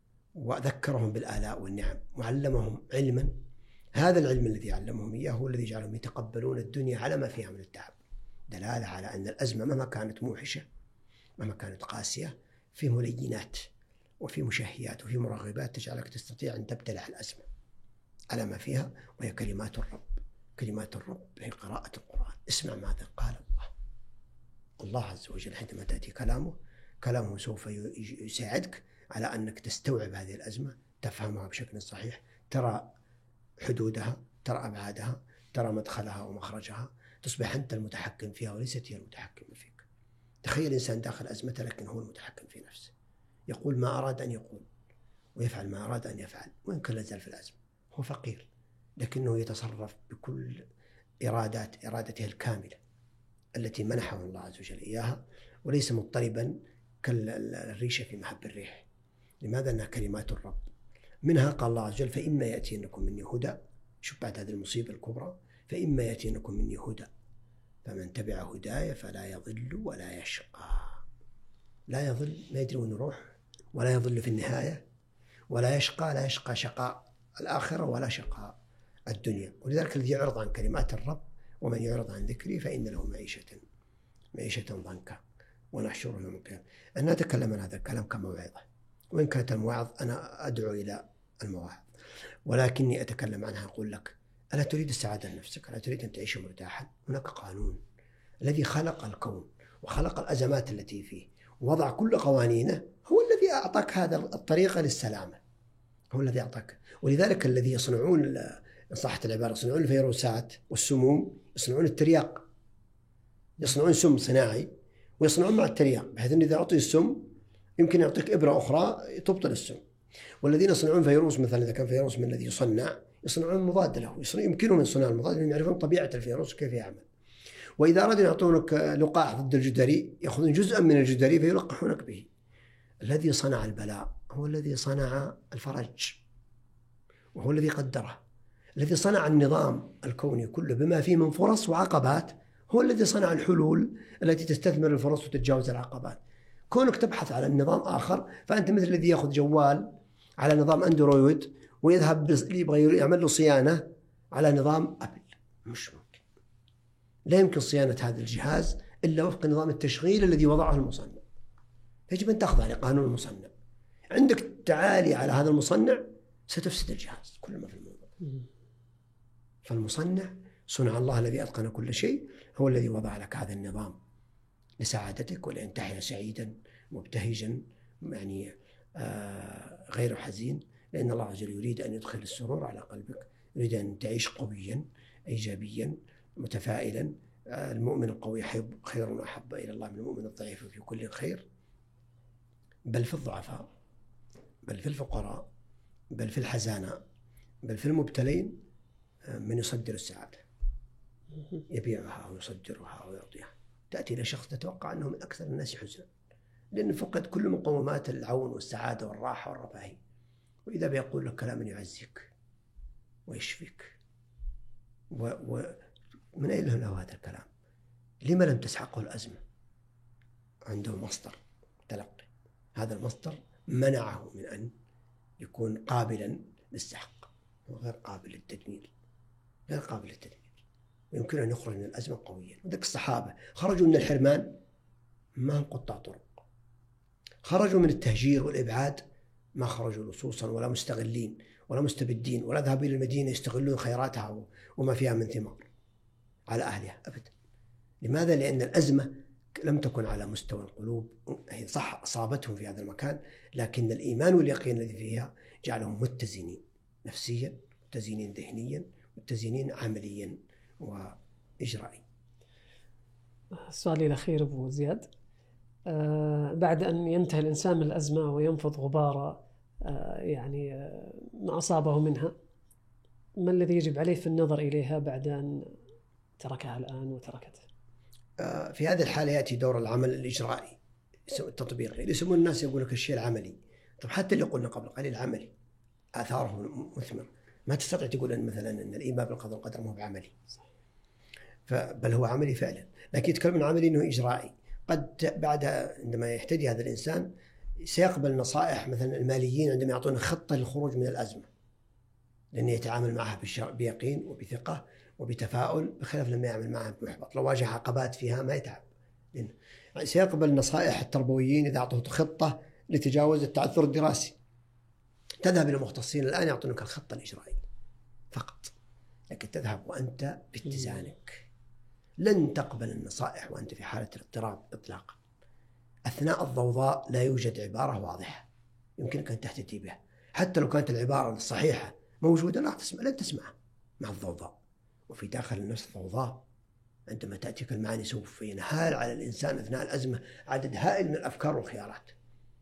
وذكرهم بالآلاء والنعم وعلمهم علما، هذا العلم الذي علمهم إياه هو الذي جعلهم يتقبلون الدنيا على ما فيها من التعب، دلالة على أن الأزمة مهما كانت موحشة مهما كانت قاسية في ملينات وفي مشهيات وفي مرغبات تجعلك تستطيع أن تبتلع الأزمة على ما فيها، وهي كلمات الرب. كلمات الرب هي قراءة القرآن. اسمع ماذا قال الله. الله عز وجل حينما تأتي كلامه كلامه سوف يساعدك على أنك تستوعب هذه الأزمة، تفهمها بشكل صحيح، ترى حدودها، ترى أبعادها، ترى مدخلها ومخرجها، تصبح أنت المتحكم فيها وليست هي المتحكمة فيك. تخيل إنسان داخل أزمة لكن هو المتحكم في نفسه، يقول ما أراد أن يقول ويفعل ما أراد أن يفعل، وإن كان لازال في الأزمة. هو فقير لكنه يتصرف بكل إرادات إرادته الكاملة التي منحه الله عز وجل إياها، وليس مضطربا كالريشة في محب الريح. لماذا؟ أنها كلمات الرب. منها قال الله عز وجل فإما يأتينكم مني هدى، شوف بعد هذه المصيبة الكبرى، فإما يأتينكم مني هدى فمن تبع هدايا فلا يضل ولا يشقى. لا يضل، ما يدري وين يروح، ولا يضل في النهاية، ولا يشقى، لا يشقى شقاء الآخرة ولا شقاء الدنيا. ولذلك الذي يعرض عن كلمات الرب ومن يعرض عن ذكري فإن له معيشة معيشة ضنكا ونحشره يوم القيامة. أنا أتكلم عن هذا الكلام كموعظة، وإن كانت المواعظ أنا أدعو إلى المواعظ، ولكني أتكلم عنها أقول لك ألا تريد السعادة لنفسك؟ ألا تريد أن تعيش مرتاحا؟ هناك قانون الذي خلق الكون وخلق الأزمات التي فيه ووضع كل قوانينه، هو الذي أعطاك هذا الطريقة للسلامة، هو الذي أعطاك. ولذلك الذي يصنعون إن صحت العبارة يصنعون الفيروسات والسموم يصنعون الترياق، يصنعون سم صناعي ويصنعون مع الترياق، بحيث أن إذا أعطي السم يمكن يعطيك إبرة أخرى تبطل السم. والذين يصنعون فيروس مثلا إذا كان فيروس من الذي يصنع يصنعون مضاد له، يمكنهم من صناعة المضاد لأنهم يعرفون طبيعة الفيروس وكيف يعمل. وإذا أرادوا يعطونك لقاح ضد الجدري يأخذون جزءا من الجدري فيلقحونك به. الذي صنع البلاء هو الذي صنع الفرج وهو الذي قدره. الذي صنع النظام الكوني كله بما فيه من فرص وعقبات هو الذي صنع الحلول التي تستثمر الفرص وتتجاوز العقبات. كونك تبحث على النظام آخر فأنت مثل الذي يأخذ جوال على نظام أندرويد ويذهب يبغى يعمل له صيانة على نظام أبل. مش ممكن، لا يمكن صيانة هذا الجهاز إلا وفق نظام التشغيل الذي وضعه المصنع. يجب أن تخضع لقانون المصنع. عندك تعالي على هذا المصنع ستفسد الجهاز كل ما في الموضوع. فالمصنع صنع الله الذي أتقن كل شيء هو الذي وضع لك هذا النظام لسعادتك ولأن تحيا سعيدا مبتهجا، يعني آه غير حزين، لأن الله عز وجل يريد أن يدخل السرور على قلبك، يريد أن تعيش قويا إيجابيا متفائلا. آه المؤمن القوي خير وأحب إلى الله من المؤمن الضعيف في كل خير، بل في الضعفاء، بل في الفقراء، بل في الحزانة، بل في المبتلين من يصدر السعادة، يبيعها ويصدرها ويعطيها. تأتي إلى شخص تتوقع أنه من أكثر الناس حزنا لأنه فقد كل مقومات العون والسعادة والراحة والرفاهية، وإذا بيقول لك كلاما يعزيك ويشفيك. ومن أين له هذا الكلام؟ لما لم تسحقه الأزمة؟ عنده مصدر تلقي، هذا المصدر منعه من أن يكون قابلا للسحق، وغير قابل للتدمير، غير قابل للتدمير، ويمكن أن يخرج من الأزمة قويا. وذلك الصحابة خرجوا من الحرمان ما هم قطاع طرق، خرجوا من التهجير والإبعاد ما خرجوا لصوصا ولا مستغلين ولا مستبدين ولا ذهبوا إلى المدينة يستغلون خيراتها وما فيها من ثمار على أهلها أبدا. لماذا؟ لأن الأزمة لم تكن على مستوى القلوب، هي صح أصابتهم في هذا المكان، لكن الإيمان واليقين الذي فيها جعلهم متزنين نفسيا، متزنين ذهنيا، متزنين عمليا وإجرائيا. السؤال الأخير أبو زياد، آه بعد أن ينتهي الإنسان من الأزمة وينفض غبار آه يعني آه ما أصابه منها، ما الذي يجب عليه في النظر إليها بعد أن تركها الآن وتركته؟ آه في هذه الحالة يأتي دور العمل الإجرائي التطبيقي، اللي يسمون الناس يقول لك الشيء العملي. طب حتى اللي قلنا قبل قليل عملي آثاره مثمر، ما تستطيع تقول أن مثلا أن الإيمان بالقضاء والقدر مو بعملي، بل هو عملي فعلا، لكن يتكلم عن عملي أنه إجرائي. قد بعد عندما يهتدي هذا الإنسان سيقبل نصائح مثلا الماليين عندما يعطون خطة للخروج من الأزمة، لأنه يتعامل معها بيقين وبثقة وبتفاؤل، بخلاف لما يعمل معها بمحبط. لو واجه عقبات فيها ما يتعب، لأنه سيقبل نصائح التربويين إذا أعطوه خطة لتجاوز التعثر الدراسي. تذهب إلى مختصين الآن يعطونك الخطة الإجرائية فقط، لكن تذهب وأنت باتزانك. لن تقبل النصائح وأنت في حالة الاضطراب إطلاقا. أثناء الضوضاء لا يوجد عبارة واضحة يمكنك أن تهتدي بها، حتى لو كانت العبارة الصحيحة موجودة لا تسمع، لن تسمعها مع الضوضاء. وفي داخل النفس ضوضاء. عندما تأتيك المعاني سوف ينهال على الإنسان أثناء الأزمة عدد هائل من الأفكار والخيارات.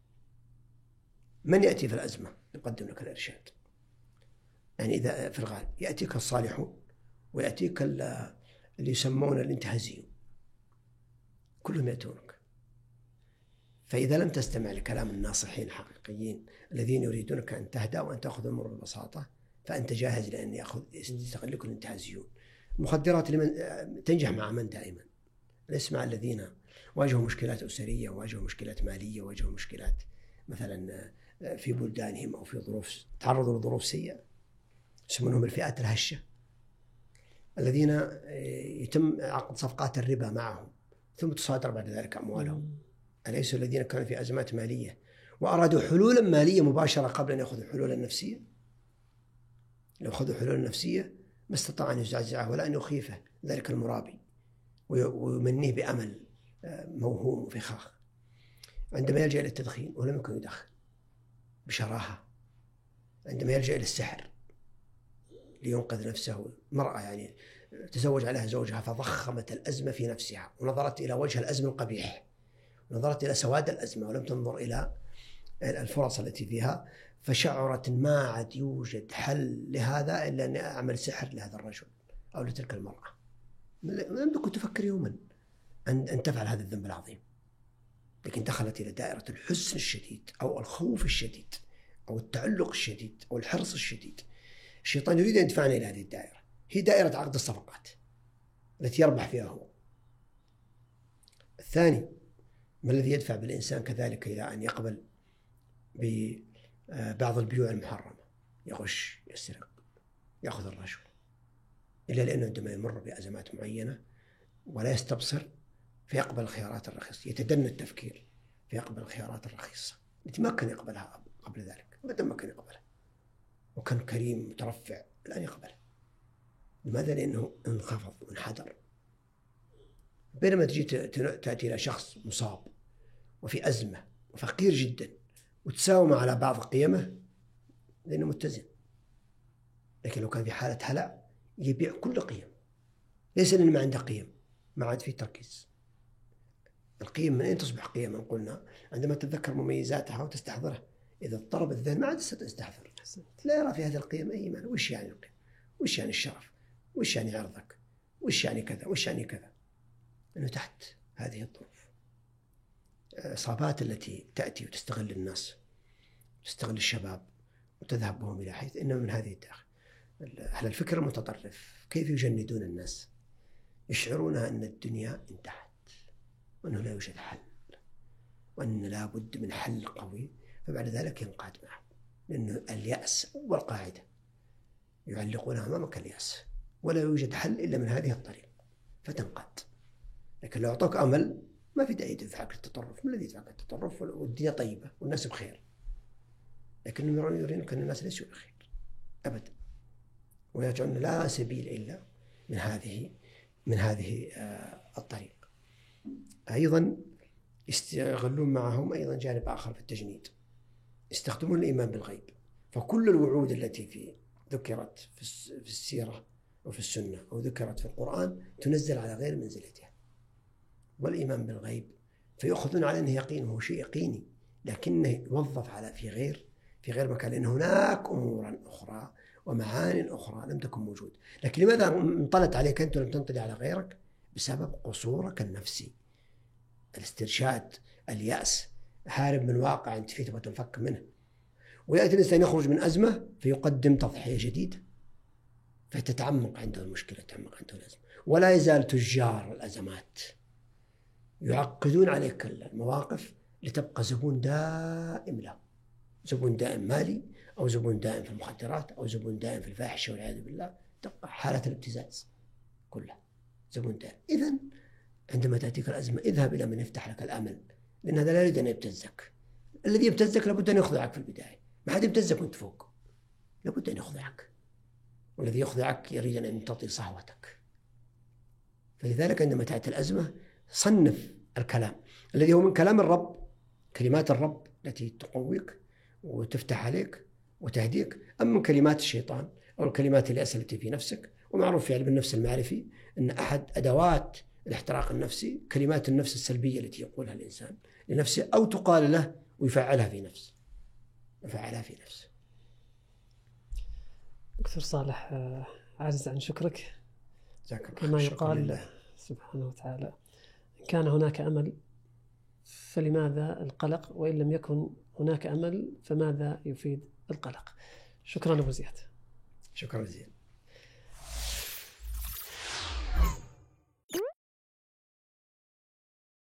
من يأتي في الأزمة يقدم لك الإرشاد؟ يعني إذا في الغالب يأتيك الصالحون ويأتيك اللي يسمون الانتهازيون، كلهم يأتونك. فإذا لم تستمع لكلام الناصحين الحقيقيين الذين يريدونك أن تهدى وأن تأخذ الأمور ببساطة، فأنت جاهز لأن يأخذ يستغلك الانتهازيون. المخدرات لمن تنجح مع من دائما؟ ليس مع الذين واجهوا مشكلات أسرية وواجهوا مشكلات مالية وواجهوا مشكلات مثلا في بلدانهم أو في ظروف تعرضوا لظروف سيئة، يسمونهم الفئات الهشة، الذين يتم عقد صفقات الربا معهم ثم تصادر بعد ذلك أموالهم. أليسوا الذين كانوا في أزمات مالية وأرادوا حلولا مالية مباشرة قبل أن يأخذوا حلولا نفسية؟ لو أخذوا حلولا نفسية ما استطاع أن يزعزعه ولا أن يخيفه ذلك المرابي ويمنيه بأمل موهوم وفخاخ. عندما يلجأ إلى التدخين ولم يكن يدخن بشراهة، عندما يلجأ إلى السحر لينقذ نفسه، مرأة يعني تزوج عليها زوجها فضخمت الأزمة في نفسها ونظرت إلى وجه الأزمة القبيح، ونظرت إلى سواد الأزمة ولم تنظر إلى الفرص التي فيها، فشعرت ما عاد يوجد حل لهذا إلا أن أعمل سحر لهذا الرجل أو لتلك المرأة. لم تكن تفكر يوما أن تفعل هذا الذنب العظيم، لكن دخلت إلى دائرة الحزن الشديد أو الخوف الشديد أو التعلق الشديد أو الحرص الشديد. الشيطان يريد أن يدفعنا إلى هذه الدائرة، هي دائرة عقد الصفقات التي يربح فيها هو. الثاني، ما الذي يدفع بالإنسان كذلك إلى أن يقبل ببعض البيوع المحرمة، يغش، يسرق، يأخذ الرشوة، إلا لأنه عندما يمر بأزمات معينة ولا يستبصر فيقبل الخيارات الرخيصة، يتدنى التفكير فيقبل الخيارات الرخيصة التي ما كان يقبلها قبل ذلك، أبدا ما كان يقبلها، وكان كريم مترفع الآن يقبلها. لماذا؟ لأنه انخفض وانحدر. بينما تجي تأتي إلى شخص مصاب وفي أزمة وفقير جدا وتساوم على بعض قيمه لأنه متزن، لكن لو كان في حالة هلع يبيع كل قيم، ليس لأنه ما عنده قيم، ما عاد فيه تركيز. القيم من أين تصبح قيما؟ قلنا عندما تتذكر مميزاتها وتستحضرها. إذا اضطرب الذهن ما عاد تستحضر، لا يرى في هذه القيم أي معنى. وش يعني القيم؟ وش يعني الشرف؟ وش يعني عرضك؟ وش يعني كذا؟ وش يعني كذا؟ أنه تحت هذه الظروف. إصابات التي تأتي وتستغل الناس، تستغل الشباب وتذهب بهم إلى حيث إنما من هذه الداخل. أهل الفكر المتطرف كيف يجندون الناس؟ يشعرون أن الدنيا انتهت وأنه لا يوجد حل وأن لا بد من حل قوي، فبعد ذلك ينقاد معه، لأنه اليأس أول قاعدة يعلقونها أمامك، اليأس، ولا يوجد حل إلا من هذه الطريقة فتنقاد. لكن لو أعطوك أمل ما في داعي تدفعك للتطرف. ما الذي يدفعك للتطرف والدنيا طيبة والناس بخير؟ لكنهم يرونك أن الناس ليسوا بخير أبدا، ويجعلون لا سبيل إلا من هذه من هذه الطريق. أيضا يستغلون معهم أيضا جانب آخر في التجنيد، يستخدمون الإيمان بالغيب. فكل الوعود التي في ذكرت في السيرة وفي السنة أو ذكرت في القرآن تنزل على غير منزلتها، والإيمان بالغيب فيأخذون على أنه يقين، هو شيء يقيني لكنه يوظف على في غير في غير مكان، لأن هناك أمورا أخرى ومعان أخرى لم تكن موجود. لكن لماذا انطلت عليك أنت ولم تنطلي على غيرك؟ بسبب قصورك النفسي، الاسترشاد، اليأس، هارب من واقع أنت فيه تبغى تنفك منه. ويأتي الإنسان يخرج من أزمة فيقدم تضحية جديدة، فتتعمق عنده المشكلة، تعمق عنده الأزمة. ولا يزال تجار الأزمات يعقدون عليك المواقف لتبقى زبون دائم له، زبون دائم مالي أو زبون دائم في المخدرات أو زبون دائم في الفاحشة والعياذ بالله، تبقى حالة الابتزاز كلها زبون دائم. إذن عندما تأتيك الأزمة اذهب إلى من يفتح لك الأمل، لأن هذا لا يريد أن يبتزك. الذي يبتزك لابد أن يخضعك في البداية، ما حد يبتزك وانت فوق، لابد أن يخضعك، والذي يخضعك يريد أن يمتطي صهوتك. فلذلك عندما تأتي الأزمة صنف الكلام الذي هو من كلام الرب، كلمات الرب التي تقويك وتفتح عليك وتهديك، أم من كلمات الشيطان أو الكلمات اليأس التي في نفسك. ومعروف في علم النفس المعرفي أن أحد أدوات الاحتراق النفسي كلمات النفس السلبية التي يقولها الإنسان لنفسه أو تقال له ويفعلها في نفسه يفعلها في نفسه. دكتور صالح، عاجز عن شكرك. كما يقال سبحانه وتعالى: إن كان هناك أمل فلماذا القلق، وإن لم يكن هناك أمل فماذا يفيد القلق. شكرا أبو زياد. شكرا جزيلا.